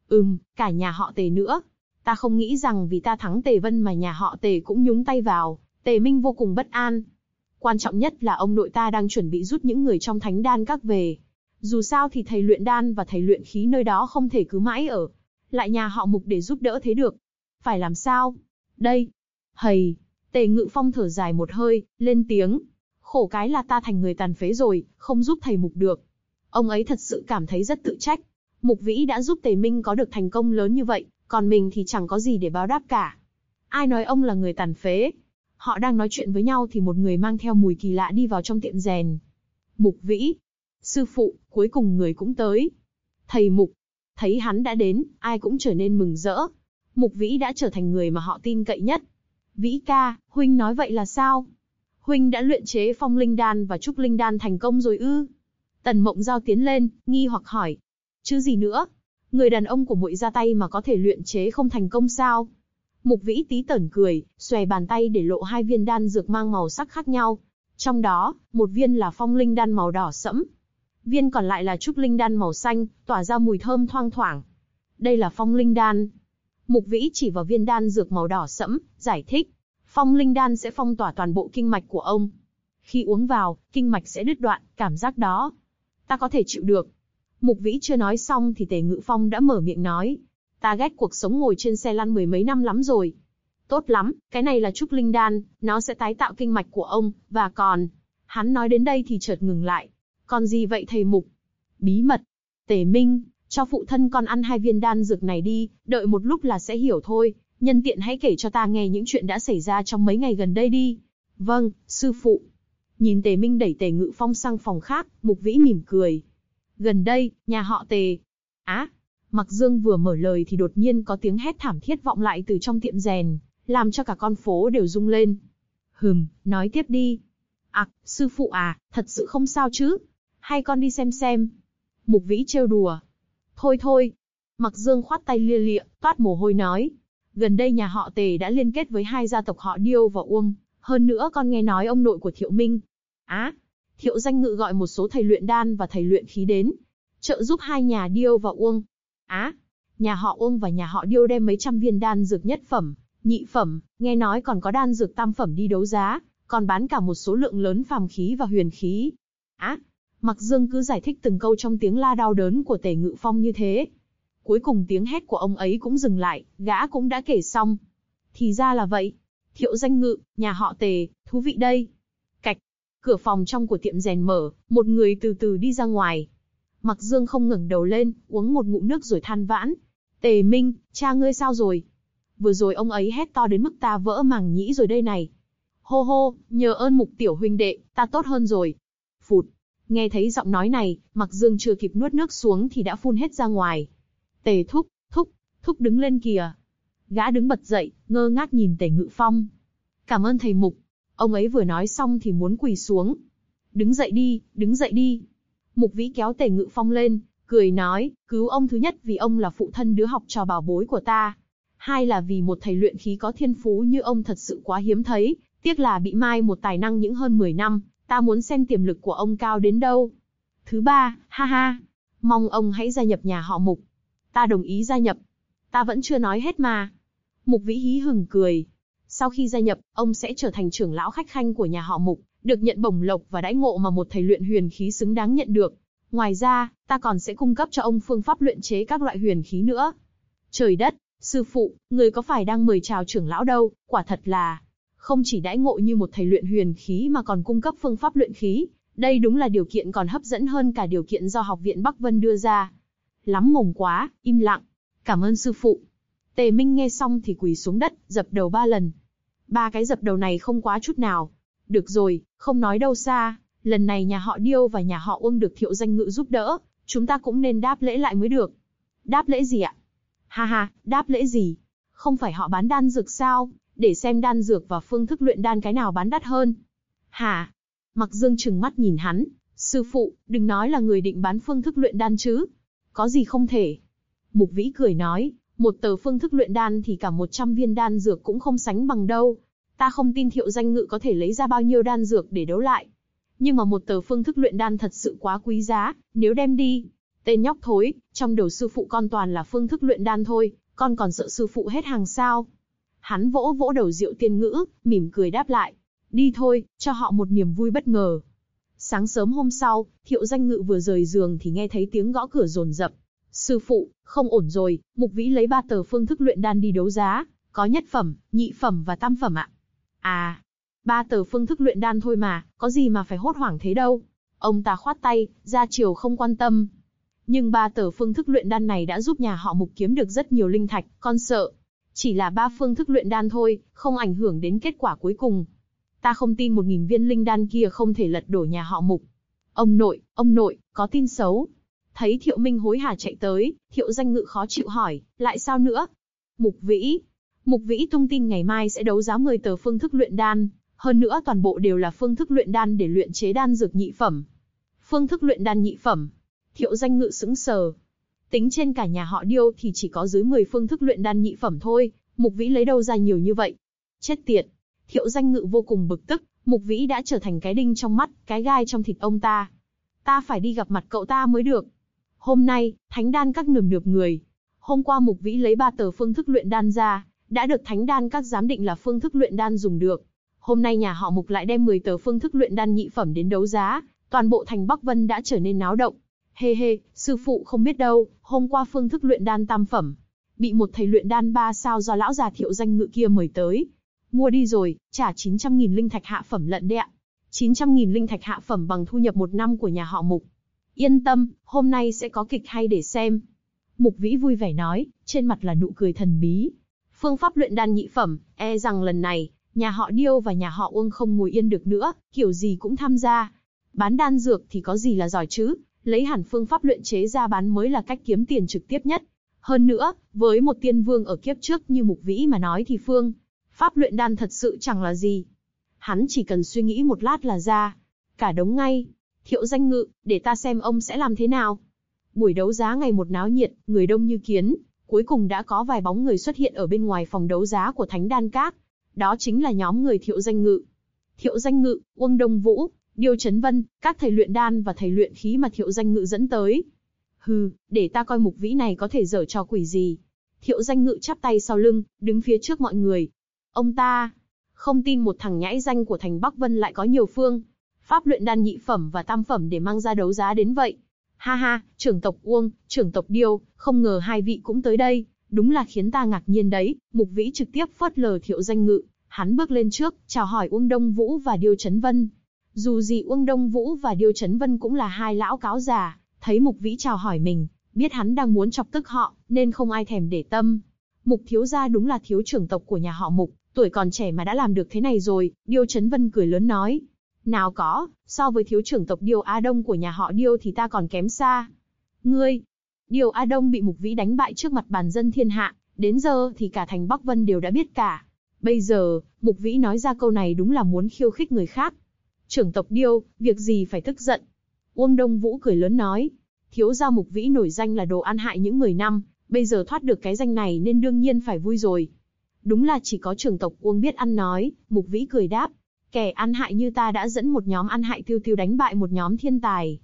Cả nhà họ Tề nữa. Ta không nghĩ rằng vì ta thắng Tề Vân mà nhà họ Tề cũng nhúng tay vào. Tề Minh vô cùng bất an. Quan trọng nhất là ông nội ta đang chuẩn bị rút những người trong Thánh Đan Các về. Dù sao thì thầy luyện đan và thầy luyện khí nơi đó không thể cứ mãi ở lại nhà họ Mục để giúp đỡ thế được. Phải làm sao? Đây. Hầy. Tề Ngự Phong thở dài một hơi, lên tiếng. Khổ cái là ta thành người tàn phế rồi, không giúp thầy Mục được. Ông ấy thật sự cảm thấy rất tự trách. Mục Vĩ đã giúp Tề Minh có được thành công lớn như vậy, còn mình thì chẳng có gì để báo đáp cả. Ai nói ông là người tàn phế? Họ đang nói chuyện với nhau thì một người mang theo mùi kỳ lạ đi vào trong tiệm rèn. Mục Vĩ. Sư phụ, cuối cùng người cũng tới. Thầy Mục. Thấy hắn đã đến, ai cũng trở nên mừng rỡ. Mục Vĩ đã trở thành người mà họ tin cậy nhất. Vĩ ca, huynh nói vậy là sao? Huynh đã luyện chế phong linh đan và trúc linh đan thành công rồi ư? Tần Mộng Giao tiến lên, nghi hoặc hỏi. Chứ gì nữa? Người đàn ông của muội ra tay mà có thể luyện chế không thành công sao? Mục Vĩ tí tởn cười, xòe bàn tay để lộ 2 viên đan dược mang màu sắc khác nhau. Trong đó, một viên là phong linh đan màu đỏ sẫm. Viên còn lại là trúc linh đan màu xanh, tỏa ra mùi thơm thoang thoảng. Đây là phong linh đan. Mục Vĩ chỉ vào viên đan dược màu đỏ sẫm, giải thích. Phong linh đan sẽ phong tỏa toàn bộ kinh mạch của ông. Khi uống vào, kinh mạch sẽ đứt đoạn, cảm giác đó. Ta có thể chịu được. Mục Vĩ chưa nói xong thì Tề Ngự Phong đã mở miệng nói. Ta ghét cuộc sống ngồi trên xe lăn 10 mấy năm lắm rồi. Tốt lắm, cái này là trúc linh đan, nó sẽ tái tạo kinh mạch của ông, và còn... Hắn nói đến đây thì chợt ngừng lại. Còn gì vậy thầy Mục? Bí mật. Tề Minh, cho phụ thân con ăn 2 viên đan dược này đi, đợi một lúc là sẽ hiểu thôi. Nhân tiện hãy kể cho ta nghe những chuyện đã xảy ra trong mấy ngày gần đây đi. Vâng, sư phụ. Nhìn Tề Minh đẩy Tề Ngự Phong sang phòng khác, Mục Vĩ mỉm cười. Gần đây, nhà họ Tề. Mặc Dương vừa mở lời thì đột nhiên có tiếng hét thảm thiết vọng lại từ trong tiệm rèn, làm cho cả con phố đều rung lên. Nói tiếp đi. Sư phụ à, thật sự không sao chứ? Hay con đi xem. Mục Vĩ trêu đùa. Thôi. Mặc Dương khoát tay lia lịa, toát mồ hôi nói. Gần đây nhà họ Tề đã liên kết với 2 gia tộc họ Điêu và Uông. Hơn nữa con nghe nói ông nội của Thiệu Minh. Thiệu Danh Ngự gọi một số thầy luyện đan và thầy luyện khí đến, trợ giúp 2 nhà Điêu và Uông. Nhà họ Uông và nhà họ Điêu đem mấy trăm viên đan dược nhất phẩm, nhị phẩm, nghe nói còn có đan dược tam phẩm đi đấu giá, còn bán cả một số lượng lớn phàm khí và huyền khí. Mặc Dương cứ giải thích từng câu trong tiếng la đau đớn của Tề Ngự Phong như thế. Cuối cùng tiếng hét của ông ấy cũng dừng lại, gã cũng đã kể xong. Thì ra là vậy. Thiệu Danh Ngự, nhà họ Tề, thú vị đây. Cạch. Cửa phòng trong của tiệm rèn mở, một người từ từ đi ra ngoài. Mặc Dương không ngẩng đầu lên, uống một ngụm nước rồi than vãn. Tề Minh, cha ngươi sao rồi? vừa rồi ông ấy hét to đến mức ta vỡ màng nhĩ rồi đây này. Hô hô, nhờ ơn Mục tiểu huynh đệ, ta tốt hơn rồi. Phụt, nghe thấy giọng nói này, Mặc Dương chưa kịp nuốt nước xuống thì đã phun hết ra ngoài. Tề thúc, thúc đứng lên kìa. Gã đứng bật dậy, ngơ ngác nhìn Tề Ngự Phong. Cảm ơn thầy Mục. Ông ấy vừa nói xong thì muốn quỳ xuống. Đứng dậy đi, đứng dậy đi. Mục Vĩ kéo Tề Ngự Phong lên, cười nói, cứu ông thứ nhất vì ông là phụ thân đứa học trò bảo bối của ta. Hai là vì một thầy luyện khí có thiên phú như ông thật sự quá hiếm thấy, tiếc là bị mai một tài năng những hơn 10 năm, ta muốn xem tiềm lực của ông cao đến đâu. Thứ ba, ha ha, mong ông hãy gia nhập nhà họ Mục. Ta đồng ý gia nhập. Ta vẫn chưa nói hết mà. Mục Vĩ hí hửng cười. Sau khi gia nhập, ông sẽ trở thành trưởng lão khách khanh của nhà họ Mục, được nhận bổng lộc và đãi ngộ mà một thầy luyện huyền khí xứng đáng nhận được. Ngoài ra, ta còn sẽ cung cấp cho ông phương pháp luyện chế các loại huyền khí nữa. Trời đất, sư phụ, người có phải đang mời chào trưởng lão đâu, quả thật là không chỉ đãi ngộ như một thầy luyện huyền khí mà còn cung cấp phương pháp luyện khí. Đây đúng là điều kiện còn hấp dẫn hơn cả điều kiện do Học viện Bắc Vân đưa ra. Lắm mồm quá, im lặng. Cảm ơn sư phụ. Tề Minh nghe xong thì quỳ xuống đất, dập đầu 3 lần. 3 cái dập đầu này không quá chút nào. Được rồi, không nói đâu xa, lần này nhà họ Điêu và nhà họ Uông được Thiệu Danh Ngự giúp đỡ, chúng ta cũng nên đáp lễ lại mới được. Đáp lễ gì ạ? Ha ha, đáp lễ gì? Không phải họ bán đan dược sao? Để xem đan dược và phương thức luyện đan cái nào bán đắt hơn. Hả? Mặc Dương trừng mắt nhìn hắn, sư phụ, đừng nói là người định bán phương thức luyện đan chứ. Có gì không thể? Mục Vĩ cười nói, một tờ phương thức luyện đan thì cả 100 viên đan dược cũng không sánh bằng đâu. Ta không tin Thiệu Danh Ngự có thể lấy ra bao nhiêu đan dược để đấu lại. Nhưng mà một tờ phương thức luyện đan thật sự quá quý giá, nếu đem đi. Tên nhóc thối, trong đầu sư phụ con toàn là phương thức luyện đan thôi, con còn sợ sư phụ hết hàng sao? Hắn vỗ vỗ đầu Diệu Tiên Ngữ, mỉm cười đáp lại. Đi thôi, cho họ một niềm vui bất ngờ. Sáng sớm hôm sau, Thiệu Danh Ngự vừa rời giường thì nghe thấy tiếng gõ cửa dồn dập. Sư phụ, không ổn rồi, Mục Vĩ lấy 3 tờ phương thức luyện đan đi đấu giá, có nhất phẩm, nhị phẩm và tam phẩm ạ. À, 3 tờ phương thức luyện đan thôi mà, có gì mà phải hốt hoảng thế đâu. Ông ta khoát tay, ra chiều không quan tâm. Nhưng 3 tờ phương thức luyện đan này đã giúp nhà họ Mục kiếm được rất nhiều linh thạch, con sợ. Chỉ là 3 phương thức luyện đan thôi, không ảnh hưởng đến kết quả cuối cùng. Ta không tin 1000 viên linh đan kia không thể lật đổ nhà họ Mục. Ông nội, có tin xấu. Thấy Thiệu Minh hối hả chạy tới, Thiệu Danh Ngự khó chịu hỏi, lại sao nữa? Mục Vĩ tung tin ngày mai sẽ đấu giá 10 tờ phương thức luyện đan, hơn nữa toàn bộ đều là phương thức luyện đan để luyện chế đan dược nhị phẩm. Phương thức luyện đan nhị phẩm? Thiệu Danh Ngự sững sờ. Tính trên cả nhà họ Điêu thì chỉ có dưới 10 phương thức luyện đan nhị phẩm thôi, Mục Vĩ lấy đâu ra nhiều như vậy? Chết tiệt! Thiệu Danh Ngự vô cùng bực tức, Mục Vĩ đã trở thành cái đinh trong mắt, cái gai trong thịt ông ta. Ta phải đi gặp mặt cậu ta mới được. Hôm nay, Thánh Đan Các nườm nượp người. Hôm qua Mục Vĩ lấy 3 tờ phương thức luyện đan ra, đã được Thánh Đan Các giám định là phương thức luyện đan dùng được. Hôm nay nhà họ Mục lại đem 10 tờ phương thức luyện đan nhị phẩm đến đấu giá, toàn bộ thành Bắc Vân đã trở nên náo động. Hê hê, sư phụ không biết đâu, hôm qua phương thức luyện đan tam phẩm, bị một thầy luyện đan 3 sao do lão già Thiệu Danh Ngự kia mời tới. Mua đi rồi, trả 900.000 linh thạch hạ phẩm lận đấy ạ. 900.000 linh thạch hạ phẩm bằng thu nhập 1 năm của nhà họ Mục. Yên tâm, hôm nay sẽ có kịch hay để xem. Mục Vĩ vui vẻ nói, trên mặt là nụ cười thần bí. Phương pháp luyện đan nhị phẩm, e rằng lần này, nhà họ Điêu và nhà họ Uông không ngồi yên được nữa, kiểu gì cũng tham gia. Bán đan dược thì có gì là giỏi chứ, lấy hẳn phương pháp luyện chế ra bán mới là cách kiếm tiền trực tiếp nhất. Hơn nữa, với một tiên vương ở kiếp trước như Mục Vĩ mà nói thì phương pháp luyện đan thật sự chẳng là gì. Hắn chỉ cần suy nghĩ một lát là ra cả đống ngay. Thiệu Danh Ngự, để ta xem ông sẽ làm thế nào. Buổi đấu giá ngày một náo nhiệt, người đông như kiến, cuối cùng đã có vài bóng người xuất hiện ở bên ngoài phòng đấu giá của Thánh Đan Các. Đó chính là nhóm người Thiệu Danh Ngự. Thiệu Danh Ngự, Uông Đông Vũ, Điêu Chấn Vân, các thầy luyện đan và thầy luyện khí mà Thiệu Danh Ngự dẫn tới. Hừ, để ta coi Mục Vĩ này có thể giở trò quỷ gì. Thiệu Danh Ngự chắp tay sau lưng, đứng phía trước mọi người. Ông ta không tin một thằng nhãi danh của thành Bắc Vân lại có nhiều phương pháp luyện đan nhị phẩm và tam phẩm để mang ra đấu giá đến vậy. Ha ha, trưởng tộc Uông, trưởng tộc Điêu, không ngờ hai vị cũng tới đây, đúng là khiến ta ngạc nhiên đấy. Mục Vĩ trực tiếp phớt lờ Thiệu Danh Ngự, hắn bước lên trước, chào hỏi Uông Đông Vũ và Điêu Chấn Vân. Dù gì Uông Đông Vũ và Điêu Chấn Vân cũng là hai lão cáo già, thấy Mục Vĩ chào hỏi mình, biết hắn đang muốn chọc tức họ, nên không ai thèm để tâm. Mục thiếu gia đúng là thiếu trưởng tộc của nhà họ Mục, tuổi còn trẻ mà đã làm được thế này rồi, Điêu Chấn Vân cười lớn nói. Nào có, so với thiếu trưởng tộc Điêu Á Đông của nhà họ Điêu thì ta còn kém xa. Ngươi, Điêu Á Đông bị Mục Vĩ đánh bại trước mặt bàn dân thiên hạ, đến giờ thì cả thành Bắc Vân đều đã biết cả. Bây giờ, Mục Vĩ nói ra câu này đúng là muốn khiêu khích người khác. Trưởng tộc Điêu, việc gì phải tức giận? Uông Đông Vũ cười lớn nói. Thiếu gia Mục Vĩ nổi danh là đồ ăn hại những 10 năm, bây giờ thoát được cái danh này nên đương nhiên phải vui rồi. Đúng là chỉ có trưởng tộc Uông biết ăn nói, Mục Vĩ cười đáp. Kẻ ăn hại như ta đã dẫn một nhóm ăn hại tiêu tiêu đánh bại một nhóm thiên tài.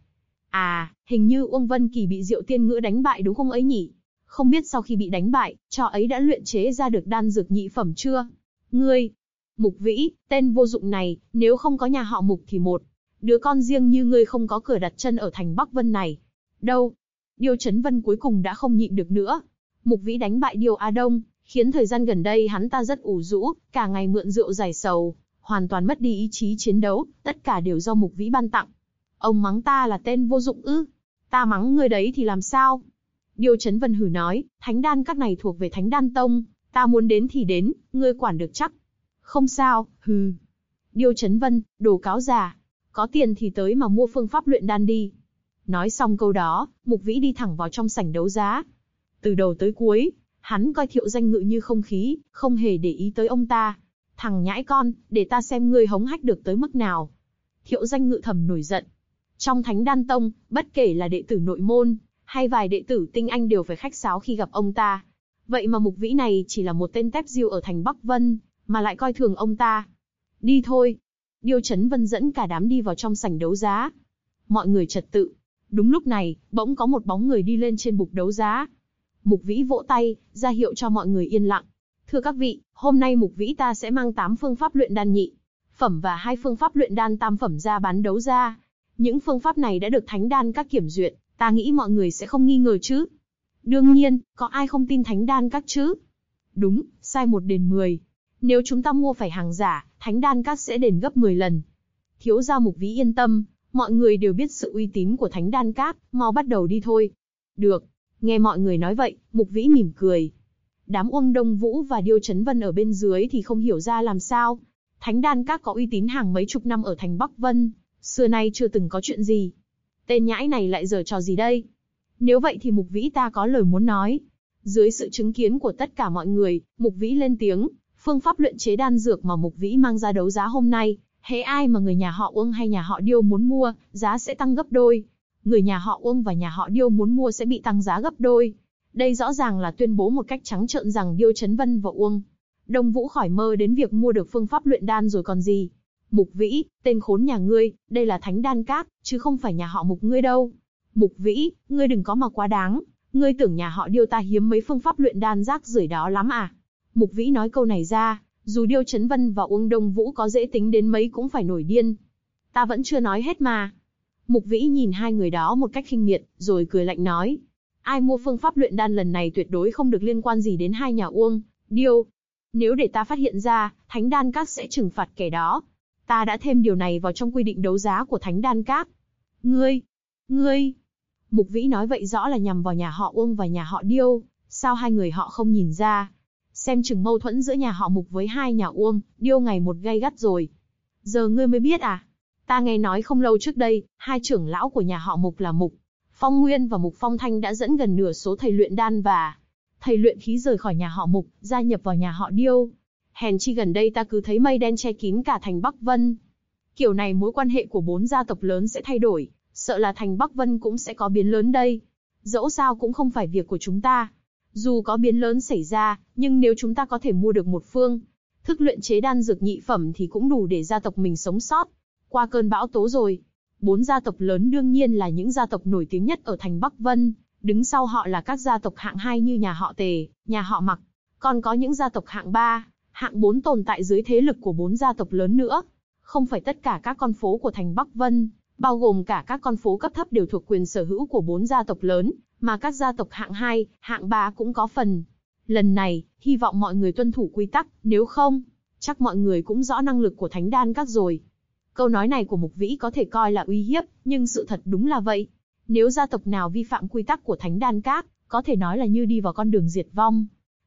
À, hình như Uông Vân Kỳ bị Diệu Tiên Ngữ đánh bại đúng không ấy nhỉ? Không biết sau khi bị đánh bại, cho ấy đã luyện chế ra được đan dược nhị phẩm chưa? Ngươi, Mục Vĩ, tên vô dụng này, nếu không có nhà họ Mục thì một đứa con riêng như ngươi không có cửa đặt chân ở thành Bắc Vân này. Đâu? Điêu Chấn Vân cuối cùng đã không nhịn được nữa. Mục Vĩ đánh bại Điêu Á Đông, khiến thời gian gần đây hắn ta rất ủ rũ, cả ngày mượn rượu giải sầu, hoàn toàn mất đi ý chí chiến đấu, tất cả đều do Mục Vĩ ban tặng. Ông mắng ta là tên vô dụng ư? Ta mắng ngươi đấy thì làm sao? Điêu Chấn Vân hừ nói, thánh đan các này thuộc về Thánh Đan Tông, ta muốn đến thì đến, ngươi quản được chắc. Không sao, hừ. Điêu Chấn Vân, đồ cáo già, có tiền thì tới mà mua phương pháp luyện đan đi. Nói xong câu đó, Mục Vĩ đi thẳng vào trong sảnh đấu giá. Từ đầu tới cuối, hắn coi Thiệu Danh Ngự như không khí, không hề để ý tới ông ta. Thằng nhãi con, để ta xem ngươi hống hách được tới mức nào. Thiệu Danh Ngự thầm nổi giận. Trong Thánh Đan Tông, bất kể là đệ tử nội môn, hay vài đệ tử tinh anh đều phải khách sáo khi gặp ông ta. Vậy mà Mục Vĩ này chỉ là một tên tép diêu ở thành Bắc Vân, mà lại coi thường ông ta. Đi thôi. Điêu Chấn Vân dẫn cả đám đi vào trong sảnh đấu giá. Mọi người trật tự. Đúng lúc này, bỗng có một bóng người đi lên trên bục đấu giá. Mục Vĩ vỗ tay, ra hiệu cho mọi người yên lặng. Thưa các vị, hôm nay Mục Vĩ ta sẽ mang 8 phương pháp luyện đan nhị phẩm và 2 phương pháp luyện đan tam phẩm ra bán đấu ra. Những phương pháp này đã được Thánh Đan các kiểm duyệt, ta nghĩ mọi người sẽ không nghi ngờ chứ. Đương nhiên, có ai không tin Thánh Đan các chứ? Đúng, sai 1 đền 10. Nếu chúng ta mua phải hàng giả, Thánh Đan các sẽ đền gấp 10 lần. Thiếu gia Mục Vĩ yên tâm, mọi người đều biết sự uy tín của Thánh Đan các, mau bắt đầu đi thôi. Được. Nghe mọi người nói vậy, Mục Vĩ mỉm cười. Đám Uông Đông Vũ và Điêu Chấn Vân ở bên dưới thì không hiểu ra làm sao. Thánh Đan các có uy tín hàng mấy chục năm ở thành Bắc Vân, xưa nay chưa từng có chuyện gì. Tên nhãi này lại giở trò gì đây? Nếu vậy thì Mục Vĩ ta có lời muốn nói. Dưới sự chứng kiến của tất cả mọi người, Mục Vĩ lên tiếng, phương pháp luyện chế đan dược mà Mục Vĩ mang ra đấu giá hôm nay, hễ ai mà người nhà họ Uông hay nhà họ Điêu muốn mua, giá sẽ tăng gấp đôi. Người nhà họ Uông và nhà họ Điêu muốn mua sẽ bị tăng giá gấp đôi. Đây rõ ràng là tuyên bố một cách trắng trợn rằng Điêu Chấn Vân và Uông Đông Vũ khỏi mơ đến việc mua được phương pháp luyện đan rồi còn gì. Mục Vĩ, tên khốn nhà ngươi, đây là Thánh Đan các, chứ không phải nhà họ Mục ngươi đâu. Mục Vĩ, ngươi đừng có mà quá đáng, ngươi tưởng nhà họ Điêu ta hiếm mấy phương pháp luyện đan rác rưởi đó lắm à? Mục Vĩ nói câu này ra, dù Điêu Chấn Vân và Uông Đông Vũ có dễ tính đến mấy cũng phải nổi điên. Ta vẫn chưa nói hết mà. Mục Vĩ nhìn hai người đó một cách khinh miệt, rồi cười lạnh nói. Ai mua phương pháp luyện đan lần này tuyệt đối không được liên quan gì đến hai nhà Uông, Điêu. Nếu để ta phát hiện ra, Thánh Đan các sẽ trừng phạt kẻ đó. Ta đã thêm điều này vào trong quy định đấu giá của Thánh Đan các. Ngươi! Mục Vĩ nói vậy rõ là nhằm vào nhà họ Uông và nhà họ Điêu, sao hai người họ không nhìn ra? Xem chừng mâu thuẫn giữa nhà họ Mục với hai nhà Uông, Điêu ngày một gay gắt rồi. Giờ ngươi mới biết à? Ta nghe nói không lâu trước đây, hai trưởng lão của nhà họ Mục là Mục Phong Nguyên và Mục Phong Thanh đã dẫn gần nửa số thầy luyện đan và thầy luyện khí rời khỏi nhà họ Mục, gia nhập vào nhà họ Điêu. Hèn chi gần đây ta cứ thấy mây đen che kín cả thành Bắc Vân. Kiểu này mối quan hệ của 4 gia tộc lớn sẽ thay đổi, sợ là thành Bắc Vân cũng sẽ có biến lớn đây. Dẫu sao cũng không phải việc của chúng ta. Dù có biến lớn xảy ra, nhưng nếu chúng ta có thể mua được một phương thức luyện chế đan dược nhị phẩm thì cũng đủ để gia tộc mình sống sót qua cơn bão tố rồi. 4 gia tộc lớn đương nhiên là những gia tộc nổi tiếng nhất ở thành Bắc Vân, đứng sau họ là các gia tộc hạng 2 như nhà họ Tề, nhà họ Mặc, còn có những gia tộc hạng 3, hạng 4 tồn tại dưới thế lực của 4 gia tộc lớn nữa. Không phải tất cả các con phố của thành Bắc Vân, bao gồm cả các con phố cấp thấp đều thuộc quyền sở hữu của 4 gia tộc lớn, mà các gia tộc hạng 2, hạng 3 cũng có phần. Lần này, hy vọng mọi người tuân thủ quy tắc, nếu không, chắc mọi người cũng rõ năng lực của Thánh Đan các rồi. Câu nói này của Mục Vĩ có thể coi là uy hiếp, nhưng sự thật đúng là vậy. Nếu gia tộc nào vi phạm quy tắc của Thánh Đan các, có thể nói là như đi vào con đường diệt vong.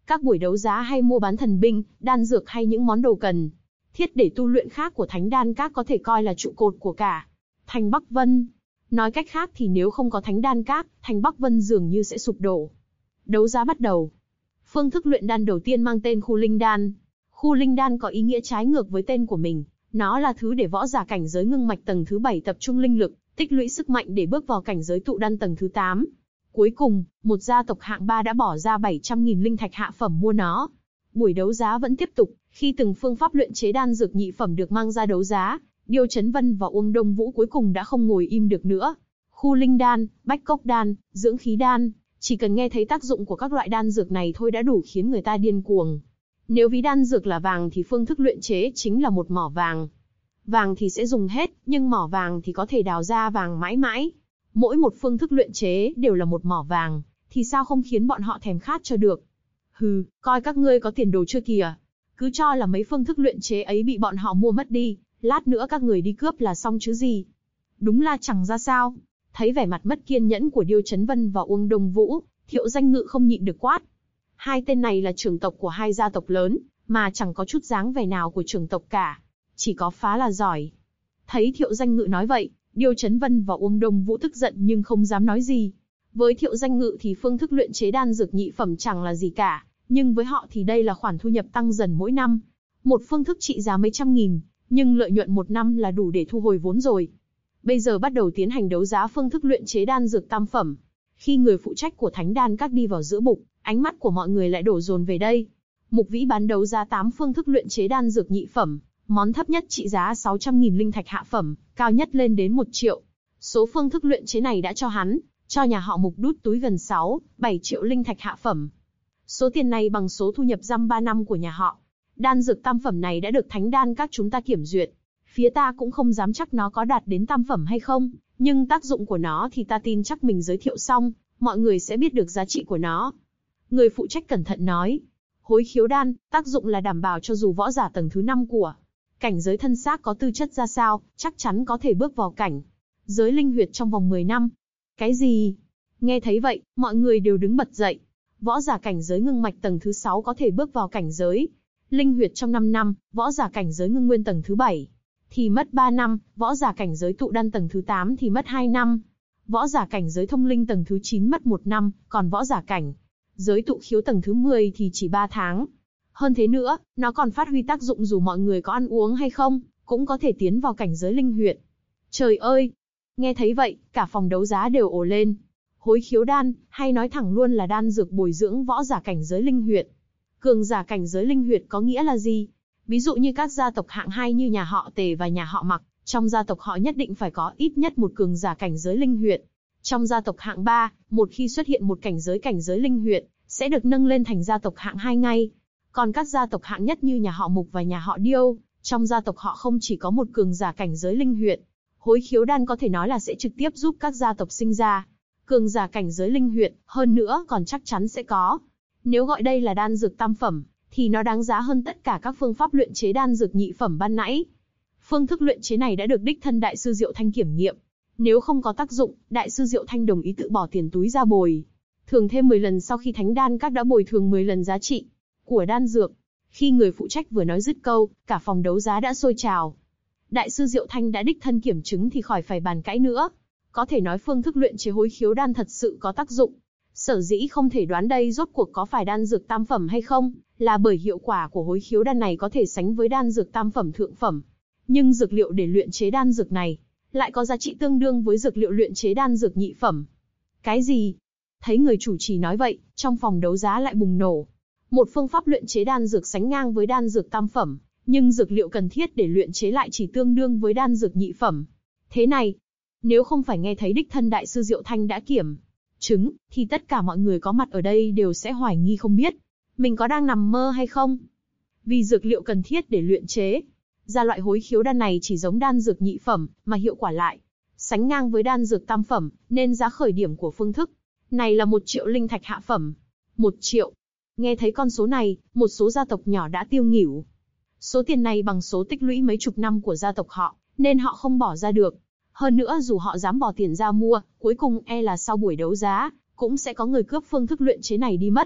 Các buổi đấu giá hay mua bán thần binh, đan dược hay những món đồ cần thiết để tu luyện khác của Thánh Đan Các có thể coi là trụ cột của cả thành Bắc Vân. Nói cách khác thì nếu không có Thánh Đan Các, thành Bắc Vân dường như sẽ sụp đổ. Đấu giá bắt đầu. Phương thức luyện đan đầu tiên mang tên Khu Linh Đan. Khu Linh Đan có ý nghĩa trái ngược với tên của mình. Nó là thứ để võ giả cảnh giới ngưng mạch tầng thứ 7 tập trung linh lực, tích lũy sức mạnh để bước vào cảnh giới tụ đan tầng thứ 8. Cuối cùng, một gia tộc hạng 3 đã bỏ ra 700.000 linh thạch hạ phẩm mua nó. Buổi đấu giá vẫn tiếp tục, khi từng phương pháp luyện chế đan dược nhị phẩm được mang ra đấu giá, Điêu Chấn Vân và Uông Đông Vũ cuối cùng đã không ngồi im được nữa. Khu Linh Đan, Bách Cốc Đan, Dưỡng Khí Đan, chỉ cần nghe thấy tác dụng của các loại đan dược này thôi đã đủ khiến người ta điên cuồng. Nếu ví đan dược là vàng thì phương thức luyện chế chính là một mỏ vàng. Vàng thì sẽ dùng hết, nhưng mỏ vàng thì có thể đào ra vàng mãi mãi. Mỗi một phương thức luyện chế đều là một mỏ vàng, thì sao không khiến bọn họ thèm khát cho được. Hừ, coi các ngươi có tiền đồ chưa kìa. Cứ cho là mấy phương thức luyện chế ấy bị bọn họ mua mất đi, lát nữa các người đi cướp là xong chứ gì. Đúng là chẳng ra sao. Thấy vẻ mặt mất kiên nhẫn của Điêu Chấn Vân và Uông Đông Vũ, Thiệu Danh Ngự không nhịn được quát. Hai tên này là trưởng tộc của hai gia tộc lớn, mà chẳng có chút dáng vẻ nào của trưởng tộc cả. Chỉ có phá là giỏi. Thấy Thiệu Danh Ngự nói vậy, Điêu Chấn Vân và Uông Đông Vũ tức giận nhưng không dám nói gì. Với Thiệu Danh Ngự thì phương thức luyện chế đan dược nhị phẩm chẳng là gì cả, nhưng với họ thì đây là khoản thu nhập tăng dần mỗi năm. Một phương thức trị giá mấy trăm nghìn, nhưng lợi nhuận một năm là đủ để thu hồi vốn rồi. Bây giờ bắt đầu tiến hành đấu giá phương thức luyện chế đan dược tam phẩm. Khi người phụ trách của Thánh Đan Các đi vào giữa bục, ánh mắt của mọi người lại đổ dồn về đây. Mục Vĩ bán đấu giá 8 phương thức luyện chế đan dược nhị phẩm, món thấp nhất trị giá 600.000 linh thạch hạ phẩm, cao nhất lên đến 1 triệu. Số phương thức luyện chế này đã cho hắn, cho nhà họ Mục đút túi gần 6-7 triệu linh thạch hạ phẩm. Số tiền này bằng số thu nhập răm 3 năm của nhà họ. Đan dược tam phẩm này đã được Thánh Đan Các chúng ta kiểm duyệt. Phía ta cũng không dám chắc nó có đạt đến tam phẩm hay không, nhưng tác dụng của nó thì ta tin chắc mình giới thiệu xong, mọi người sẽ biết được giá trị của nó. Người phụ trách cẩn thận nói. Hối khiếu đan, tác dụng là đảm bảo cho dù võ giả tầng thứ 5 của cảnh giới thân xác có tư chất ra sao, chắc chắn có thể bước vào cảnh giới linh huyệt trong vòng 10 năm. Cái gì? Nghe thấy vậy, mọi người đều đứng bật dậy. Võ giả cảnh giới ngưng mạch tầng thứ 6 có thể bước vào cảnh giới linh huyệt trong 5 năm, võ giả cảnh giới ngưng nguyên tầng thứ 7 thì mất 3 năm, võ giả cảnh giới tụ đan tầng thứ 8 thì mất 2 năm. Võ giả cảnh giới thông linh tầng thứ 9 mất 1 năm, còn võ giả cảnh giới tụ khiếu tầng thứ 10 thì chỉ 3 tháng. Hơn thế nữa, nó còn phát huy tác dụng dù mọi người có ăn uống hay không, cũng có thể tiến vào cảnh giới linh huyệt. Trời ơi! Nghe thấy vậy, cả phòng đấu giá đều ồ lên. Hối khiếu đan, hay nói thẳng luôn là đan dược bồi dưỡng võ giả cảnh giới linh huyệt. Cường giả cảnh giới linh huyệt có nghĩa là gì? Ví dụ như các gia tộc hạng 2 như nhà họ Tề và nhà họ Mặc, trong gia tộc họ nhất định phải có ít nhất một cường giả cảnh giới linh huyệt. Trong gia tộc hạng 3, một khi xuất hiện một cảnh giới linh huyệt, sẽ được nâng lên thành gia tộc hạng 2 ngay. Còn các gia tộc hạng nhất như nhà họ Mục và nhà họ Điêu, trong gia tộc họ không chỉ có một cường giả cảnh giới linh huyệt. Hối khiếu đan có thể nói là sẽ trực tiếp giúp các gia tộc sinh ra cường giả cảnh giới linh huyệt, hơn nữa còn chắc chắn sẽ có. Nếu gọi đây là đan dược tam phẩm, thì nó đáng giá hơn tất cả các phương pháp luyện chế đan dược nhị phẩm ban nãy. Phương thức luyện chế này đã được đích thân Đại sư Diệu Thanh kiểm nghiệm. Nếu không có tác dụng, Đại sư Diệu Thanh đồng ý tự bỏ tiền túi ra bồi thường thêm 10 lần sau khi Thánh Đan Các đã bồi thường 10 lần giá trị của đan dược. Khi người phụ trách vừa nói dứt câu, cả phòng đấu giá đã sôi trào. Đại sư Diệu Thanh đã đích thân kiểm chứng thì khỏi phải bàn cãi nữa. Có thể nói phương thức luyện chế hối khiếu đan thật sự có tác dụng. Sở dĩ không thể đoán đây rốt cuộc có phải đan dược tam phẩm hay không, là bởi hiệu quả của hối khiếu đan này có thể sánh với đan dược tam phẩm thượng phẩm. Nhưng dược liệu để luyện chế đan dược này, lại có giá trị tương đương với dược liệu luyện chế đan dược nhị phẩm. Cái gì? Thấy người chủ trì nói vậy, trong phòng đấu giá lại bùng nổ. Một phương pháp luyện chế đan dược sánh ngang với đan dược tam phẩm, nhưng dược liệu cần thiết để luyện chế lại chỉ tương đương với đan dược nhị phẩm. Thế này, nếu không phải nghe thấy đích thân Đại sư Diệu Thanh đã kiểm chứng, thì tất cả mọi người có mặt ở đây đều sẽ hoài nghi không biết mình có đang nằm mơ hay không. Vì dược liệu cần thiết để luyện chế ra loại hối khiếu đan này chỉ giống đan dược nhị phẩm, mà hiệu quả lại sánh ngang với đan dược tam phẩm, nên giá khởi điểm của phương thức này là 1 triệu linh thạch hạ phẩm. 1 triệu. Nghe thấy con số này, một số gia tộc nhỏ đã tiêu nghỉu. Số tiền này bằng số tích lũy mấy chục năm của gia tộc họ, nên họ không bỏ ra được. Hơn nữa dù họ dám bỏ tiền ra mua, cuối cùng e là sau buổi đấu giá, cũng sẽ có người cướp phương thức luyện chế này đi mất.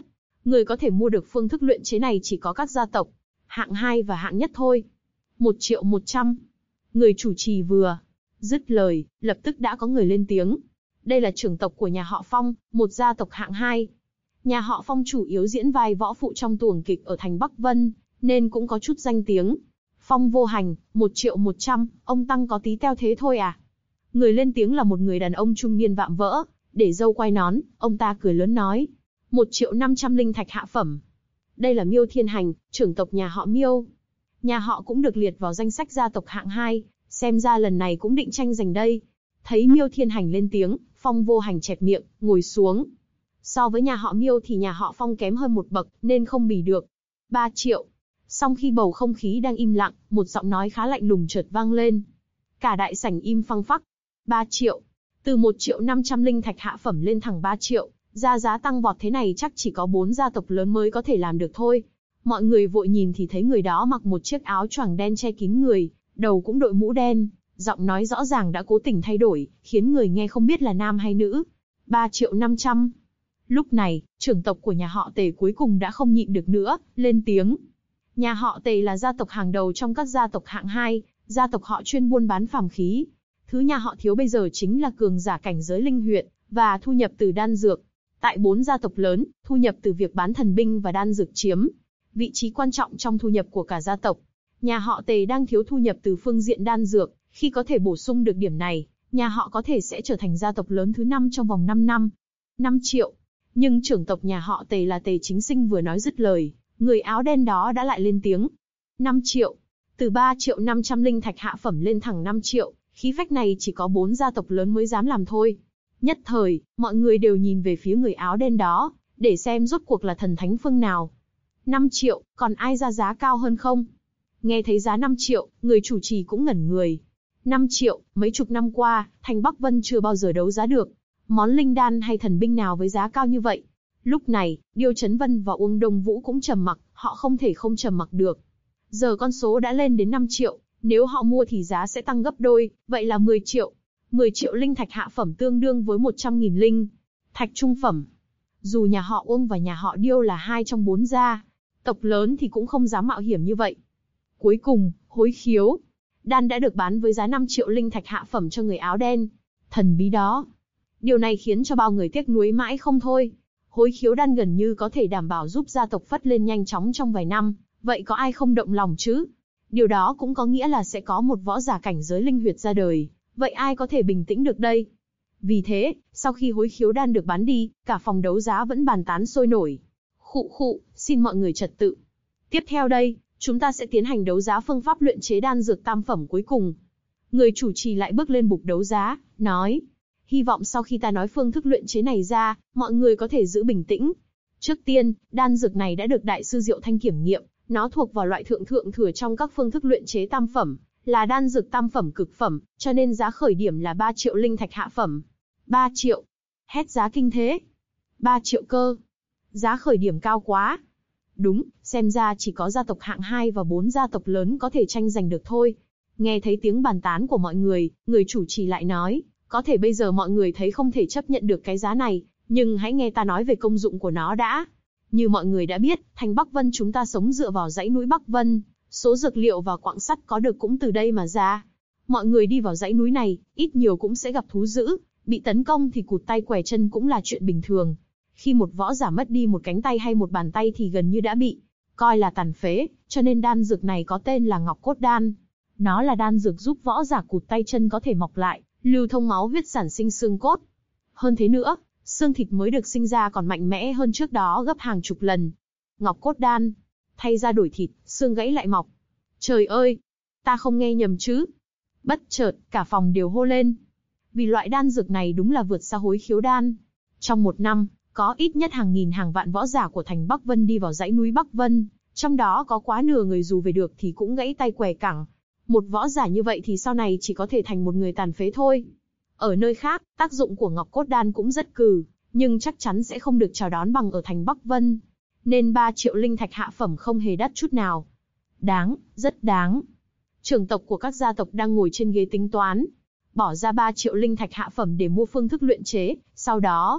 Người có thể mua được phương thức luyện chế này chỉ có các gia tộc hạng 2 và hạng nhất thôi. 1.100.000. Người chủ trì vừa dứt lời, lập tức đã có người lên tiếng. Đây là trưởng tộc của nhà họ Phong, một gia tộc hạng 2. Nhà họ Phong chủ yếu diễn vai võ phụ trong tuồng kịch ở thành Bắc Vân, nên cũng có chút danh tiếng. Phong Vô Hành, 1.100.000, ông tăng có tí teo thế thôi à? Người lên tiếng là một người đàn ông trung niên vạm vỡ, để râu quai nón, ông ta cười lớn nói. 1.500.000 linh thạch hạ phẩm. Đây là Miêu Thiên Hành, trưởng tộc nhà họ Miêu. Nhà họ cũng được liệt vào danh sách gia tộc hạng 2, xem ra lần này cũng định tranh giành đây. Thấy Miêu Thiên Hành lên tiếng, Phong Vô Hành chẹp miệng, ngồi xuống. So với nhà họ Miêu thì nhà họ Phong kém hơn một bậc, nên không bì được. 3 triệu. Song khi bầu không khí đang im lặng, một giọng nói khá lạnh lùng chợt vang lên. Cả đại sảnh im phăng phắc. 3 triệu. Từ 1.500.000 linh thạch hạ phẩm lên thẳng 3 triệu, giá tăng vọt thế này chắc chỉ có 4 gia tộc lớn mới có thể làm được thôi. Mọi người vội nhìn thì thấy người đó mặc một chiếc áo choàng đen che kín người, đầu cũng đội mũ đen, giọng nói rõ ràng đã cố tình thay đổi, khiến người nghe không biết là nam hay nữ. 3.500.000. Lúc này, trưởng tộc của nhà họ Tề cuối cùng đã không nhịn được nữa, lên tiếng. Nhà họ Tề là gia tộc hàng đầu trong các gia tộc hạng 2, gia tộc họ chuyên buôn bán phàm khí. Thứ nhà họ thiếu bây giờ chính là cường giả cảnh giới linh huyệt, và thu nhập từ đan dược. Tại 4 gia tộc lớn, thu nhập từ việc bán thần binh và đan dược chiếm vị trí quan trọng trong thu nhập của cả gia tộc. Nhà họ Tề đang thiếu thu nhập từ phương diện đan dược, khi có thể bổ sung được điểm này, nhà họ có thể sẽ trở thành gia tộc lớn thứ 5 trong vòng 5 năm. 5 triệu. Nhưng trưởng tộc nhà họ Tề là Tề Chính Sinh vừa nói dứt lời, người áo đen đó đã lại lên tiếng. 5 triệu. Từ 3.500.000 linh thạch hạ phẩm lên thẳng 5 triệu, khí phách này chỉ có 4 gia tộc lớn mới dám làm thôi. Nhất thời, mọi người đều nhìn về phía người áo đen đó, để xem rốt cuộc là thần thánh phương nào. 5 triệu, còn ai ra giá cao hơn không? Nghe thấy giá 5 triệu, người chủ trì cũng ngẩn người. 5 triệu, mấy chục năm qua, thành Bắc Vân chưa bao giờ đấu giá được món linh đan hay thần binh nào với giá cao như vậy. Lúc này, Điêu Chấn Vân và Uông Đông Vũ cũng trầm mặc, họ không thể không trầm mặc được. Giờ con số đã lên đến 5 triệu, nếu họ mua thì giá sẽ tăng gấp đôi, vậy là 10 triệu. 10 triệu linh thạch hạ phẩm tương đương với 100.000 linh thạch trung phẩm. Dù nhà họ Uông và nhà họ Điêu là 2 trong 4 gia tộc lớn thì cũng không dám mạo hiểm như vậy. Cuối cùng, hối khiếu đan đã được bán với giá 5 triệu linh thạch hạ phẩm cho người áo đen thần bí đó. Điều này khiến cho bao người tiếc nuối mãi không thôi. Hối khiếu đan gần như có thể đảm bảo giúp gia tộc phất lên nhanh chóng trong vài năm, vậy có ai không động lòng chứ? Điều đó cũng có nghĩa là sẽ có một võ giả cảnh giới linh huyệt ra đời, vậy ai có thể bình tĩnh được đây? Vì thế, sau khi hối khiếu đan được bán đi, cả phòng đấu giá vẫn bàn tán sôi nổi. Khụ, xin mọi người trật tự. Tiếp theo đây, chúng ta sẽ tiến hành đấu giá phương pháp luyện chế đan dược tam phẩm cuối cùng. Người chủ trì lại bước lên bục đấu giá, nói. Hy vọng sau khi ta nói phương thức luyện chế này ra, mọi người có thể giữ bình tĩnh. Trước tiên, đan dược này đã được Đại sư Diệu Thanh kiểm nghiệm, nó thuộc vào loại thượng thừa trong các phương thức luyện chế tam phẩm, là đan dược tam phẩm cực phẩm, cho nên giá khởi điểm là 3 triệu linh thạch hạ phẩm. 3 triệu. Hét giá kinh thế. 3 triệu cơ. Giá khởi điểm cao quá. Đúng, xem ra chỉ có gia tộc hạng 2 và 4 gia tộc lớn có thể tranh giành được thôi. Nghe thấy tiếng bàn tán của mọi người chủ trì lại nói, có thể bây giờ mọi người thấy không thể chấp nhận được cái giá này, nhưng hãy nghe ta nói về công dụng của nó đã. Như mọi người đã biết, thành Bắc Vân chúng ta sống dựa vào dãy núi Bắc Vân, số dược liệu và quặng sắt có được cũng từ đây mà ra. Mọi người đi vào dãy núi này, ít nhiều cũng sẽ gặp thú dữ, bị tấn công thì cụt tay quẻ chân cũng là chuyện bình thường. Khi một võ giả mất đi một cánh tay hay một bàn tay thì gần như đã bị coi là tàn phế, cho nên đan dược này có tên là Ngọc Cốt Đan. Nó là đan dược giúp võ giả cụt tay chân có thể mọc lại, lưu thông máu huyết sản sinh xương cốt. Hơn thế nữa, xương thịt mới được sinh ra còn mạnh mẽ hơn trước đó gấp hàng chục lần. Ngọc Cốt Đan, thay ra đổi thịt, xương gãy lại mọc. Trời ơi, ta không nghe nhầm chứ? Bất chợt, cả phòng đều hô lên. Vì loại đan dược này đúng là vượt xa hối khiếu đan. Trong một năm, có ít nhất hàng nghìn hàng vạn võ giả của thành Bắc Vân đi vào dãy núi Bắc Vân, trong đó có quá nửa người dù về được thì cũng gãy tay què cẳng. Một võ giả như vậy thì sau này chỉ có thể thành một người tàn phế thôi. Ở nơi khác, tác dụng của Ngọc Cốt Đan cũng rất cừ, nhưng chắc chắn sẽ không được chào đón bằng ở thành Bắc Vân. Nên 3 triệu linh thạch hạ phẩm không hề đắt chút nào. Đáng, rất đáng. Trưởng tộc của các gia tộc đang ngồi trên ghế tính toán. Bỏ ra 3 triệu linh thạch hạ phẩm để mua phương thức luyện chế, sau đó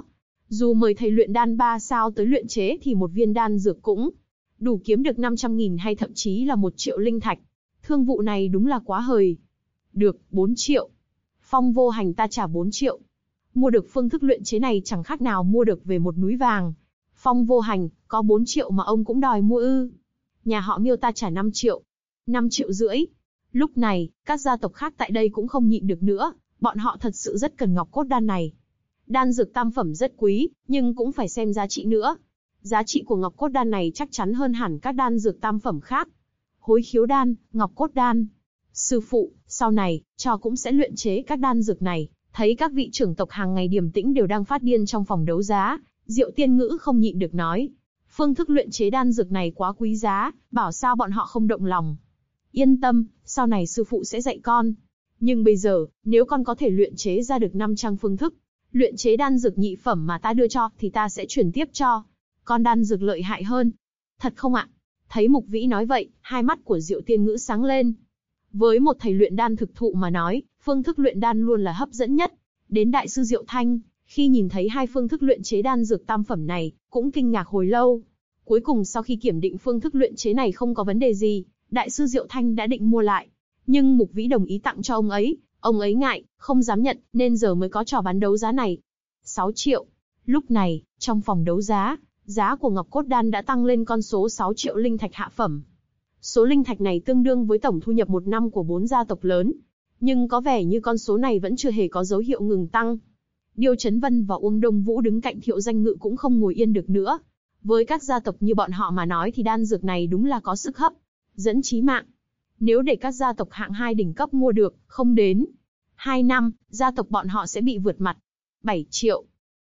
Dù mời thầy luyện đan 3 sao tới luyện chế thì một viên đan dược cũng đủ kiếm được 500.000 hay thậm chí là 1 triệu linh thạch. Thương vụ này đúng là quá hời. Được, 4 triệu. Phong Vô Hành ta trả 4 triệu. Mua được phương thức luyện chế này chẳng khác nào mua được về một núi vàng. Phong Vô Hành, có 4 triệu mà ông cũng đòi mua ư? Nhà họ Miêu ta trả 5 triệu. 5 triệu rưỡi. Lúc này, các gia tộc khác tại đây cũng không nhịn được nữa, bọn họ thật sự rất cần ngọc cốt đan này. Đan dược tam phẩm rất quý, nhưng cũng phải xem giá trị nữa. Giá trị của ngọc cốt đan này chắc chắn hơn hẳn các đan dược tam phẩm khác. Hối khiếu đan, ngọc cốt đan. Sư phụ, sau này, trò cũng sẽ luyện chế các đan dược này. Thấy các vị trưởng tộc hàng ngày điềm tĩnh đều đang phát điên trong phòng đấu giá, Diệu Tiên Ngữ không nhịn được nói. Phương thức luyện chế đan dược này quá quý giá, bảo sao bọn họ không động lòng. Yên tâm, sau này sư phụ sẽ dạy con. Nhưng bây giờ, nếu con có thể luyện chế ra được 500 phương thức, luyện chế đan dược nhị phẩm mà ta đưa cho thì ta sẽ chuyển tiếp cho. Con đan dược lợi hại hơn. Thật không ạ? Thấy Mục Vĩ nói vậy, hai mắt của Diệu Tiên Ngữ sáng lên. Với một thầy luyện đan thực thụ mà nói, phương thức luyện đan luôn là hấp dẫn nhất. Đến đại sư Diệu Thanh, khi nhìn thấy hai phương thức luyện chế đan dược tam phẩm này, cũng kinh ngạc hồi lâu. Cuối cùng sau khi kiểm định phương thức luyện chế này không có vấn đề gì, đại sư Diệu Thanh đã định mua lại. Nhưng Mục Vĩ đồng ý tặng cho ông ấy ngại, không dám nhận, nên giờ mới có trò bán đấu giá này. 6 triệu. Lúc này, trong phòng đấu giá, giá của ngọc cốt đan đã tăng lên con số 6 triệu linh thạch hạ phẩm. Số linh thạch này tương đương với tổng thu nhập một năm của 4 gia tộc lớn. Nhưng có vẻ như con số này vẫn chưa hề có dấu hiệu ngừng tăng. Điêu Chấn Vân và Uông Đông Vũ đứng cạnh Thiệu Danh Ngự cũng không ngồi yên được nữa. Với các gia tộc như bọn họ mà nói thì đan dược này đúng là có sức hấp dẫn chí mạng. Nếu để các gia tộc hạng 2 đỉnh cấp mua được, không đến 2 năm, gia tộc bọn họ sẽ bị vượt mặt. 7 triệu.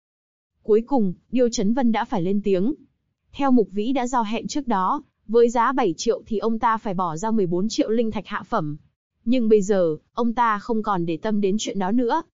Cuối cùng, Điêu Chấn Vân đã phải lên tiếng. Theo Mục Vĩ đã giao hẹn trước đó, với giá 7 triệu thì ông ta phải bỏ ra 14 triệu linh thạch hạ phẩm. Nhưng bây giờ, ông ta không còn để tâm đến chuyện đó nữa.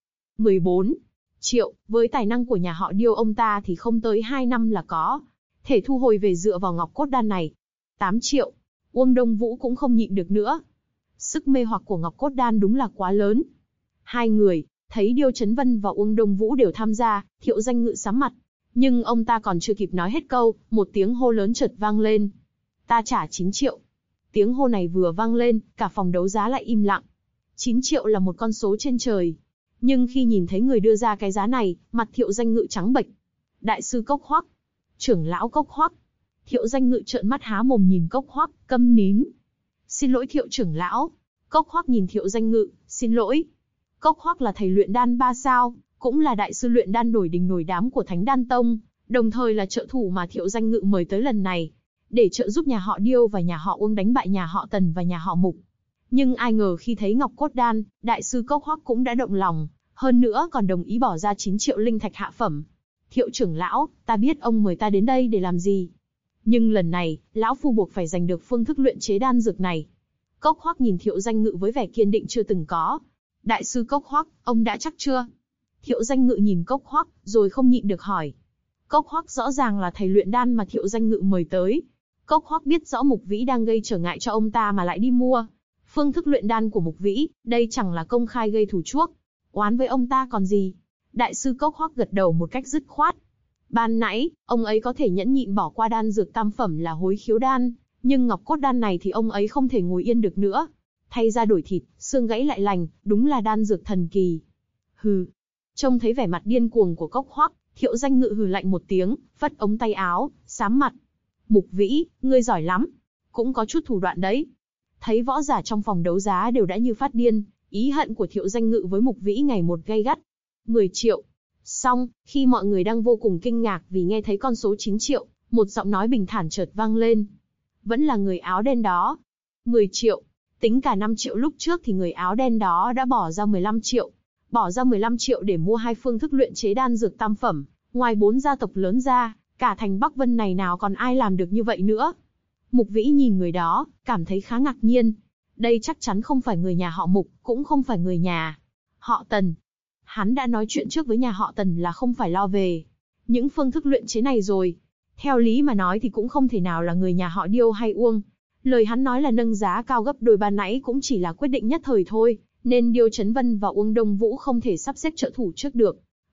14 triệu, với tài năng của nhà họ Điêu ông ta thì không tới 2 năm là có thể thu hồi về dựa vào ngọc cốt đan này. 8 triệu, Uông Đông Vũ cũng không nhịn được nữa. Sức mê hoặc của ngọc cốt đan đúng là quá lớn. Hai người, thấy Điêu Chấn Vân và Uông Đông Vũ đều tham gia, Thiệu Danh Ngự sắm mặt. Nhưng ông ta còn chưa kịp nói hết câu, một tiếng hô lớn chợt vang lên. Ta trả 9 triệu. Tiếng hô này vừa vang lên, cả phòng đấu giá lại im lặng. 9 triệu là một con số trên trời. Nhưng khi nhìn thấy người đưa ra cái giá này, mặt Thiệu Danh Ngự trắng bệch. Đại sư Cốc Hoắc, trưởng lão Cốc Hoắc. Thiệu Danh Ngự trợn mắt há mồm nhìn Cốc Hoắc, câm nín. Xin lỗi Thiệu trưởng lão. Cốc Hoắc nhìn Thiệu Danh Ngự, xin lỗi. Cốc Hoắc là thầy luyện đan 3 sao, cũng là đại sư luyện đan nổi đình nổi đám của Thánh Đan Tông, đồng thời là trợ thủ mà Thiệu Danh Ngự mời tới lần này, để trợ giúp nhà họ Điêu và nhà họ Uông đánh bại nhà họ Tần và nhà họ Mục. Nhưng ai ngờ khi thấy ngọc cốt đan, đại sư Cốc Hoắc cũng đã động lòng, hơn nữa còn đồng ý bỏ ra 9 triệu linh thạch hạ phẩm. Thiệu trưởng lão, ta biết ông mời ta đến đây để làm gì. Nhưng lần này, lão phu buộc phải giành được phương thức luyện chế đan dược này. Cốc Hoắc nhìn Thiệu Danh Ngự với vẻ kiên định chưa từng có. Đại sư Cốc Hoắc, ông đã chắc chưa? Thiệu Danh Ngự nhìn Cốc Hoắc, rồi không nhịn được hỏi. Cốc Hoắc rõ ràng là thầy luyện đan mà Thiệu Danh Ngự mời tới. Cốc Hoắc biết rõ Mục Vĩ đang gây trở ngại cho ông ta mà lại đi mua phương thức luyện đan của Mục Vĩ, đây chẳng là công khai gây thù chuốc, oán với ông ta còn gì. Đại sư Cốc Hoắc gật đầu một cách dứt khoát. Ban nãy, ông ấy có thể nhẫn nhịn bỏ qua đan dược tam phẩm là hối khiếu đan, nhưng ngọc cốt đan này thì ông ấy không thể ngồi yên được nữa. Thay ra đổi thịt, xương gãy lại lành, đúng là đan dược thần kỳ. Hừ. Trông thấy vẻ mặt điên cuồng của Cốc Hoắc, Thiệu Danh Ngự hừ lạnh một tiếng, phất ống tay áo, sám mặt. Mục Vĩ, ngươi giỏi lắm, cũng có chút thủ đoạn đấy. Thấy võ giả trong phòng đấu giá đều đã như phát điên, ý hận của Thiệu Danh Ngự với Mục Vĩ ngày một gay gắt. 10 triệu. Xong, khi mọi người đang vô cùng kinh ngạc vì nghe thấy con số 9 triệu, một giọng nói bình thản chợt vang lên. Vẫn là người áo đen đó. 10 triệu. Tính cả 5 triệu lúc trước thì người áo đen đó đã bỏ ra 15 triệu. Bỏ ra 15 triệu để mua hai phương thức luyện chế đan dược tam phẩm, ngoài 4 gia tộc lớn ra, cả thành Bắc Vân này nào còn ai làm được như vậy nữa. Mục Vĩ nhìn người đó, cảm thấy khá ngạc nhiên. Đây chắc chắn không phải người nhà họ Mục, cũng không phải người nhà họ Tần. Hắn đã nói chuyện trước với nhà họ Tần là không phải lo về những phương thức luyện chế này rồi. Theo lý mà nói thì cũng không thể nào là người nhà họ Điêu hay Uông. Lời hắn nói là nâng giá cao gấp đôi ban nãy cũng chỉ là quyết định nhất thời thôi, nên Điêu Chấn Vân và Uông Đông Vũ không thể sắp xếp trợ thủ trước được.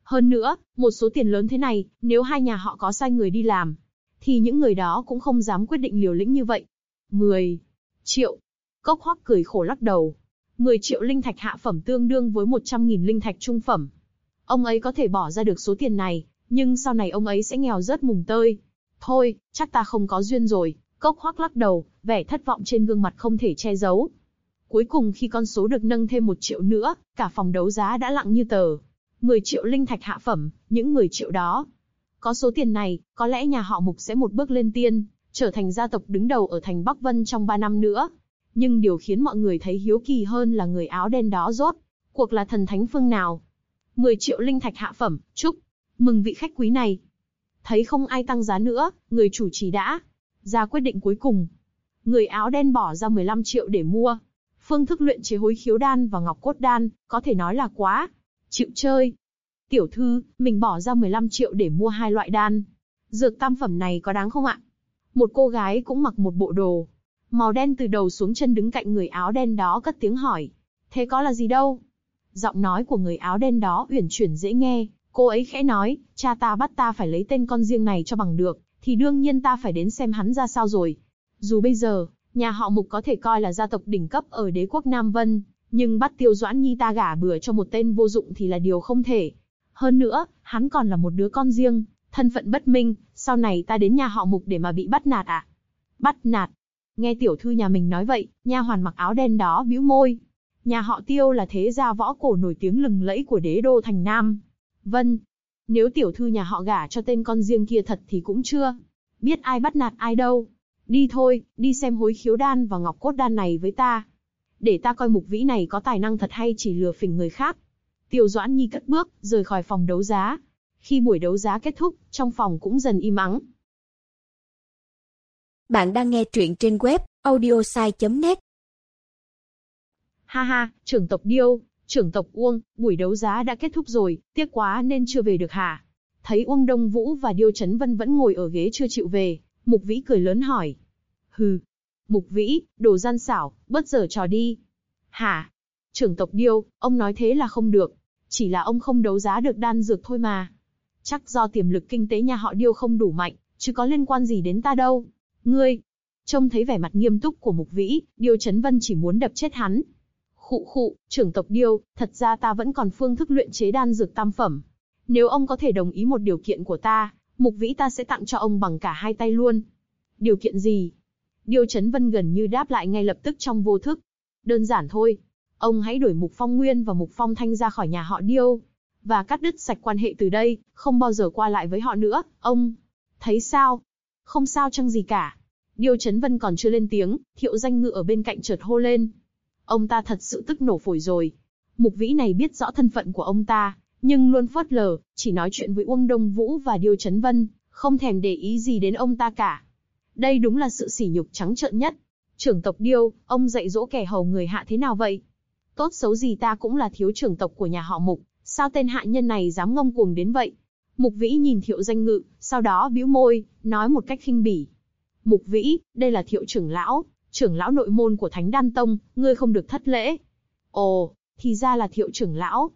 Hơn nữa, một số tiền lớn thế này, nếu hai nhà họ có sai người đi làm, thì những người đó cũng không dám quyết định liều lĩnh như vậy. 10 triệu. Cốc Hoắc cười khổ lắc đầu. 10 triệu linh thạch hạ phẩm tương đương với 100.000 linh thạch trung phẩm. Ông ấy có thể bỏ ra được số tiền này, nhưng sau này ông ấy sẽ nghèo rớt mùng tơi. Thôi, chắc ta không có duyên rồi. Cốc Hoắc lắc đầu, vẻ thất vọng trên gương mặt không thể che giấu. Cuối cùng khi con số được nâng thêm 1 triệu nữa, cả phòng đấu giá đã lặng như tờ. 10 triệu linh thạch hạ phẩm, những 10 triệu đó. Có số tiền này, có lẽ nhà họ Mục sẽ một bước lên tiên, trở thành gia tộc đứng đầu ở thành Bắc Vân trong 3 năm nữa. Nhưng điều khiến mọi người thấy hiếu kỳ hơn là người áo đen đó rốt cuộc là thần thánh phương nào. 10 triệu linh thạch hạ phẩm, chúc mừng vị khách quý này. Thấy không ai tăng giá nữa, người chủ trì đã ra quyết định cuối cùng. Người áo đen bỏ ra 15 triệu để mua phương thức luyện chế hối khiếu đan và ngọc cốt đan, có thể nói là quá chịu chơi. Tiểu thư, mình bỏ ra 15 triệu để mua hai loại đan dược tam phẩm này có đáng không ạ? Một cô gái cũng mặc một bộ đồ màu đen từ đầu xuống chân đứng cạnh người áo đen đó cất tiếng hỏi. Thế có là gì đâu? Giọng nói của người áo đen đó uyển chuyển dễ nghe, cô ấy khẽ nói, cha ta bắt ta phải lấy tên con riêng này cho bằng được, thì đương nhiên ta phải đến xem hắn ra sao rồi. Dù bây giờ, nhà họ Mục có thể coi là gia tộc đỉnh cấp ở đế quốc Nam Vân, nhưng bắt Tiêu Doãn Nhi ta gả bừa cho một tên vô dụng thì là điều không thể. Hơn nữa, hắn còn là một đứa con riêng, thân phận bất minh, sau này ta đến nhà họ Mục để mà bị bắt nạt à? Bắt nạt? Nghe tiểu thư nhà mình nói vậy, nha hoàn mặc áo đen đó bĩu môi. Nhà họ Tiêu là thế gia võ cổ nổi tiếng lừng lẫy của đế đô thành Nam Vân. Nếu tiểu thư nhà họ gả cho tên con riêng kia thật thì cũng chưa biết ai bắt nạt ai đâu. Đi thôi, đi xem hối khiếu đan và ngọc cốt đan này với ta. Để ta coi Mục Vĩ này có tài năng thật hay chỉ lừa phỉnh người khác. Tiêu Doãn Nhi cất bước, rời khỏi phòng đấu giá. Khi buổi đấu giá kết thúc, trong phòng cũng dần im ắng. Bạn đang nghe truyện trên web audiosai.net. Ha ha, trưởng tộc Điêu, trưởng tộc Uông, buổi đấu giá đã kết thúc rồi, tiếc quá nên chưa về được hả? Thấy Uông Đông Vũ và Điêu Chấn Vân vẫn ngồi ở ghế chưa chịu về, Mục Vĩ cười lớn hỏi. Hừ, Mục Vĩ, đồ gian xảo, bớt giở trò đi. Hả? Trưởng tộc Điêu, ông nói thế là không được, chỉ là ông không đấu giá được đan dược thôi mà. Chắc do tiềm lực kinh tế nhà họ Điêu không đủ mạnh, chứ có liên quan gì đến ta đâu. Ngươi, trông thấy vẻ mặt nghiêm túc của Mục Vĩ, Điêu Chấn Vân chỉ muốn đập chết hắn. Khụ khụ, trưởng tộc Điêu, thật ra ta vẫn còn phương thức luyện chế đan dược tam phẩm. Nếu ông có thể đồng ý một điều kiện của ta, Mục Vĩ ta sẽ tặng cho ông bằng cả hai tay luôn. Điều kiện gì? Điêu Chấn Vân gần như đáp lại ngay lập tức trong vô thức. Đơn giản thôi, ông hãy đuổi Mục Phong Nguyên và Mục Phong Thanh ra khỏi nhà họ Điêu, và cắt đứt sạch quan hệ từ đây, không bao giờ qua lại với họ nữa, ông thấy sao? Không sao chăng gì cả. Điêu Chấn Vân còn chưa lên tiếng, Thiệu Danh Ngự ở bên cạnh chợt hô lên. Ông ta thật sự tức nổ phổi rồi. Mục Vĩ này biết rõ thân phận của ông ta, nhưng luôn phớt lờ, chỉ nói chuyện với Uông Đông Vũ và Điêu Chấn Vân, không thèm để ý gì đến ông ta cả. Đây đúng là sự sỉ nhục trắng trợn nhất. Trưởng tộc Điêu, ông dạy dỗ kẻ hầu người hạ thế nào vậy? Tốt xấu gì ta cũng là thiếu trưởng tộc của nhà họ Mục, sao tên hạ nhân này dám ngông cuồng đến vậy? Mục Vĩ nhìn Thiệu Danh Ngự, sau đó bĩu môi, nói một cách khinh bỉ. Mục Vĩ, đây là Thiệu trưởng lão nội môn của Thánh Đan Tông, ngươi không được thất lễ. Ồ, thì ra là Thiệu trưởng lão.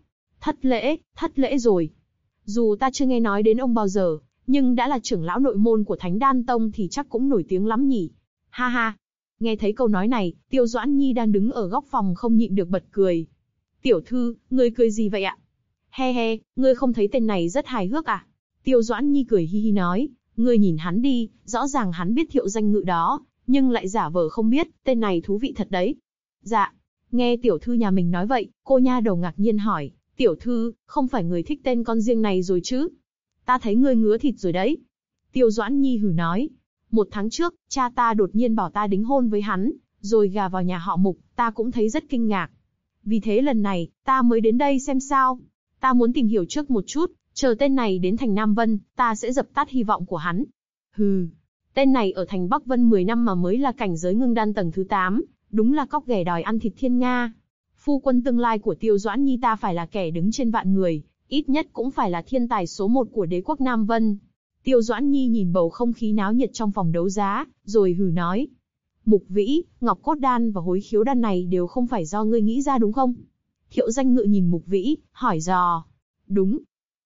Thất lễ rồi. Dù ta chưa nghe nói đến ông bao giờ, nhưng đã là trưởng lão nội môn của Thánh Đan Tông thì chắc cũng nổi tiếng lắm nhỉ. Ha ha. Nghe thấy câu nói này, Tiêu Doãn Nhi đang đứng ở góc phòng không nhịn được bật cười. Tiểu thư, ngươi cười gì vậy ạ? He he, ngươi không thấy tên này rất hài hước à? Tiêu Doãn Nhi cười hi hi nói, ngươi nhìn hắn đi, rõ ràng hắn biết Thiệu Danh Ngự đó, nhưng lại giả vờ không biết, tên này thú vị thật đấy. Dạ, nghe tiểu thư nhà mình nói vậy, cô nha đầu ngạc nhiên hỏi, tiểu thư, không phải người thích tên con riêng này rồi chứ? Ta thấy ngươi ngứa thịt rồi đấy. Tiêu Doãn Nhi hừ nói, 1 tháng trước, cha ta đột nhiên bảo ta đính hôn với hắn, rồi gả vào nhà họ Mục, ta cũng thấy rất kinh ngạc. Vì thế lần này, ta mới đến đây xem sao. Ta muốn tìm hiểu trước một chút, chờ tên này đến thành Nam Vân, ta sẽ dập tắt hy vọng của hắn. Hừ, tên này ở thành Bắc Vân 10 năm mà mới là cảnh giới ngưng đan tầng thứ 8, đúng là cóc ghẻ đòi ăn thịt thiên nga. Phu quân tương lai của Tiêu Doãn Nhi ta phải là kẻ đứng trên vạn người, ít nhất cũng phải là thiên tài số 1 của đế quốc Nam Vân. Tiêu Doãn Nhi nhìn bầu không khí náo nhiệt trong phòng đấu giá, rồi hừ nói. Mục Vĩ, ngọc cốt đan và hối khiếu đan này đều không phải do ngươi nghĩ ra đúng không? Thiệu Danh Ngự nhìn Mục Vĩ, hỏi dò. Đúng.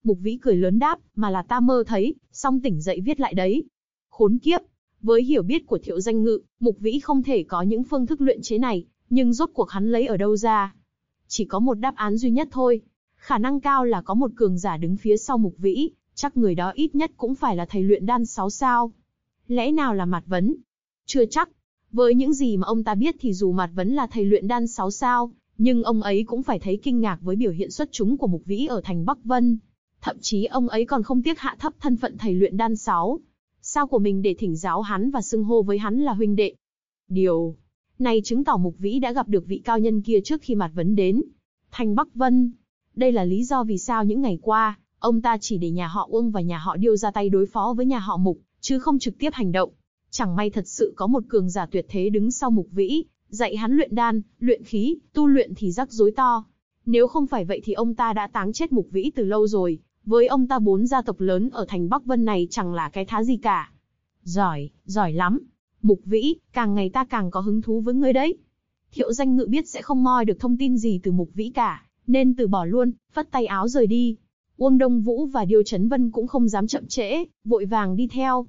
Mục Vĩ cười lớn đáp, mà là ta mơ thấy, xong tỉnh dậy viết lại đấy. Khốn kiếp! Với hiểu biết của Thiệu Danh Ngự, Mục Vĩ không thể có những phương thức luyện chế này, nhưng rốt cuộc hắn lấy ở đâu ra? Chỉ có một đáp án duy nhất thôi. Khả năng cao là có một cường giả đứng phía sau Mục Vĩ, chắc người đó ít nhất cũng phải là thầy luyện đan 6 sao. Lẽ nào là Mạt Vấn? Chưa chắc. Với những gì mà ông ta biết thì dù Mạt Vấn là thầy luyện đan 6 sao, nhưng ông ấy cũng phải thấy kinh ngạc với biểu hiện xuất chúng của Mục Vĩ ở thành Bắc Vân. Thậm chí ông ấy còn không tiếc hạ thấp thân phận thầy luyện đan 6 sao của mình để thỉnh giáo hắn và xưng hô với hắn là huynh đệ. Điều này chứng tỏ Mục Vĩ đã gặp được vị cao nhân kia trước khi Mạt Vấn đến thành Bắc Vân. Đây là lý do vì sao những ngày qua, ông ta chỉ để nhà họ Uông và nhà họ Điêu ra tay đối phó với nhà họ Mục, chứ không trực tiếp hành động. Chẳng may thật sự có một cường giả tuyệt thế đứng sau Mục Vĩ, dạy hắn luyện đan, luyện khí, tu luyện thì rắc rối to. Nếu không phải vậy thì ông ta đã táng chết Mục Vĩ từ lâu rồi. Với ông ta 4 gia tộc lớn ở thành Bắc Vân này chẳng là cái thá gì cả. Giỏi, giỏi lắm. Mục Vĩ, càng ngày ta càng có hứng thú với ngươi đấy. Thiệu Danh Ngự biết sẽ không moi được thông tin gì từ Mục Vĩ cả, nên từ bỏ luôn, phất tay áo rời đi. Uông Đông Vũ và Điêu Chấn Vân cũng không dám chậm trễ, vội vàng đi theo.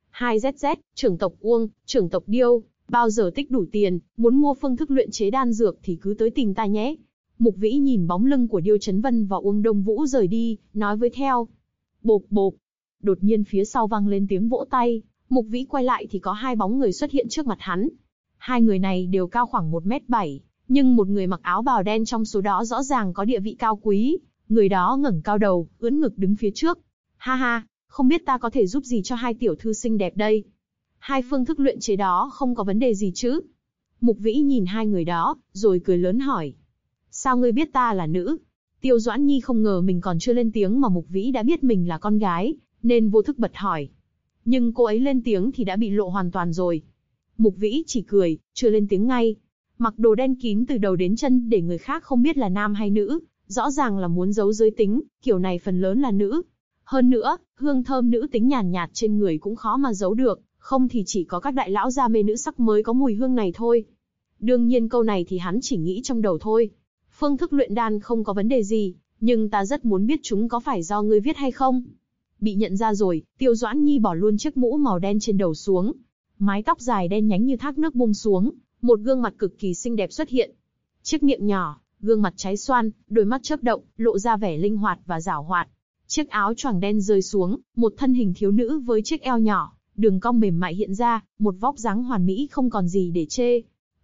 2ZZ, trưởng tộc Uông, trưởng tộc Điêu, bao giờ tích đủ tiền, muốn mua phương thức luyện chế đan dược thì cứ tới tìm ta nhé. Mục Vĩ nhìn bóng lưng của Điêu Chấn Vân và Uông Đông Vũ rời đi, nói với theo. Bộp bộp. Đột nhiên phía sau vang lên tiếng vỗ tay, Mục Vĩ quay lại thì có hai bóng người xuất hiện trước mặt hắn. Hai người này đều cao khoảng 1m7, nhưng một người mặc áo bào đen trong số đó rõ ràng có địa vị cao quý. Người đó ngẩng cao đầu, ưỡn ngực đứng phía trước. Ha ha, không biết ta có thể giúp gì cho hai tiểu thư xinh đẹp đây? Hai phương thức luyện chế đó không có vấn đề gì chứ? Mục Vĩ nhìn hai người đó, rồi cười lớn hỏi. Sao ngươi biết ta là nữ? Tiêu Doãn Nhi không ngờ mình còn chưa lên tiếng mà Mục Vĩ đã biết mình là con gái, nên vô thức bật hỏi. Nhưng cô ấy lên tiếng thì đã bị lộ hoàn toàn rồi. Mục Vĩ chỉ cười, chưa lên tiếng ngay. Mặc đồ đen kín từ đầu đến chân để người khác không biết là nam hay nữ, rõ ràng là muốn giấu giới tính, kiểu này phần lớn là nữ. Hơn nữa, hương thơm nữ tính nhàn nhạt trên người cũng khó mà giấu được, không thì chỉ có các đại lão gia mê nữ sắc mới có mùi hương này thôi. Đương nhiên câu này thì hắn chỉ nghĩ trong đầu thôi. Phương thức luyện đan không có vấn đề gì, nhưng ta rất muốn biết chúng có phải do ngươi viết hay không. Bị nhận ra rồi, Tiêu Doãn Nhi bỏ luôn chiếc mũ màu đen trên đầu xuống. Mái tóc dài đen nhánh như thác nước buông xuống, một gương mặt cực kỳ xinh đẹp xuất hiện. Chiếc miệng nhỏ, gương mặt trái xoan, đôi mắt chớp động, lộ ra vẻ linh hoạt và giảo hoạt. Chiếc áo choàng đen rơi xuống, một thân hình thiếu nữ với chiếc eo nhỏ, đường cong mềm mại hiện ra, một vóc dáng hoàn mỹ không còn gì để chê.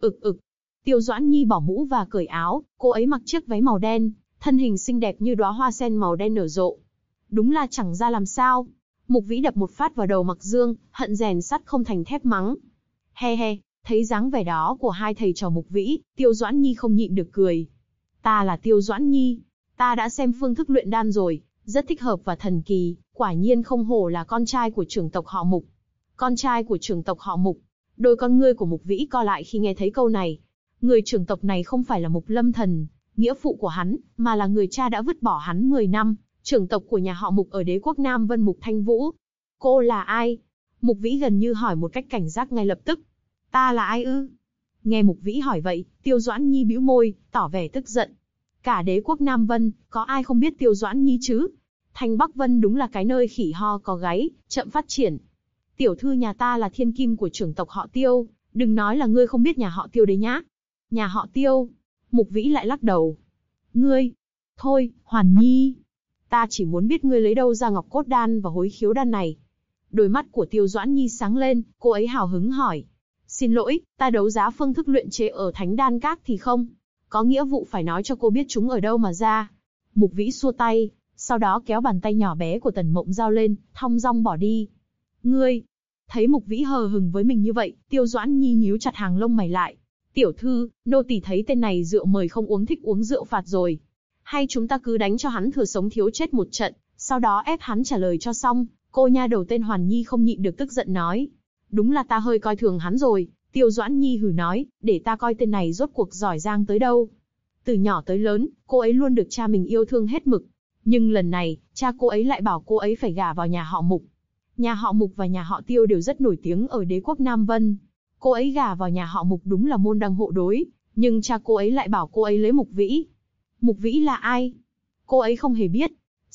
Tiêu Doãn Nhi bỏ mũ và cởi áo, cô ấy mặc chiếc váy màu đen, thân hình xinh đẹp như đóa hoa sen màu đen nở rộ. Đúng là chẳng ra làm sao. Mục Vĩ đập một phát vào đầu Mặc Dương, hận rèn sắt không thành thép mắng. He he, thấy dáng vẻ đó của hai thầy trò Mục Vĩ, Tiêu Doãn Nhi không nhịn được cười. Ta là Tiêu Doãn Nhi, ta đã xem phương thức luyện đan rồi, rất thích hợp và thần kỳ, quả nhiên không hổ là con trai của trưởng tộc họ Mục. Con trai của trưởng tộc họ Mục. Đôi con ngươi của Mục Vĩ co lại khi nghe thấy câu này. Người trưởng tộc này không phải là Mục Lâm Thần, nghĩa phụ của hắn, mà là người cha đã vứt bỏ hắn 10 năm, trưởng tộc của nhà họ Mục ở đế quốc Nam Vân Mục Thanh Vũ. Cô là ai? Mục Vĩ gần như hỏi một cách cảnh giác ngay lập tức. Ta là ai ư? Nghe Mục Vĩ hỏi vậy, Tiêu Doãn Nhi bĩu môi, tỏ vẻ tức giận. Cả đế quốc Nam Vân, có ai không biết Tiêu Doãn Nhi chứ? Thành Bắc Vân đúng là cái nơi khỉ ho có gáy, chậm phát triển. Tiểu thư nhà ta là thiên kim của trưởng tộc họ Tiêu, đừng nói là ngươi không biết nhà họ Tiêu đấy nhá. Nhà họ Tiêu? Mục Vĩ lại lắc đầu. Ngươi? Thôi, Hoàn Nhi. Ta chỉ muốn biết ngươi lấy đâu ra ngọc cốt đan và hối khiếu đan này. Đôi mắt của Tiêu Doãn Nhi sáng lên, cô ấy hào hứng hỏi. Xin lỗi, ta đấu giá phương thức luyện chế ở Thánh Đan Các thì không có nghĩa vụ phải nói cho cô biết chúng ở đâu mà ra. Mục Vĩ xua tay, sau đó kéo bàn tay nhỏ bé của Tần Mộng Giao lên, thong dong bỏ đi. Ngươi? Thấy Mục Vĩ hờ hừng với mình như vậy, Tiêu Doãn Nhi nhíu chặt hàng lông mày lại. Tiểu thư, nô tỳ thấy tên này rượu mời không uống thích uống rượu phạt rồi. Hay chúng ta cứ đánh cho hắn thừa sống thiếu chết một trận, sau đó ép hắn trả lời cho xong. Cô nha đầu tên Hoàn Nhi không nhịn được tức giận nói. Đúng là ta hơi coi thường hắn rồi. Tiêu Doãn Nhi hừ nói, để ta coi tên này rốt cuộc giỏi giang tới đâu. Từ nhỏ tới lớn, cô ấy luôn được cha mình yêu thương hết mực. Nhưng lần này, cha cô ấy lại bảo cô ấy phải gả vào nhà họ Mục. Nhà họ Mục và nhà họ Tiêu đều rất nổi tiếng ở đế quốc Nam Vân. Cô ấy gả vào nhà họ Mục đúng là môn đăng hộ đối, nhưng cha cô ấy lại bảo cô ấy lấy Mục Vĩ. Mục Vĩ là ai? Cô ấy không hề biết.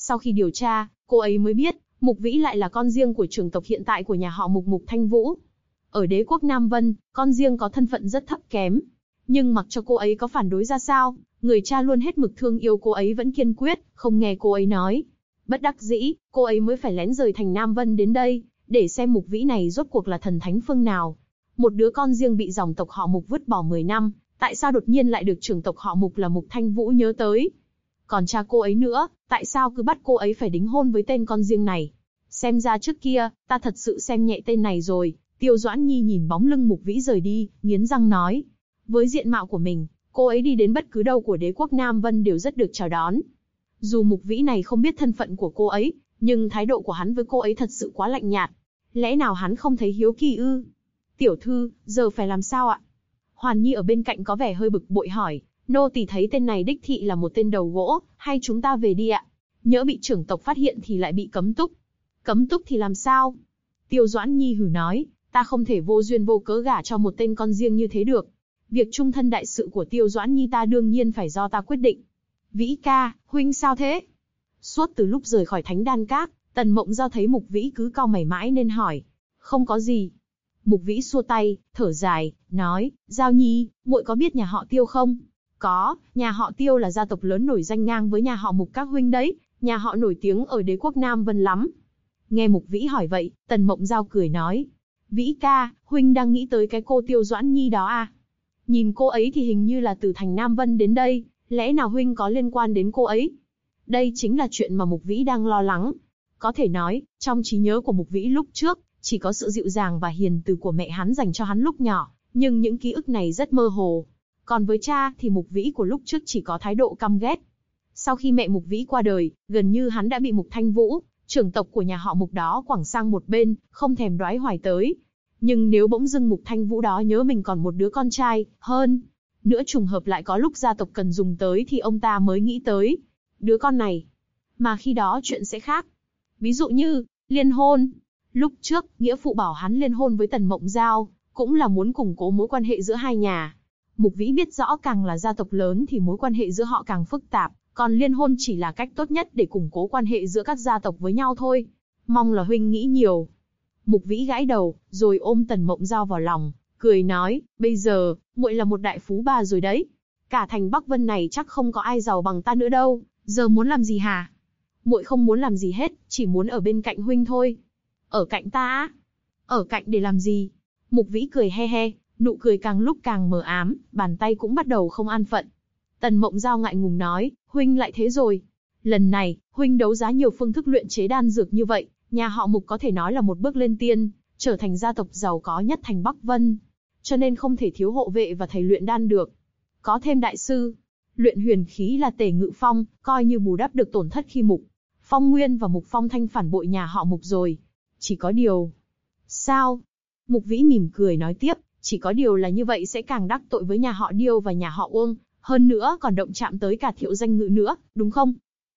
Sau khi điều tra, cô ấy mới biết, Mục Vĩ lại là con riêng của trưởng tộc hiện tại của nhà họ Mục, Mục Thanh Vũ. Ở đế quốc Nam Vân, con riêng có thân phận rất thấp kém. Nhưng mặc cho cô ấy có phản đối ra sao, người cha luôn hết mực thương yêu cô ấy vẫn kiên quyết, không nghe cô ấy nói. Bất đắc dĩ, cô ấy mới phải lén rời thành Nam Vân đến đây, để xem Mục Vĩ này rốt cuộc là thần thánh phương nào. Một đứa con riêng bị dòng tộc họ Mục vứt bỏ 10 năm, tại sao đột nhiên lại được trưởng tộc họ Mục là Mục Thanh Vũ nhớ tới? Còn cha cô ấy nữa, tại sao cứ bắt cô ấy phải đính hôn với tên con riêng này? Xem ra trước kia, ta thật sự xem nhẹ tên này rồi. Tiêu Doãn Nhi nhìn bóng lưng Mục Vĩ rời đi, nghiến răng nói. Với diện mạo của mình, cô ấy đi đến bất cứ đâu của đế quốc Nam Vân đều rất được chào đón. Dù Mục Vĩ này không biết thân phận của cô ấy, nhưng thái độ của hắn với cô ấy thật sự quá lạnh nhạt. Lẽ nào hắn không thấy hiếu kỳ ư? Tiểu thư, giờ phải làm sao ạ? Hoàn Nhi ở bên cạnh có vẻ hơi bực bội hỏi. Nô tỳ thấy tên này đích thị là một tên đầu gỗ, hay chúng ta về đi ạ? Nhỡ bị trưởng tộc phát hiện thì lại bị cấm túc. Cấm túc thì làm sao? Tiêu Doãn Nhi hừ nói, ta không thể vô duyên vô cớ gả cho một tên con riêng như thế được. Việc chung thân đại sự của Tiêu Doãn Nhi ta đương nhiên phải do ta quyết định. Vĩ ca, huynh sao thế? Suốt từ lúc rời khỏi Thánh Đan Các, Tần Mộng Giao thấy Mục Vĩ cứ cau mày mãi nên hỏi. Không có gì. Mục Vĩ xua tay, thở dài, nói, Giao Nhi, muội có biết nhà họ Tiêu không? Có, nhà họ Tiêu là gia tộc lớn nổi danh ngang với nhà họ Mục các huynh đấy, nhà họ nổi tiếng ở đế quốc Nam Vân lắm. Nghe Mục Vĩ hỏi vậy, Tần Mộng Giao cười nói, Vĩ ca, huynh đang nghĩ tới cái cô Tiêu Doãn Nhi đó à? Nhìn cô ấy thì hình như là từ thành Nam Vân đến đây, lẽ nào huynh có liên quan đến cô ấy? Đây chính là chuyện mà Mục Vĩ đang lo lắng. Có thể nói, trong trí nhớ của Mục Vĩ lúc trước, chỉ có sự dịu dàng và hiền từ của mẹ hắn dành cho hắn lúc nhỏ, nhưng những ký ức này rất mơ hồ. Còn với cha thì Mục Vĩ của lúc trước chỉ có thái độ căm ghét. Sau khi mẹ Mục Vĩ qua đời, gần như hắn đã bị Mục Thanh Vũ, trưởng tộc của nhà họ Mục đó quẳng sang một bên, không thèm đoái hoài tới. Nhưng nếu bỗng dưng Mục Thanh Vũ đó nhớ mình còn một đứa con trai, hơn nữa trùng hợp lại có lúc gia tộc cần dùng tới thì ông ta mới nghĩ tới đứa con này. Mà khi đó chuyện sẽ khác. Ví dụ như, liên hôn. Lúc trước, nghĩa phụ bảo hắn liên hôn với Tần Mộng Giao, cũng là muốn củng cố mối quan hệ giữa hai nhà. Mục Vĩ biết rõ càng là gia tộc lớn thì mối quan hệ giữa họ càng phức tạp, còn liên hôn chỉ là cách tốt nhất để củng cố quan hệ giữa các gia tộc với nhau thôi. Mong là huynh nghĩ nhiều. Mục Vĩ gãi đầu, rồi ôm Tần Mộng Giao vào lòng, cười nói, bây giờ, muội là một đại phú bà rồi đấy. Cả thành Bắc Vân này chắc không có ai giàu bằng ta nữa đâu, giờ muốn làm gì hả? Muội không muốn làm gì hết, chỉ muốn ở bên cạnh huynh thôi. Ở cạnh ta á? Ở cạnh để làm gì? Mục Vĩ cười he he, nụ cười càng lúc càng mờ ám, bàn tay cũng bắt đầu không an phận. Tần Mộng Giao ngại ngùng nói, huynh lại thế rồi. Lần này, huynh đấu giá nhiều phương thức luyện chế đan dược như vậy, nhà họ Mục có thể nói là một bước lên tiên, trở thành gia tộc giàu có nhất thành Bắc Vân. Cho nên không thể thiếu hộ vệ và thầy luyện đan được. Có thêm đại sư, luyện huyền khí là Tề Ngự Phong, coi như bù đắp được tổn thất khi Mục Phong Nguyên và Mục Phong Thanh phản bội nhà họ Mục rồi. Chỉ có điều... Sao? Mục Vĩ mỉm cười nói tiếp, chỉ có điều là như vậy sẽ càng đắc tội với nhà họ Điêu và nhà họ Uông, hơn nữa còn động chạm tới cả Thiệu Danh Ngự nữa, đúng không?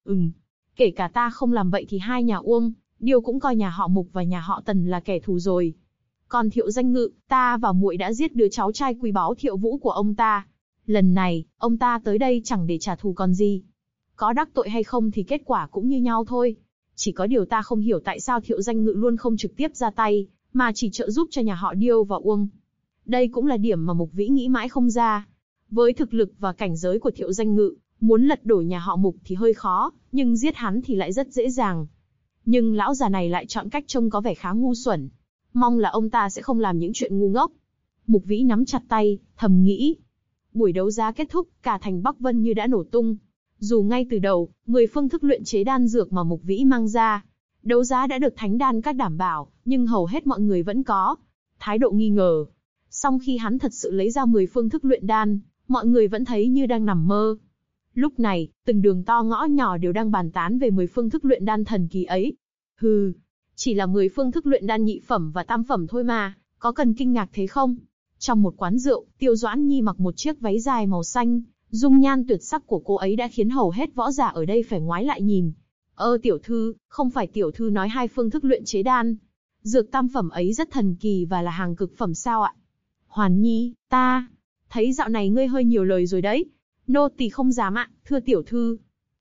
Kể cả ta không làm vậy thì hai nhà Uông, Điêu cũng coi nhà họ Mục và nhà họ Tần là kẻ thù rồi. Còn Thiệu Danh Ngự, ta và muội đã giết đứa cháu trai quý báu Thiệu Vũ của ông ta. Lần này, ông ta tới đây chẳng để trả thù còn gì. Có đắc tội hay không thì kết quả cũng như nhau thôi. Chỉ có điều ta không hiểu tại sao Thiệu Danh Ngự luôn không trực tiếp ra tay, mà chỉ trợ giúp cho nhà họ Điêu và Uông. Đây cũng là điểm mà Mục Vĩ nghĩ mãi không ra. Với thực lực và cảnh giới của Thiệu Danh Ngự, muốn lật đổ nhà họ Mục thì hơi khó, nhưng giết hắn thì lại rất dễ dàng. Nhưng lão già này lại chọn cách trông có vẻ khá ngu xuẩn. Mong là ông ta sẽ không làm những chuyện ngu ngốc. Mục Vĩ nắm chặt tay, thầm nghĩ. Buổi đấu giá kết thúc, cả thành Bắc Vân như đã nổ tung. Dù ngay từ đầu, 10 phương thức luyện chế đan dược mà Mục Vĩ mang ra, đấu giá đã được Thánh Đan Các đảm bảo, nhưng hầu hết mọi người vẫn có thái độ nghi ngờ. Song khi hắn thật sự lấy ra 10 phương thức luyện đan, mọi người vẫn thấy như đang nằm mơ. Lúc này, từng đường to ngõ nhỏ đều đang bàn tán về 10 phương thức luyện đan thần kỳ ấy. Hừ, chỉ là 10 phương thức luyện đan nhị phẩm và tam phẩm thôi mà, có cần kinh ngạc thế không? Trong một quán rượu, Tiêu Doãn Nhi mặc một chiếc váy dài màu xanh, dung nhan tuyệt sắc của cô ấy đã khiến hầu hết võ giả ở đây phải ngoái lại nhìn. Tiểu thư, không phải tiểu thư nói 2 phương thức luyện chế đan dược tam phẩm ấy rất thần kỳ và là hàng cực phẩm sao ạ? Hoàn Nhi, ta thấy dạo này ngươi hơi nhiều lời rồi đấy. Nô tỳ không dám ạ, thưa tiểu thư.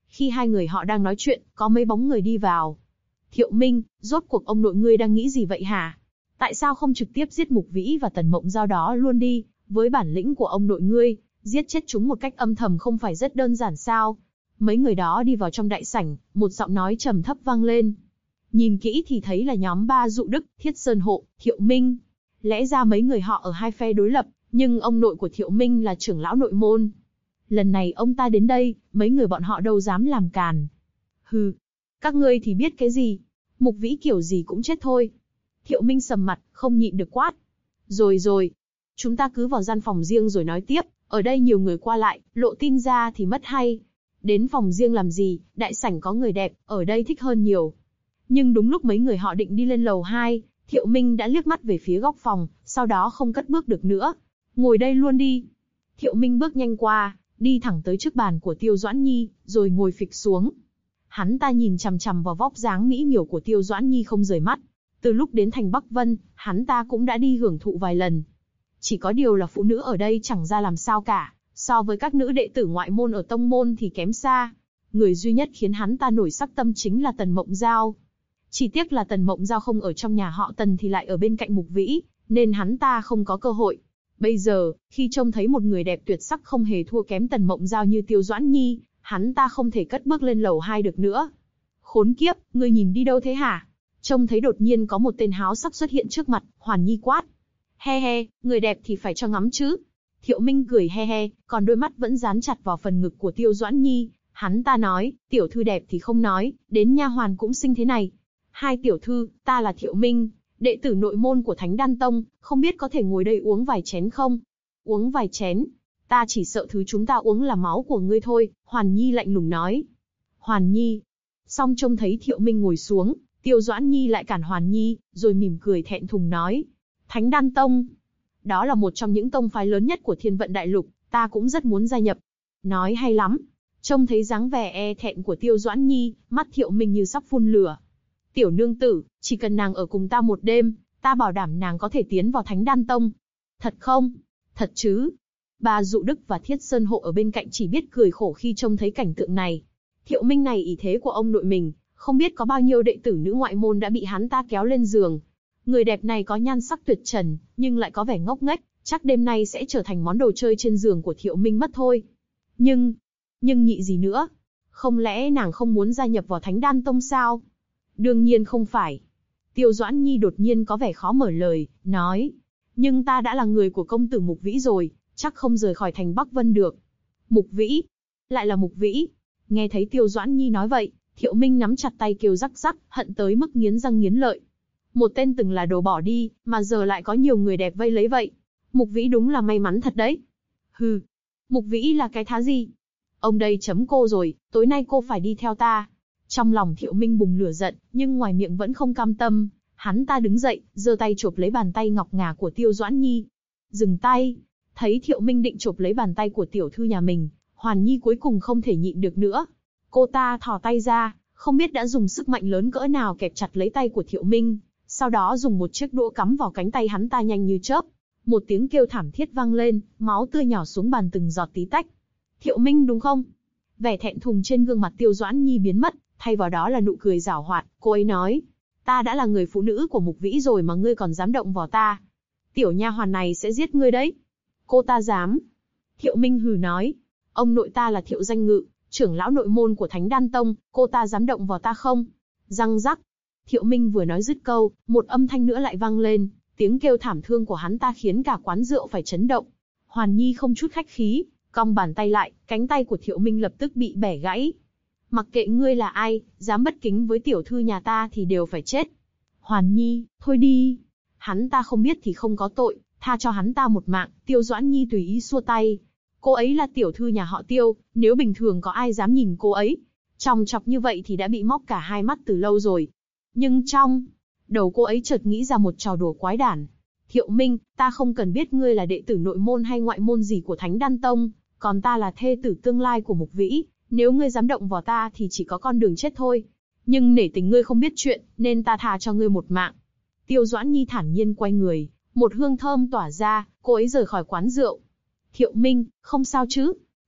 Khi hai người họ đang nói chuyện, có mấy bóng người đi vào. Thiệu Minh, rốt cuộc ông nội ngươi đang nghĩ gì vậy hả? Tại sao không trực tiếp giết Mục Vĩ và Tần Mộng Giao đó luôn đi? Với bản lĩnh của ông nội ngươi, giết chết chúng một cách âm thầm không phải rất đơn giản sao? Mấy người đó đi vào trong đại sảnh, một giọng nói trầm thấp vang lên. Nhìn kỹ thì thấy là nhóm Ba Dụ Đức, Thiết Sơn Hộ, Thiệu Minh. Lẽ ra mấy người họ ở hai phe đối lập, nhưng ông nội của Thiệu Minh là trưởng lão nội môn. Lần này ông ta đến đây, mấy người bọn họ đâu dám làm càn. Hừ, các ngươi thì biết cái gì? Mục Vĩ kiểu gì cũng chết thôi. Thiệu Minh sầm mặt, không nhịn được quát. Rồi, chúng ta cứ vào gian phòng riêng rồi nói tiếp, ở đây nhiều người qua lại, lộ tin ra thì mất hay. Đến phòng riêng làm gì, đại sảnh có người đẹp, ở đây thích hơn nhiều. Nhưng đúng lúc mấy người họ định đi lên lầu 2, Thiệu Minh đã liếc mắt về phía góc phòng, sau đó không cất bước được nữa. Ngồi đây luôn đi. Thiệu Minh bước nhanh qua, đi thẳng tới trước bàn của Tiêu Doãn Nhi, rồi ngồi phịch xuống. Hắn ta nhìn chằm chằm vào vóc dáng mỹ miều của Tiêu Doãn Nhi không rời mắt. Từ lúc đến thành Bắc Vân, hắn ta cũng đã đi hưởng thụ vài lần. Chỉ có điều là phụ nữ ở đây chẳng ra làm sao cả, so với các nữ đệ tử ngoại môn ở tông môn thì kém xa. Người duy nhất khiến hắn ta nổi sắc tâm chính là Tần Mộng Giao. Chỉ tiếc là Tần Mộng Giao không ở trong nhà họ Tần thì lại ở bên cạnh Mục Vĩ, nên hắn ta không có cơ hội. Bây giờ, khi trông thấy một người đẹp tuyệt sắc không hề thua kém Tần Mộng Giao như Tiêu Doãn Nhi, hắn ta không thể cất bước lên lầu 2 được nữa. Khốn kiếp, ngươi nhìn đi đâu thế hả? Trông thấy đột nhiên có một tên háo sắc xuất hiện trước mặt, Hoàn Nhi quát. He he, người đẹp thì phải cho ngắm chứ. Thiệu Minh cười he he, còn đôi mắt vẫn dán chặt vào phần ngực của Tiêu Doãn Nhi. Hắn ta nói, tiểu thư đẹp thì không nói, đến nha hoàn cũng xinh thế này. Hai tiểu thư, ta là Thiệu Minh, đệ tử nội môn của Thánh Đan Tông, không biết có thể ngồi đây uống vài chén không? Uống vài chén? Ta chỉ sợ thứ chúng ta uống là máu của ngươi thôi, Hoàn Nhi lạnh lùng nói. Hoàn Nhi. Xong trông thấy Thiệu Minh ngồi xuống, Tiêu Doãn Nhi lại cản Hoàn Nhi, rồi mỉm cười thẹn thùng nói. Thánh Đan Tông. Đó là một trong những tông phái lớn nhất của Thiên Vận Đại Lục, ta cũng rất muốn gia nhập. Nói hay lắm. Trông thấy dáng vẻ e thẹn của Tiêu Doãn Nhi, mắt Thiệu Minh như sắp phun lửa. Tiểu nương tử, chỉ cần nàng ở cùng ta một đêm, ta bảo đảm nàng có thể tiến vào Thánh Đan Tông. Thật không? Thật chứ? Ba Dụ Đức và Thiết Sơn Hộ ở bên cạnh chỉ biết cười khổ khi trông thấy cảnh tượng này. Thiệu Minh này ỷ thế của ông nội mình, không biết có bao nhiêu đệ tử nữ ngoại môn đã bị hắn ta kéo lên giường. Người đẹp này có nhan sắc tuyệt trần, nhưng lại có vẻ ngốc nghếch, chắc đêm nay sẽ trở thành món đồ chơi trên giường của Thiệu Minh mất thôi. Nhưng nhị gì nữa? Không lẽ nàng không muốn gia nhập vào Thánh Đan Tông sao? Đương nhiên không phải. Tiêu Doãn Nhi đột nhiên có vẻ khó mở lời, nói. Nhưng ta đã là người của công tử Mục Vĩ rồi, chắc không rời khỏi thành Bắc Vân được. Mục Vĩ? Lại là Mục Vĩ? Nghe thấy Tiêu Doãn Nhi nói vậy, Thiệu Minh nắm chặt tay kêu rắc rắc, hận tới mức nghiến răng nghiến lợi. Một tên từng là đồ bỏ đi, mà giờ lại có nhiều người đẹp vây lấy vậy. Mục Vĩ đúng là may mắn thật đấy. Hừ, Mục Vĩ là cái thá gì? Ông đây chấm cô rồi, tối nay cô phải đi theo ta. Trong lòng Thiệu Minh bùng lửa giận, nhưng ngoài miệng vẫn không cam tâm. Hắn ta đứng dậy, giơ tay chộp lấy bàn tay ngọc ngà của Tiêu Doãn Nhi. Dừng tay. Thấy Thiệu Minh định chộp lấy bàn tay của tiểu thư nhà mình, Hoàn Nhi cuối cùng không thể nhịn được nữa. Cô ta thò tay ra, không biết đã dùng sức mạnh lớn cỡ nào kẹp chặt lấy tay của Thiệu Minh, sau đó dùng một chiếc đũa cắm vào cánh tay hắn ta nhanh như chớp. Một tiếng kêu thảm thiết vang lên, máu tươi nhỏ xuống bàn từng giọt tí tách. Thiệu Minh đúng không? Vẻ thẹn thùng trên gương mặt Tiêu Doãn Nhi biến mất, thay vào đó là nụ cười giảo hoạt. Cô ấy nói, ta đã là người phụ nữ của Mục Vĩ rồi mà ngươi còn dám động vào ta. Tiểu nha hoàn này sẽ giết ngươi đấy. Cô ta dám. Thiệu Minh hừ nói, ông nội ta là Thiệu Danh Ngự, trưởng lão nội môn của Thánh Đan Tông, cô ta dám động vào ta không? Răng rắc. Thiệu Minh vừa nói dứt câu, một âm thanh nữa lại vang lên, tiếng kêu thảm thương của hắn ta khiến cả quán rượu phải chấn động. Hoàn Nhi không chút khách khí, cong bàn tay lại, cánh tay của Thiệu Minh lập tức bị bẻ gãy. Mặc kệ ngươi là ai, dám bất kính với tiểu thư nhà ta thì đều phải chết. Hoàn Nhi, thôi đi. Hắn ta không biết thì không có tội, tha cho hắn ta một mạng. Tiêu Doãn Nhi tùy ý xua tay. Cô ấy là tiểu thư nhà họ Tiêu, nếu bình thường có ai dám nhìn cô ấy chòng chọc như vậy thì đã bị móc cả hai mắt từ lâu rồi. Nhưng trong đầu cô ấy chợt nghĩ ra một trò đùa quái đản. Thiệu Minh, ta không cần biết ngươi là đệ tử nội môn hay ngoại môn gì của Thánh Đan Tông, còn ta là thê tử tương lai của Mục Vĩ, nếu ngươi dám động vào ta thì chỉ có con đường chết thôi. Nhưng nể tình ngươi không biết chuyện, nên ta tha cho ngươi một mạng. Tiêu Doãn Nhi thản nhiên quay người, một hương thơm tỏa ra, cô ấy rời khỏi quán rượu. Thiệu Minh, không sao chứ?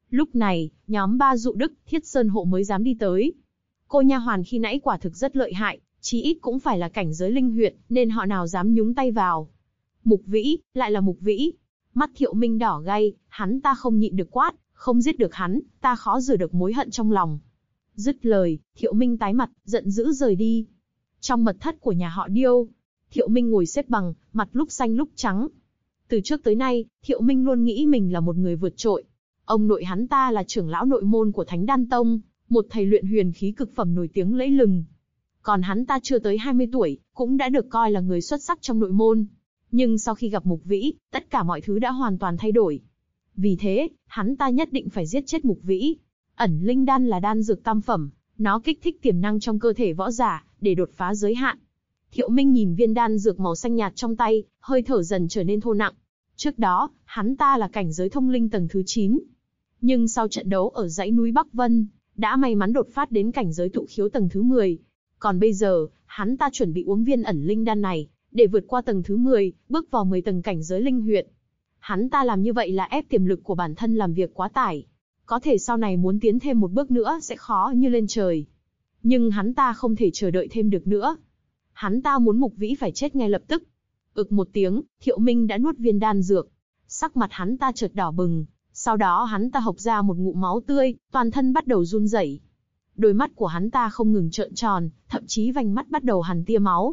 Lúc này, nhóm Ba Dụ Đức, Thiết Sơn Hộ mới dám đi tới. Cô nha hoàn khi nãy quả thực rất lợi hại, chí ít cũng phải là cảnh giới linh huyệt, nên họ nào dám nhúng tay vào. Mục Vĩ, lại là Mục Vĩ. Mắt Thiệu Minh đỏ gay, hắn ta không nhịn được quát, không giết được hắn, ta khó rửa được mối hận trong lòng. Dứt lời, Thiệu Minh tái mặt, giận dữ rời đi. Trong mật thất của nhà họ Điêu, Thiệu Minh ngồi xếp bằng, mặt lúc xanh lúc trắng. Từ trước tới nay, Thiệu Minh luôn nghĩ mình là một người vượt trội. Ông nội hắn ta là trưởng lão nội môn của Thánh Đan Tông, một thầy luyện huyền khí cực phẩm nổi tiếng lẫy lừng. Còn hắn ta chưa tới 20 tuổi, cũng đã được coi là người xuất sắc trong nội môn. Nhưng sau khi gặp Mục Vĩ, tất cả mọi thứ đã hoàn toàn thay đổi. Vì thế, hắn ta nhất định phải giết chết Mục Vĩ. Ẩn linh đan là đan dược tam phẩm, nó kích thích tiềm năng trong cơ thể võ giả, để đột phá giới hạn. Thiệu Minh nhìn viên đan dược màu xanh nhạt trong tay, hơi thở dần trở nên thô nặng. Trước đó, hắn ta là cảnh giới thông linh tầng thứ 9. Nhưng sau trận đấu ở dãy núi Bắc Vân, đã may mắn đột phát đến cảnh giới tụ khiếu tầng thứ 10. Còn bây giờ, hắn ta chuẩn bị uống viên ẩn linh đan này, để vượt qua tầng thứ 10, bước vào 10 tầng cảnh giới linh huyệt. Hắn ta làm như vậy là ép tiềm lực của bản thân làm việc quá tải. Có thể sau này muốn tiến thêm một bước nữa sẽ khó như lên trời. Nhưng hắn ta không thể chờ đợi thêm được nữa. Hắn ta muốn Mục Vĩ phải chết ngay lập tức. Ực một tiếng, Thiệu Minh đã nuốt viên đan dược. Sắc mặt hắn ta chợt đỏ bừng. Sau đó hắn ta hộc ra một ngụm máu tươi, toàn thân bắt đầu run rẩy. Đôi mắt của hắn ta không ngừng trợn tròn, thậm chí vành mắt bắt đầu hằn tia máu.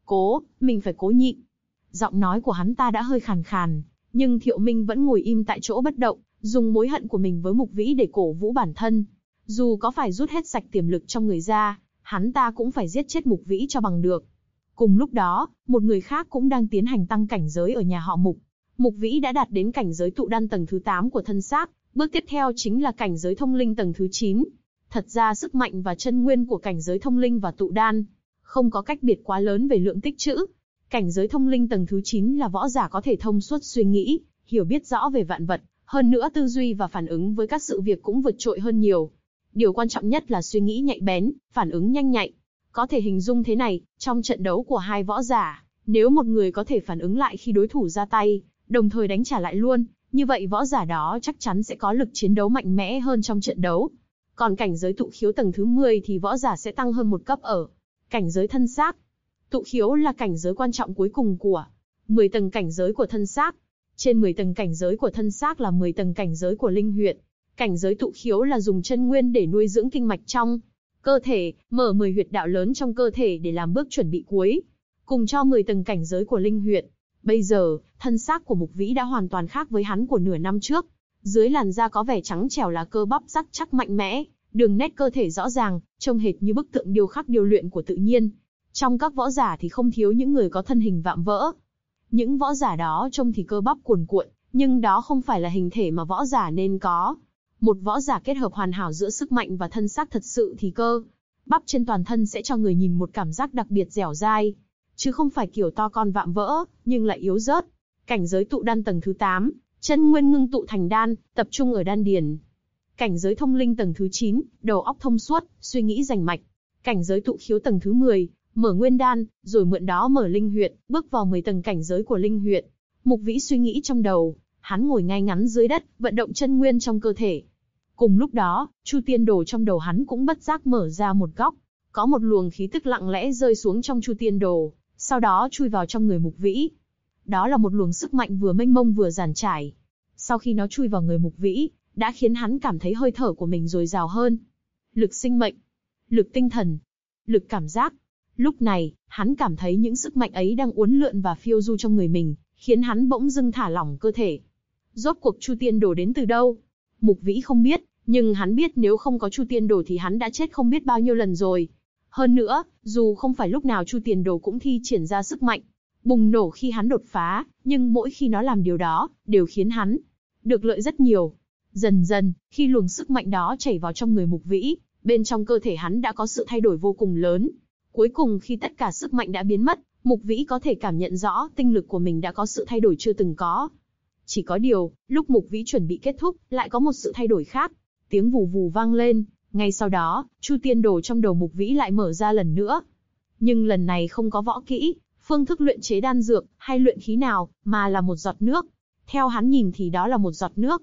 Mình phải cố nhịn. Giọng nói của hắn ta đã hơi khàn khàn, nhưng Thiệu Minh vẫn ngồi im tại chỗ bất động, dùng mối hận của mình với Mục Vĩ để cổ vũ bản thân. Dù có phải rút hết sạch tiềm lực trong người ra, hắn ta cũng phải giết chết Mục Vĩ cho bằng được. Cùng lúc đó, một người khác cũng đang tiến hành tăng cảnh giới ở nhà họ Mục. Mục Vĩ đã đạt đến cảnh giới tụ đan tầng thứ 8 của thân xác, bước tiếp theo chính là cảnh giới thông linh tầng thứ 9. Thật ra sức mạnh và chân nguyên của cảnh giới thông linh và tụ đan không có cách biệt quá lớn về lượng tích trữ. Cảnh giới thông linh tầng thứ 9 là võ giả có thể thông suốt suy nghĩ, hiểu biết rõ về vạn vật, hơn nữa tư duy và phản ứng với các sự việc cũng vượt trội hơn nhiều. Điều quan trọng nhất là suy nghĩ nhạy bén, phản ứng nhanh nhạy. Có thể hình dung thế này, trong trận đấu của hai võ giả, nếu một người có thể phản ứng lại khi đối thủ ra tay, đồng thời đánh trả lại luôn, như vậy võ giả đó chắc chắn sẽ có lực chiến đấu mạnh mẽ hơn trong trận đấu. Còn cảnh giới tụ khiếu tầng thứ 10 thì võ giả sẽ tăng hơn một cấp ở cảnh giới thân xác. Tụ khiếu là cảnh giới quan trọng cuối cùng của 10 tầng cảnh giới của thân xác. Trên 10 tầng cảnh giới của thân xác là 10 tầng cảnh giới của linh huyệt. Cảnh giới tụ khiếu là dùng chân nguyên để nuôi dưỡng kinh mạch trong cơ thể, mở 10 huyệt đạo lớn trong cơ thể để làm bước chuẩn bị cuối, cùng cho 10 tầng cảnh giới của linh huyệt. Bây giờ, thân xác của Mục Vĩ đã hoàn toàn khác với hắn của nửa năm trước. Dưới làn da có vẻ trắng trẻo là cơ bắp rắn chắc mạnh mẽ, đường nét cơ thể rõ ràng, trông hệt như bức tượng điêu khắc điêu luyện của tự nhiên. Trong các võ giả thì không thiếu những người có thân hình vạm vỡ. Những võ giả đó trông thì cơ bắp cuồn cuộn, nhưng đó không phải là hình thể mà võ giả nên có. Một võ giả kết hợp hoàn hảo giữa sức mạnh và thân xác thật sự thì cơ bắp trên toàn thân sẽ cho người nhìn một cảm giác đặc biệt dẻo dai, chứ không phải kiểu to con vạm vỡ, nhưng lại yếu rớt. Cảnh giới tụ đan tầng thứ 8, chân nguyên ngưng tụ thành đan, tập trung ở đan điền. Cảnh giới thông linh tầng thứ 9, đầu óc thông suốt, suy nghĩ rành mạch. Cảnh giới tụ khiếu tầng thứ 10, mở nguyên đan, rồi mượn đó mở linh huyệt, bước vào 10 tầng cảnh giới của linh huyệt. Mục Vĩ suy nghĩ trong đầu, hắn ngồi ngay ngắn dưới đất, vận động chân nguyên trong cơ thể. Cùng lúc đó, Chu Tiên Đồ trong đầu hắn cũng bất giác mở ra một góc, có một luồng khí tức lặng lẽ rơi xuống trong Chu Tiên Đồ, sau đó chui vào trong người Mục Vĩ. Đó là một luồng sức mạnh vừa mênh mông vừa dàn trải. Sau khi nó chui vào người Mục Vĩ, đã khiến hắn cảm thấy hơi thở của mình dồi dào hơn. Lực sinh mệnh, lực tinh thần, lực cảm giác. Lúc này, hắn cảm thấy những sức mạnh ấy đang uốn lượn và phiêu du trong người mình, khiến hắn bỗng dưng thả lỏng cơ thể. Rốt cuộc Chu Tiên Đồ đến từ đâu? Mục Vĩ không biết, nhưng hắn biết nếu không có Chu Tiên Đồ thì hắn đã chết không biết bao nhiêu lần rồi. Hơn nữa, dù không phải lúc nào Chu Tiên Đồ cũng thi triển ra sức mạnh bùng nổ khi hắn đột phá, nhưng mỗi khi nó làm điều đó, đều khiến hắn được lợi rất nhiều. Dần dần, khi luồng sức mạnh đó chảy vào trong người Mục Vĩ, bên trong cơ thể hắn đã có sự thay đổi vô cùng lớn. Cuối cùng khi tất cả sức mạnh đã biến mất, Mục Vĩ có thể cảm nhận rõ tinh lực của mình đã có sự thay đổi chưa từng có. Chỉ có điều, lúc Mục Vĩ chuẩn bị kết thúc, lại có một sự thay đổi khác. Tiếng vù vù vang lên, ngay sau đó, Chu Tiên Đồ trong đầu Mục Vĩ lại mở ra lần nữa. Nhưng lần này không có võ kỹ, phương thức luyện chế đan dược, hay luyện khí nào, mà là một giọt nước. Theo hắn nhìn thì đó là một giọt nước.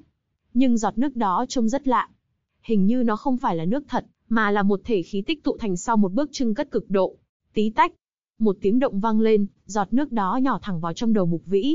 Nhưng giọt nước đó trông rất lạ. Hình như nó không phải là nước thật, mà là một thể khí tích tụ thành sau một bước chưng cất cực độ. Tí tách, một tiếng động vang lên, giọt nước đó nhỏ thẳng vào trong đầu Mục Vĩ.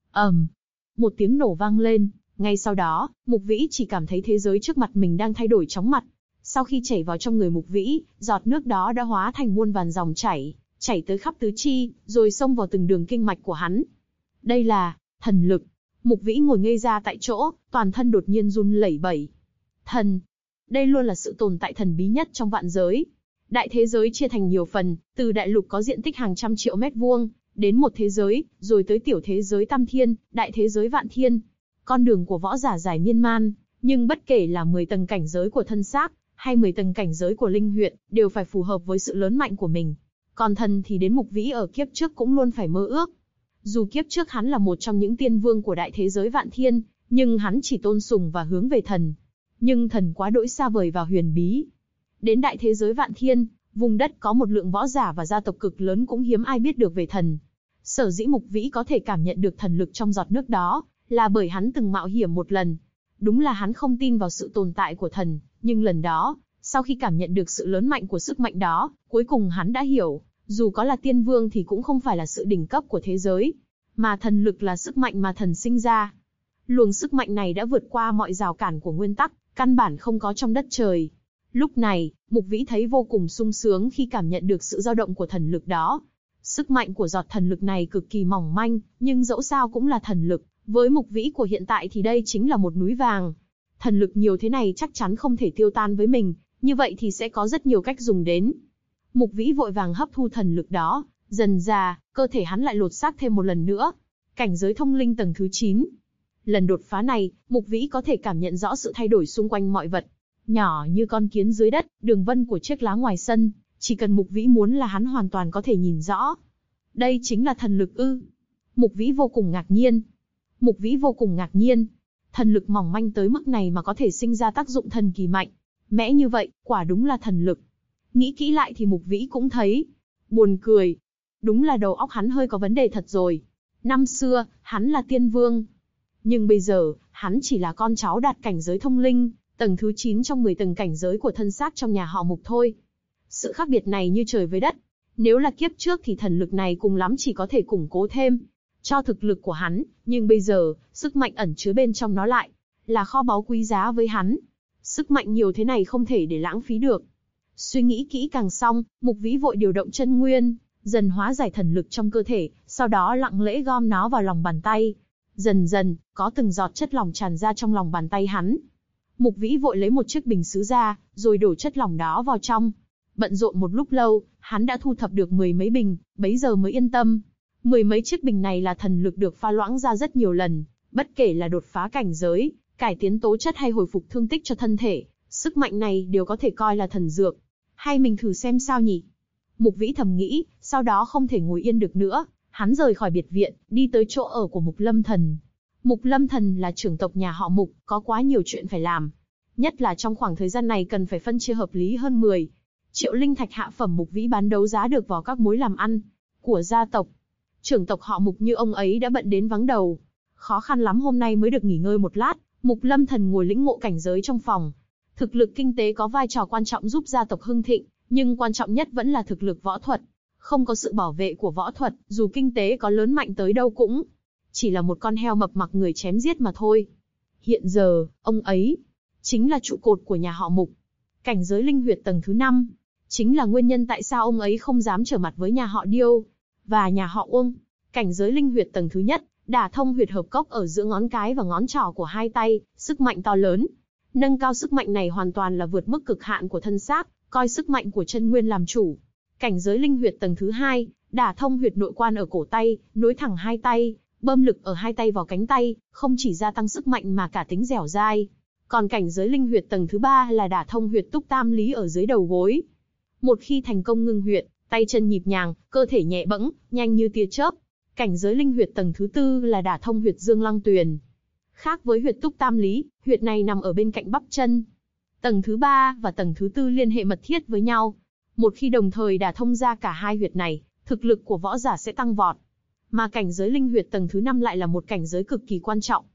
Một tiếng nổ vang lên, ngay sau đó, Mục Vĩ chỉ cảm thấy thế giới trước mặt mình đang thay đổi chóng mặt. Sau khi chảy vào trong người Mục Vĩ, giọt nước đó đã hóa thành muôn vàn dòng chảy, chảy tới khắp tứ chi, rồi xông vào từng đường kinh mạch của hắn. Đây là thần lực. Mục Vĩ ngồi ngây ra tại chỗ, toàn thân đột nhiên run lẩy bẩy. Thần. Đây luôn là sự tồn tại thần bí nhất trong vạn giới. Đại thế giới chia thành nhiều phần, từ đại lục có diện tích hàng trăm triệu mét vuông, đến một thế giới, rồi tới tiểu thế giới tam thiên, đại thế giới vạn thiên. Con đường của võ giả dài miên man, nhưng bất kể là 10 tầng cảnh giới của thân xác, hay 10 tầng cảnh giới của linh huyệt, đều phải phù hợp với sự lớn mạnh của mình. Còn thần thì đến Mục Vĩ ở kiếp trước cũng luôn phải mơ ước. Dù kiếp trước hắn là một trong những tiên vương của đại thế giới vạn thiên, nhưng hắn chỉ tôn sùng và hướng về thần. Nhưng thần quá đỗi xa vời và huyền bí. Đến đại thế giới vạn thiên, vùng đất có một lượng võ giả và gia tộc cực lớn cũng hiếm ai biết được về thần. Sở dĩ Mục Vĩ có thể cảm nhận được thần lực trong giọt nước đó, là bởi hắn từng mạo hiểm một lần. Đúng là hắn không tin vào sự tồn tại của thần, nhưng lần đó, sau khi cảm nhận được sự lớn mạnh của sức mạnh đó, cuối cùng hắn đã hiểu, dù có là tiên vương thì cũng không phải là sự đỉnh cấp của thế giới, mà thần lực là sức mạnh mà thần sinh ra. Luồng sức mạnh này đã vượt qua mọi rào cản của nguyên tắc, căn bản không có trong đất trời. Lúc này, Mục Vĩ thấy vô cùng sung sướng khi cảm nhận được sự dao động của thần lực đó. Sức mạnh của giọt thần lực này cực kỳ mỏng manh, nhưng dẫu sao cũng là thần lực. Với Mục Vĩ của hiện tại thì đây chính là một núi vàng. Thần lực nhiều thế này chắc chắn không thể tiêu tan với mình, như vậy thì sẽ có rất nhiều cách dùng đến. Mục Vĩ vội vàng hấp thu thần lực đó, dần dà, cơ thể hắn lại lột xác thêm một lần nữa. Cảnh giới thông linh tầng thứ 9. Lần đột phá này, Mục Vĩ có thể cảm nhận rõ sự thay đổi xung quanh mọi vật. Nhỏ như con kiến dưới đất, đường vân của chiếc lá ngoài sân, chỉ cần Mục Vĩ muốn là hắn hoàn toàn có thể nhìn rõ. Đây chính là thần lực ư? Mục Vĩ vô cùng ngạc nhiên. Mục Vĩ vô cùng ngạc nhiên. Thần lực mỏng manh tới mức này mà có thể sinh ra tác dụng thần kỳ mạnh. Mẽ như vậy, quả đúng là thần lực. Nghĩ kỹ lại thì Mục Vĩ cũng thấy buồn cười. Đúng là đầu óc hắn hơi có vấn đề thật rồi. Năm xưa, hắn là tiên vương. Nhưng bây giờ, hắn chỉ là con cháu đạt cảnh giới thông linh, tầng thứ 9 trong 10 tầng cảnh giới của thân xác trong nhà họ Mục thôi. Sự khác biệt này như trời với đất. Nếu là kiếp trước thì thần lực này cùng lắm chỉ có thể củng cố thêm cho thực lực của hắn, nhưng bây giờ, sức mạnh ẩn chứa bên trong nó lại là kho báu quý giá với hắn. Sức mạnh nhiều thế này không thể để lãng phí được. Suy nghĩ kỹ càng xong, Mục Vĩ vội điều động chân nguyên, dần hóa giải thần lực trong cơ thể, sau đó lặng lẽ gom nó vào lòng bàn tay. Dần dần, có từng giọt chất lỏng tràn ra trong lòng bàn tay hắn. Mục Vĩ vội lấy một chiếc bình sứ ra, rồi đổ chất lỏng đó vào trong. Bận rộn một lúc lâu, hắn đã thu thập được 10 mấy bình, bấy giờ mới yên tâm. 10 mấy chiếc bình này là thần lực được pha loãng ra rất nhiều lần, bất kể là đột phá cảnh giới, cải tiến tố chất hay hồi phục thương tích cho thân thể, sức mạnh này đều có thể coi là thần dược. Hay mình thử xem sao nhỉ? Mục Vĩ thầm nghĩ, sau đó không thể ngồi yên được nữa, hắn rời khỏi biệt viện, đi tới chỗ ở của Mục Lâm Thần. Mục Lâm Thần là trưởng tộc nhà họ Mục, có quá nhiều chuyện phải làm. Nhất là trong khoảng thời gian này cần phải phân chia hợp lý hơn 10 triệu linh thạch hạ phẩm Mục Vĩ bán đấu giá được vào các mối làm ăn của gia tộc. Trưởng tộc họ Mục như ông ấy đã bận đến vắng đầu. Khó khăn lắm hôm nay mới được nghỉ ngơi một lát, Mục Lâm Thần ngồi lĩnh ngộ cảnh giới trong phòng. Thực lực kinh tế có vai trò quan trọng giúp gia tộc hưng thịnh, nhưng quan trọng nhất vẫn là thực lực võ thuật. Không có sự bảo vệ của võ thuật, dù kinh tế có lớn mạnh tới đâu cũng chỉ là một con heo mập mặc người chém giết mà thôi. Hiện giờ, ông ấy chính là trụ cột của nhà họ Mục. Cảnh giới linh huyệt tầng thứ 5 chính là nguyên nhân tại sao ông ấy không dám trở mặt với nhà họ Điêu và nhà họ Uông. Cảnh giới linh huyệt tầng thứ nhất, đả thông huyệt hợp cốc ở giữa ngón cái và ngón trỏ của hai tay, sức mạnh to lớn. Nâng cao sức mạnh này hoàn toàn là vượt mức cực hạn của thân xác, coi sức mạnh của chân nguyên làm chủ. Cảnh giới linh huyệt tầng thứ 2, đả thông huyệt nội quan ở cổ tay, nối thẳng hai tay, bơm lực ở hai tay vào cánh tay, không chỉ gia tăng sức mạnh mà cả tính dẻo dai. Còn cảnh giới linh huyệt tầng thứ 3 là đả thông huyệt túc tam lý ở dưới đầu gối. Một khi thành công ngưng huyệt, tay chân nhịp nhàng, cơ thể nhẹ bẫng, nhanh như tia chớp. Cảnh giới linh huyệt tầng thứ 4 là đả thông huyệt dương lăng tuyền. Khác với huyệt túc tam lý, huyệt này nằm ở bên cạnh bắp chân. Tầng thứ 3 và tầng thứ 4 liên hệ mật thiết với nhau. Một khi đồng thời đả thông ra cả hai huyệt này, thực lực của võ giả sẽ tăng vọt. Mà cảnh giới linh huyệt tầng thứ 5 lại là một cảnh giới cực kỳ quan trọng.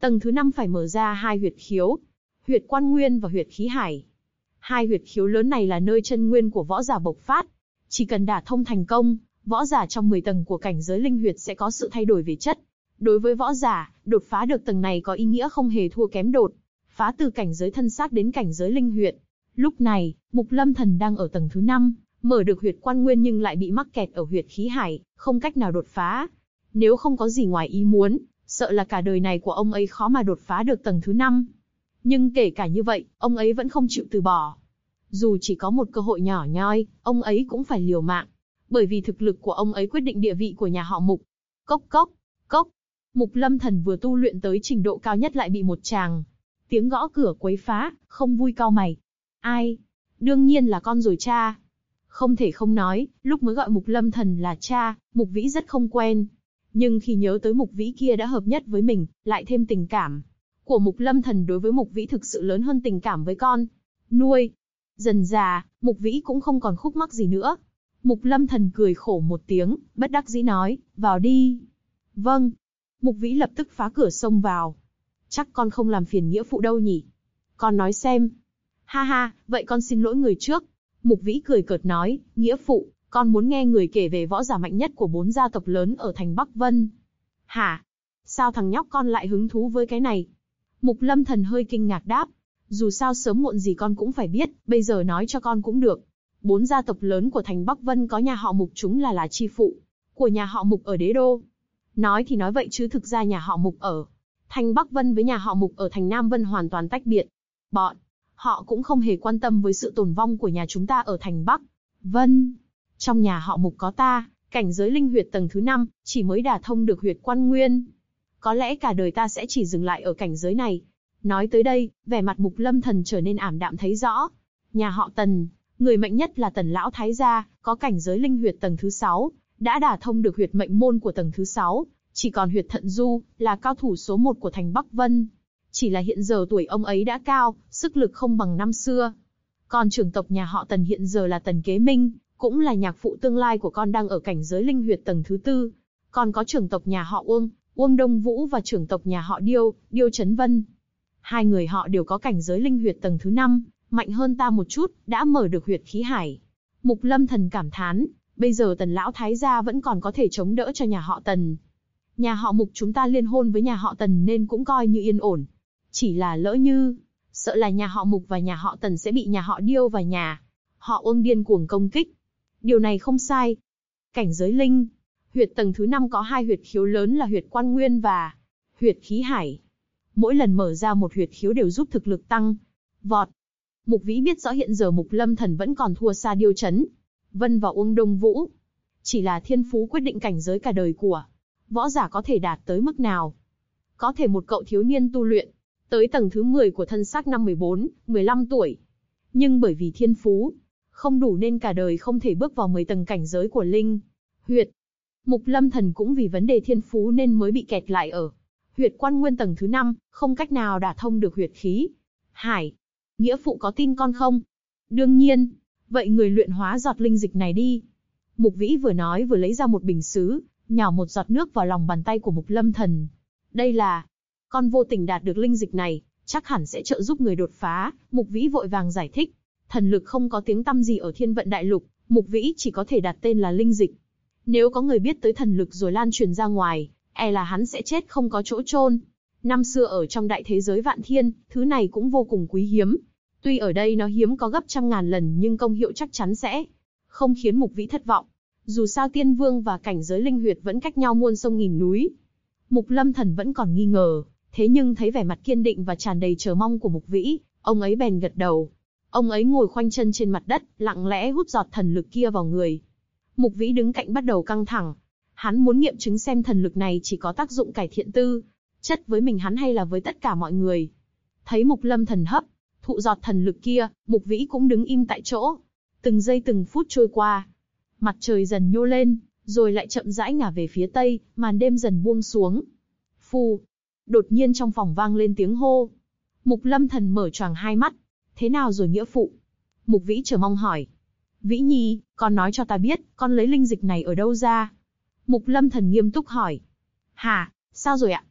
Tầng thứ 5 phải mở ra 2 huyệt khiếu, huyệt Quan Nguyên và huyệt Khí Hải. 2 huyệt khiếu lớn này là nơi chân nguyên của võ giả bộc phát. Chỉ cần đả thông thành công, võ giả trong 10 tầng của cảnh giới linh huyệt sẽ có sự thay đổi về chất. Đối với võ giả, đột phá được tầng này có ý nghĩa không hề thua kém đột phá từ cảnh giới thân xác đến cảnh giới linh huyệt. Lúc này, Mục Lâm Thần đang ở tầng thứ 5, mở được huyệt Quan Nguyên nhưng lại bị mắc kẹt ở huyệt Khí Hải, không cách nào đột phá. Nếu không có gì ngoài ý muốn, sợ là cả đời này của ông ấy khó mà đột phá được tầng thứ 5. Nhưng kể cả như vậy, ông ấy vẫn không chịu từ bỏ. Dù chỉ có một cơ hội nhỏ nhoi, ông ấy cũng phải liều mạng. Bởi vì thực lực của ông ấy quyết định địa vị của nhà họ Mục. Cốc cốc, cốc. Mục Lâm Thần vừa tu luyện tới trình độ cao nhất lại bị một tràng tiếng gõ cửa quấy phá, không vui cau mày. Ai? Đương nhiên là con rồi cha. Không thể không nói, lúc mới gọi Mục Lâm Thần là cha, Mục Vĩ rất không quen. Nhưng khi nhớ tới Mục Vĩ kia đã hợp nhất với mình, lại thêm tình cảm của Mục Lâm Thần đối với Mục Vĩ thực sự lớn hơn tình cảm với con nuôi. Dần dà, Mục Vĩ cũng không còn khúc mắc gì nữa. Mục Lâm Thần cười khổ một tiếng, bất đắc dĩ nói, vào đi. Vâng. Mục Vĩ lập tức phá cửa xông vào. Chắc con không làm phiền nghĩa phụ đâu nhỉ? Con nói xem. Ha ha, vậy con xin lỗi người trước. Mục Vĩ cười cợt nói, nghĩa phụ, con muốn nghe người kể về võ giả mạnh nhất của 4 gia tộc lớn ở thành Bắc Vân. Hả? Sao thằng nhóc con lại hứng thú với cái này? Mục Lâm Thần hơi kinh ngạc đáp. Dù sao sớm muộn gì con cũng phải biết, bây giờ nói cho con cũng được. 4 gia tộc lớn của thành Bắc Vân có nhà họ Mục chúng là chi phụ của nhà họ Mục ở Đế Đô. Nói thì nói vậy chứ thực ra nhà họ Mục ở thành Bắc Vân với nhà họ Mục ở thành Nam Vân hoàn toàn tách biệt. Bọn họ cũng không hề quan tâm với sự tồn vong của nhà chúng ta ở thành Bắc Vân. Trong nhà họ Mục có ta, cảnh giới linh huyệt tầng thứ 5, chỉ mới đả thông được huyệt Quan Nguyên. Có lẽ cả đời ta sẽ chỉ dừng lại ở cảnh giới này. Nói tới đây, vẻ mặt Mục Lâm Thần trở nên ảm đạm thấy rõ. Nhà họ Tần, người mạnh nhất là Tần Lão Thái gia, có cảnh giới linh huyệt tầng thứ 6, đã đả thông được huyệt mệnh môn của tầng thứ 6, chỉ còn huyệt Thận Du, là cao thủ số 1 của thành Bắc Vân. Chỉ là hiện giờ tuổi ông ấy đã cao, sức lực không bằng năm xưa. Còn trưởng tộc nhà họ Tần hiện giờ là Tần Kế Minh, cũng là nhạc phụ tương lai của con đang ở cảnh giới linh huyệt tầng thứ 4. Còn có trưởng tộc nhà họ Uông, Uông Đông Vũ và trưởng tộc nhà họ Điêu, Điêu Chấn Vân. Hai người họ đều có cảnh giới linh huyệt tầng thứ 5, mạnh hơn ta một chút, đã mở được huyệt Khí Hải. Mục Lâm Thần cảm thán, bây giờ Tần Lão Thái gia vẫn còn có thể chống đỡ cho nhà họ Tần. Nhà họ Mục chúng ta liên hôn với nhà họ Tần nên cũng coi như yên ổn. Chỉ là lỡ như, sợ là nhà họ Mục và nhà họ Tần sẽ bị nhà họ Điêu và nhà họ Uông điên cuồng công kích. Điều này không sai. Cảnh giới linh huyệt tầng thứ 5 có 2 huyệt khiếu lớn là huyệt Quan Nguyên và huyệt Khí Hải. Mỗi lần mở ra một huyệt khiếu đều giúp thực lực tăng vọt. Mục Vĩ biết rõ hiện giờ Mục Lâm Thần vẫn còn thua xa Điêu Chấn Vân và Uông Đông Vũ. Chỉ là thiên phú quyết định cảnh giới cả đời của võ giả có thể đạt tới mức nào. Có thể một cậu thiếu niên tu luyện tới tầng thứ 10 của thân xác năm 14, 15 tuổi. Nhưng bởi vì thiên phú không đủ nên cả đời không thể bước vào 10 tầng cảnh giới của linh huyệt. Mục Lâm Thần cũng vì vấn đề thiên phú nên mới bị kẹt lại ở huyệt Quan Nguyên tầng thứ 5, không cách nào đả thông được huyệt Khí Hải. Nghĩa phụ có tin con không? Đương nhiên. Vậy người luyện hóa giọt linh dịch này đi. Mục Vĩ vừa nói vừa lấy ra một bình sứ, nhỏ một giọt nước vào lòng bàn tay của Mục Lâm Thần. Đây là, con vô tình đạt được linh dịch này, chắc hẳn sẽ trợ giúp người đột phá. Mục Vĩ vội vàng giải thích. Thần lực không có tiếng tăm gì ở Thiên Vận Đại Lục, Mục Vĩ chỉ có thể đặt tên là linh dịch. Nếu có người biết tới thần lực rồi lan truyền ra ngoài, e là hắn sẽ chết không có chỗ chôn. Năm xưa ở trong đại thế giới Vạn Thiên, thứ này cũng vô cùng quý hiếm. Tuy ở đây nó hiếm có gấp trăm ngàn lần nhưng công hiệu chắc chắn sẽ không khiến Mục Vĩ thất vọng. Dù sao Tiên Vương và cảnh giới linh huyệt vẫn cách nhau muôn sông nghìn núi. Mục Lâm Thần vẫn còn nghi ngờ, thế nhưng thấy vẻ mặt kiên định và tràn đầy chờ mong của Mục Vĩ, ông ấy bèn gật đầu. Ông ấy ngồi khoanh chân trên mặt đất, lặng lẽ hút giọt thần lực kia vào người. Mục Vĩ đứng cạnh bắt đầu căng thẳng. Hắn muốn nghiệm chứng xem thần lực này chỉ có tác dụng cải thiện tư chất với mình hắn hay là với tất cả mọi người. Thấy Mục Lâm Thần hấp thụ giọt thần lực kia, Mục Vĩ cũng đứng im tại chỗ. Từng giây từng phút trôi qua, mặt trời dần nhô lên, rồi lại chậm rãi ngả về phía tây, màn đêm dần buông xuống. Phù! Đột nhiên trong phòng vang lên tiếng hô. Mục Lâm Thần mở choàng hai mắt. Thế nào rồi nghĩa phụ? Mục Vĩ chờ mong hỏi. Vĩ Nhi, con nói cho ta biết, con lấy linh dịch này ở đâu ra? Mục Lâm Thần nghiêm túc hỏi. Hả, sao rồi ạ?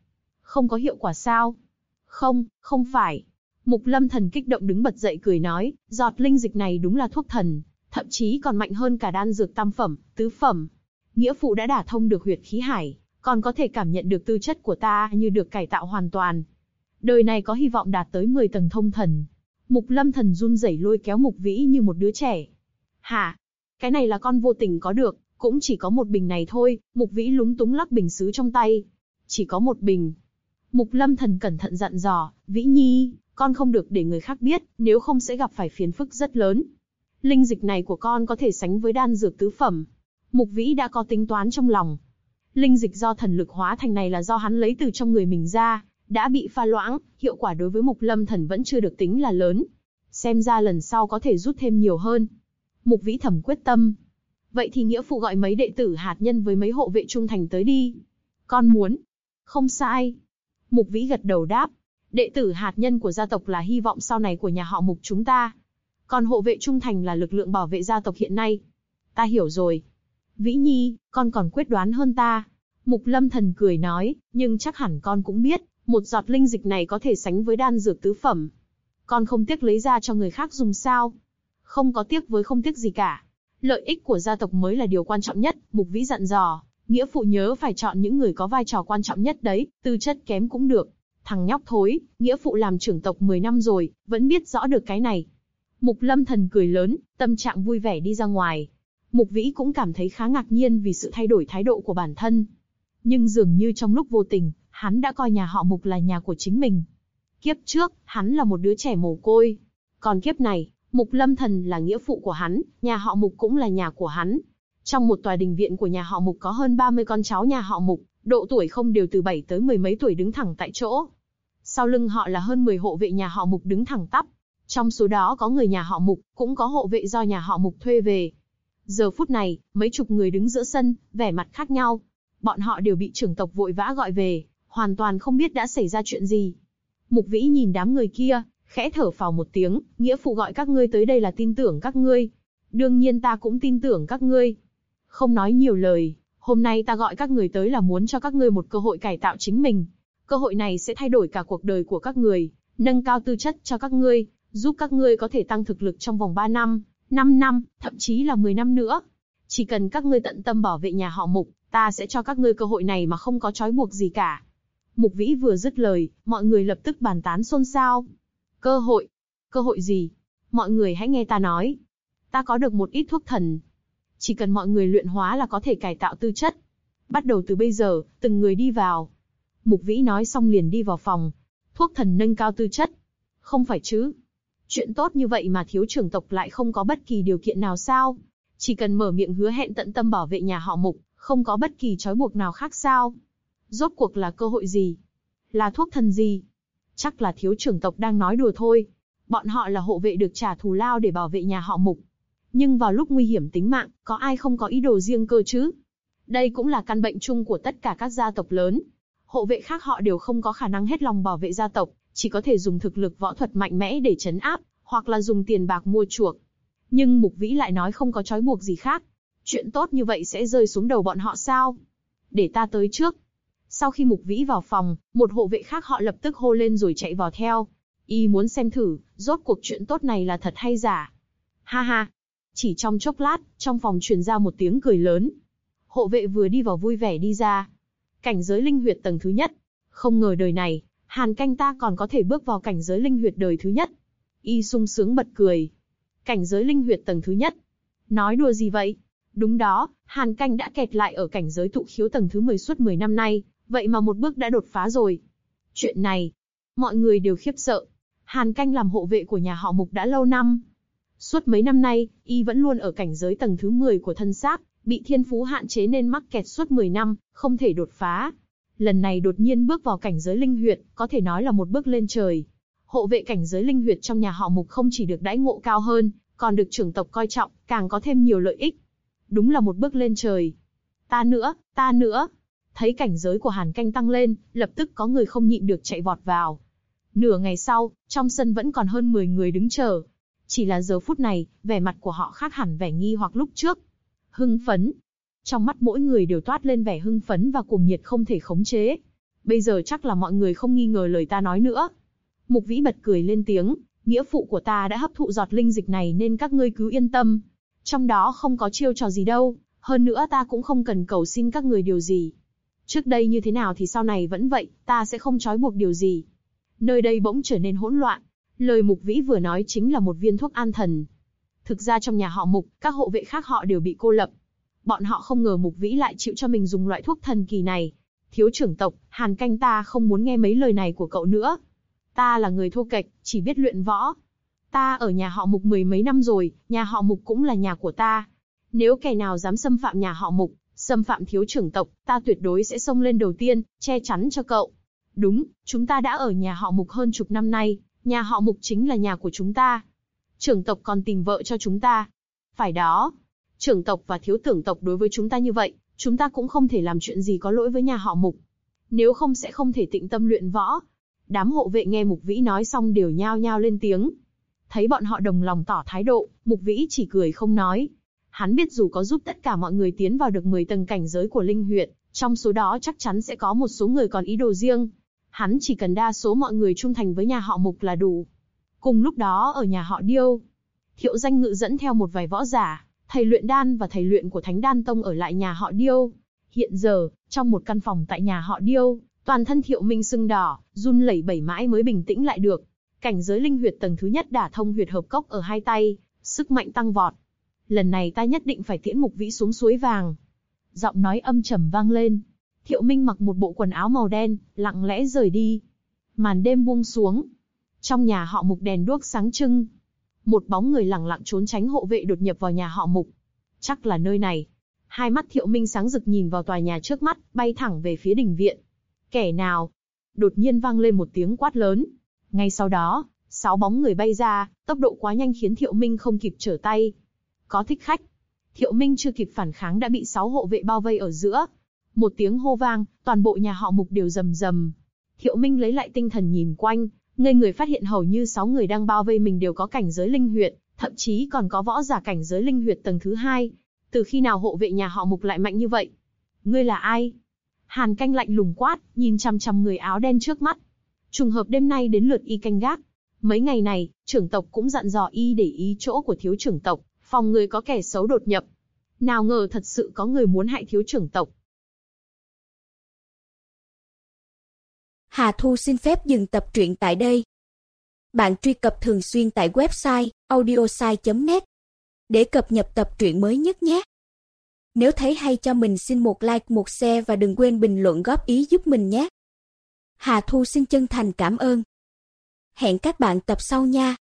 Không có hiệu quả sao? Không, không phải. Mục Lâm Thần kích động đứng bật dậy cười nói, giọt linh dịch này đúng là thuốc thần, thậm chí còn mạnh hơn cả đan dược tam phẩm, tứ phẩm. Nghĩa phụ đã đả thông được huyệt khí hải, còn có thể cảm nhận được tư chất của ta như được cải tạo hoàn toàn. Đời này có hy vọng đạt tới 10 tầng thông thần. Mục Lâm Thần run rẩy lôi kéo Mục Vĩ như một đứa trẻ. Hả? Cái này là con vô tình có được, cũng chỉ có một bình này thôi. Mục Vĩ lúng túng lắc bình sứ trong tay. Chỉ có một bình. Mục Lâm Thần cẩn thận dặn dò, Vĩ Nhi, con không được để người khác biết, nếu không sẽ gặp phải phiền phức rất lớn. Linh dịch này của con có thể sánh với đan dược tứ phẩm. Mục Vĩ đã có tính toán trong lòng. Linh dịch do thần lực hóa thành này là do hắn lấy từ trong người mình ra, đã bị pha loãng, hiệu quả đối với Mục Lâm Thần vẫn chưa được tính là lớn. Xem ra lần sau có thể rút thêm nhiều hơn. Mục Vĩ thầm quyết tâm. Vậy thì nghĩa phụ gọi mấy đệ tử hạt nhân với mấy hộ vệ trung thành tới đi. Con muốn. Không sai. Mục Vĩ gật đầu đáp. Đệ tử hạt nhân của gia tộc là hy vọng sau này của nhà họ Mục chúng ta. Còn hộ vệ trung thành là lực lượng bảo vệ gia tộc hiện nay. Ta hiểu rồi. Vĩ Nhi, con còn quyết đoán hơn ta. Mục Lâm Thần cười nói, nhưng chắc hẳn con cũng biết, một giọt linh dịch này có thể sánh với đan dược tứ phẩm. Con không tiếc lấy ra cho người khác dùng sao? Không có tiếc với không tiếc gì cả. Lợi ích của gia tộc mới là điều quan trọng nhất, Mục Vĩ dặn dò. Nghĩa phụ nhớ phải chọn những người có vai trò quan trọng nhất đấy, tư chất kém cũng được. Thằng nhóc thối, nghĩa phụ làm trưởng tộc 10 năm rồi, vẫn biết rõ được cái này. Mục Lâm Thần cười lớn, tâm trạng vui vẻ đi ra ngoài. Mục Vĩ cũng cảm thấy khá ngạc nhiên vì sự thay đổi thái độ của bản thân. Nhưng dường như trong lúc vô tình, hắn đã coi nhà họ Mục là nhà của chính mình. Kiếp trước, hắn là một đứa trẻ mồ côi. Còn kiếp này, Mục Lâm Thần là nghĩa phụ của hắn, nhà họ Mục cũng là nhà của hắn. Trong một tòa đình viện của nhà họ Mục có hơn 30 con cháu nhà họ Mục, độ tuổi không đều từ 7 tới 10 mấy tuổi đứng thẳng tại chỗ. Sau lưng họ là hơn 10 hộ vệ nhà họ Mục đứng thẳng tắp. Trong số đó có người nhà họ Mục, cũng có hộ vệ do nhà họ Mục thuê về. Giờ phút này, mấy chục người đứng giữa sân, vẻ mặt khác nhau. Bọn họ đều bị trưởng tộc vội vã gọi về, hoàn toàn không biết đã xảy ra chuyện gì. Mục Vĩ nhìn đám người kia, khẽ thở phào một tiếng, nghĩa phụ gọi các ngươi tới đây là tin tưởng các ngươi. Đương nhiên ta cũng tin tưởng các ngươi. Không nói nhiều lời, hôm nay ta gọi các người tới là muốn cho các ngươi một cơ hội cải tạo chính mình. Cơ hội này sẽ thay đổi cả cuộc đời của các người, nâng cao tư chất cho các ngươi, giúp các ngươi có thể tăng thực lực trong vòng 3 năm, 5 năm, thậm chí là 10 năm nữa. Chỉ cần các ngươi tận tâm bảo vệ nhà họ Mục, ta sẽ cho các ngươi cơ hội này mà không có trói buộc gì cả. Mục Vĩ vừa dứt lời, mọi người lập tức bàn tán xôn xao. Cơ hội? Cơ hội gì? Mọi người hãy nghe ta nói. Ta có được một ít thuốc thần. Chỉ cần mọi người luyện hóa là có thể cải tạo tư chất. Bắt đầu từ bây giờ, từng người đi vào. Mục Vĩ nói xong liền đi vào phòng. Thuốc thần nâng cao tư chất. Không phải chứ? Chuyện tốt như vậy mà thiếu trưởng tộc lại không có bất kỳ điều kiện nào sao? Chỉ cần mở miệng hứa hẹn tận tâm bảo vệ nhà họ Mục, không có bất kỳ trói buộc nào khác sao? Rốt cuộc là cơ hội gì? Là thuốc thần gì? Chắc là thiếu trưởng tộc đang nói đùa thôi. Bọn họ là hộ vệ được trả thù lao để bảo vệ nhà họ Mục. Nhưng vào lúc nguy hiểm tính mạng, có ai không có ý đồ riêng cơ chứ? Đây cũng là căn bệnh chung của tất cả các gia tộc lớn. Hộ vệ khác họ đều không có khả năng hết lòng bảo vệ gia tộc, chỉ có thể dùng thực lực võ thuật mạnh mẽ để trấn áp, hoặc là dùng tiền bạc mua chuộc. Nhưng Mục Vĩ lại nói không có trói buộc gì khác. Chuyện tốt như vậy sẽ rơi xuống đầu bọn họ sao? Để ta tới trước. Sau khi Mục Vĩ vào phòng, một hộ vệ khác họ lập tức hô lên rồi chạy vào theo. Y muốn xem thử, rốt cuộc chuyện tốt này là thật hay giả. Ha ha. Chỉ trong chốc lát, trong phòng truyền ra một tiếng cười lớn. Hộ vệ vừa đi vào vui vẻ đi ra. Cảnh giới linh huyệt tầng thứ nhất. Không ngờ đời này, Hàn Canh ta còn có thể bước vào cảnh giới linh huyệt đời thứ nhất. Y sung sướng bật cười. Cảnh giới linh huyệt tầng thứ nhất. Nói đùa gì vậy? Đúng đó, Hàn Canh đã kẹt lại ở cảnh giới tụ khiếu tầng thứ 10 suốt 10 năm nay, vậy mà một bước đã đột phá rồi. Chuyện này, mọi người đều khiếp sợ. Hàn Canh làm hộ vệ của nhà họ Mục đã lâu năm. Suốt mấy năm nay, y vẫn luôn ở cảnh giới tầng thứ 10 của thân xác, bị thiên phú hạn chế nên mắc kẹt suốt 10 năm, không thể đột phá. Lần này đột nhiên bước vào cảnh giới linh huyệt, có thể nói là một bước lên trời. Hộ vệ cảnh giới linh huyệt trong nhà họ Mục không chỉ được đãi ngộ cao hơn, còn được trưởng tộc coi trọng, càng có thêm nhiều lợi ích. Đúng là một bước lên trời. Ta nữa, ta nữa. Thấy cảnh giới của Hàn Canh tăng lên, lập tức có người không nhịn được chạy vọt vào. Nửa ngày sau, trong sân vẫn còn hơn 10 người đứng chờ. Chỉ là giờ phút này, vẻ mặt của họ khác hẳn vẻ nghi hoặc lúc trước. Hưng phấn. Trong mắt mỗi người đều toát lên vẻ hưng phấn và cuồng nhiệt không thể khống chế. Bây giờ chắc là mọi người không nghi ngờ lời ta nói nữa. Mục Vĩ bật cười lên tiếng, nghĩa phụ của ta đã hấp thụ giọt linh dịch này nên các ngươi cứ yên tâm. Trong đó không có chiêu trò gì đâu, hơn nữa ta cũng không cần cầu xin các người điều gì. Trước đây như thế nào thì sau này vẫn vậy, ta sẽ không trói buộc điều gì. Nơi đây bỗng trở nên hỗn loạn. Lời Mục Vĩ vừa nói chính là một viên thuốc an thần. Thực ra trong nhà họ Mục, các hộ vệ khác họ đều bị cô lập. Bọn họ không ngờ Mục Vĩ lại chịu cho mình dùng loại thuốc thần kỳ này. Thiếu trưởng tộc, Hàn Canh ta không muốn nghe mấy lời này của cậu nữa. Ta là người thô kệch, chỉ biết luyện võ. Ta ở nhà họ Mục mười mấy năm rồi, nhà họ Mục cũng là nhà của ta. Nếu kẻ nào dám xâm phạm nhà họ Mục, xâm phạm thiếu trưởng tộc, ta tuyệt đối sẽ xông lên đầu tiên, che chắn cho cậu. Đúng, chúng ta đã ở nhà họ Mục hơn chục năm nay, nhà họ Mục chính là nhà của chúng ta. Trưởng tộc còn tìm vợ cho chúng ta. Phải đó, trưởng tộc và thiếu trưởng tộc đối với chúng ta như vậy, chúng ta cũng không thể làm chuyện gì có lỗi với nhà họ Mục. Nếu không sẽ không thể tĩnh tâm luyện võ. Đám hộ vệ nghe Mục Vĩ nói xong đều nhao nhao lên tiếng. Thấy bọn họ đồng lòng tỏ thái độ, Mục Vĩ chỉ cười không nói. Hắn biết dù có giúp tất cả mọi người tiến vào được 10 tầng cảnh giới của linh huyệt, trong số đó chắc chắn sẽ có một số người còn ý đồ riêng. Hắn chỉ cần đa số mọi người trung thành với nhà họ Mục là đủ. Cùng lúc đó ở nhà họ Điêu, Thiệu Danh Ngự dẫn theo một vài võ giả, thầy luyện đan và thầy luyện của Thánh Đan Tông ở lại nhà họ Điêu. Hiện giờ, trong một căn phòng tại nhà họ Điêu, toàn thân Thiệu Minh sưng đỏ, run lẩy bẩy mãi mới bình tĩnh lại được. Cảnh giới linh huyệt tầng thứ nhất đả thông huyệt hợp cốc ở hai tay, sức mạnh tăng vọt. Lần này ta nhất định phải tiễn Mục Vĩ xuống suối vàng. Giọng nói âm trầm vang lên. Thiệu Minh mặc một bộ quần áo màu đen, lặng lẽ rời đi. Màn đêm buông xuống. Trong nhà họ Mục đèn đuốc sáng trưng. Một bóng người lẳng lặng trốn tránh hộ vệ đột nhập vào nhà họ Mục. Chắc là nơi này. Hai mắt Thiệu Minh sáng rực nhìn vào tòa nhà trước mắt, bay thẳng về phía đình viện. Kẻ nào? Đột nhiên vang lên một tiếng quát lớn. Ngay sau đó, 6 bóng người bay ra, tốc độ quá nhanh khiến Thiệu Minh không kịp trở tay. Có thích khách. Thiệu Minh chưa kịp phản kháng đã bị 6 hộ vệ bao vây ở giữa. Một tiếng hô vang, toàn bộ nhà họ Mục đều rầm rầm. Thiệu Minh lấy lại tinh thần nhìn quanh, ngây người phát hiện hầu như 6 người đang bao vây mình đều có cảnh giới linh huyệt, thậm chí còn có võ giả cảnh giới linh huyệt tầng thứ 2. Từ khi nào hộ vệ nhà họ Mục lại mạnh như vậy? Ngươi là ai? Hàn Canh lạnh lùng quát, nhìn chằm chằm người áo đen trước mắt. Trùng hợp đêm nay đến lượt y canh gác. Mấy ngày này, trưởng tộc cũng dặn dò y để ý chỗ của thiếu trưởng tộc, phòng người có kẻ xấu đột nhập. Nào ngờ thật sự có người muốn hại thiếu trưởng tộc. Hà Thu xin phép dừng tập truyện tại đây. Bạn truy cập thường xuyên tại website audiosai.net để cập nhật tập truyện mới nhất nhé. Nếu thấy hay cho mình xin một like, một share và đừng quên bình luận góp ý giúp mình nhé. Hà Thu xin chân thành cảm ơn. Hẹn các bạn tập sau nha.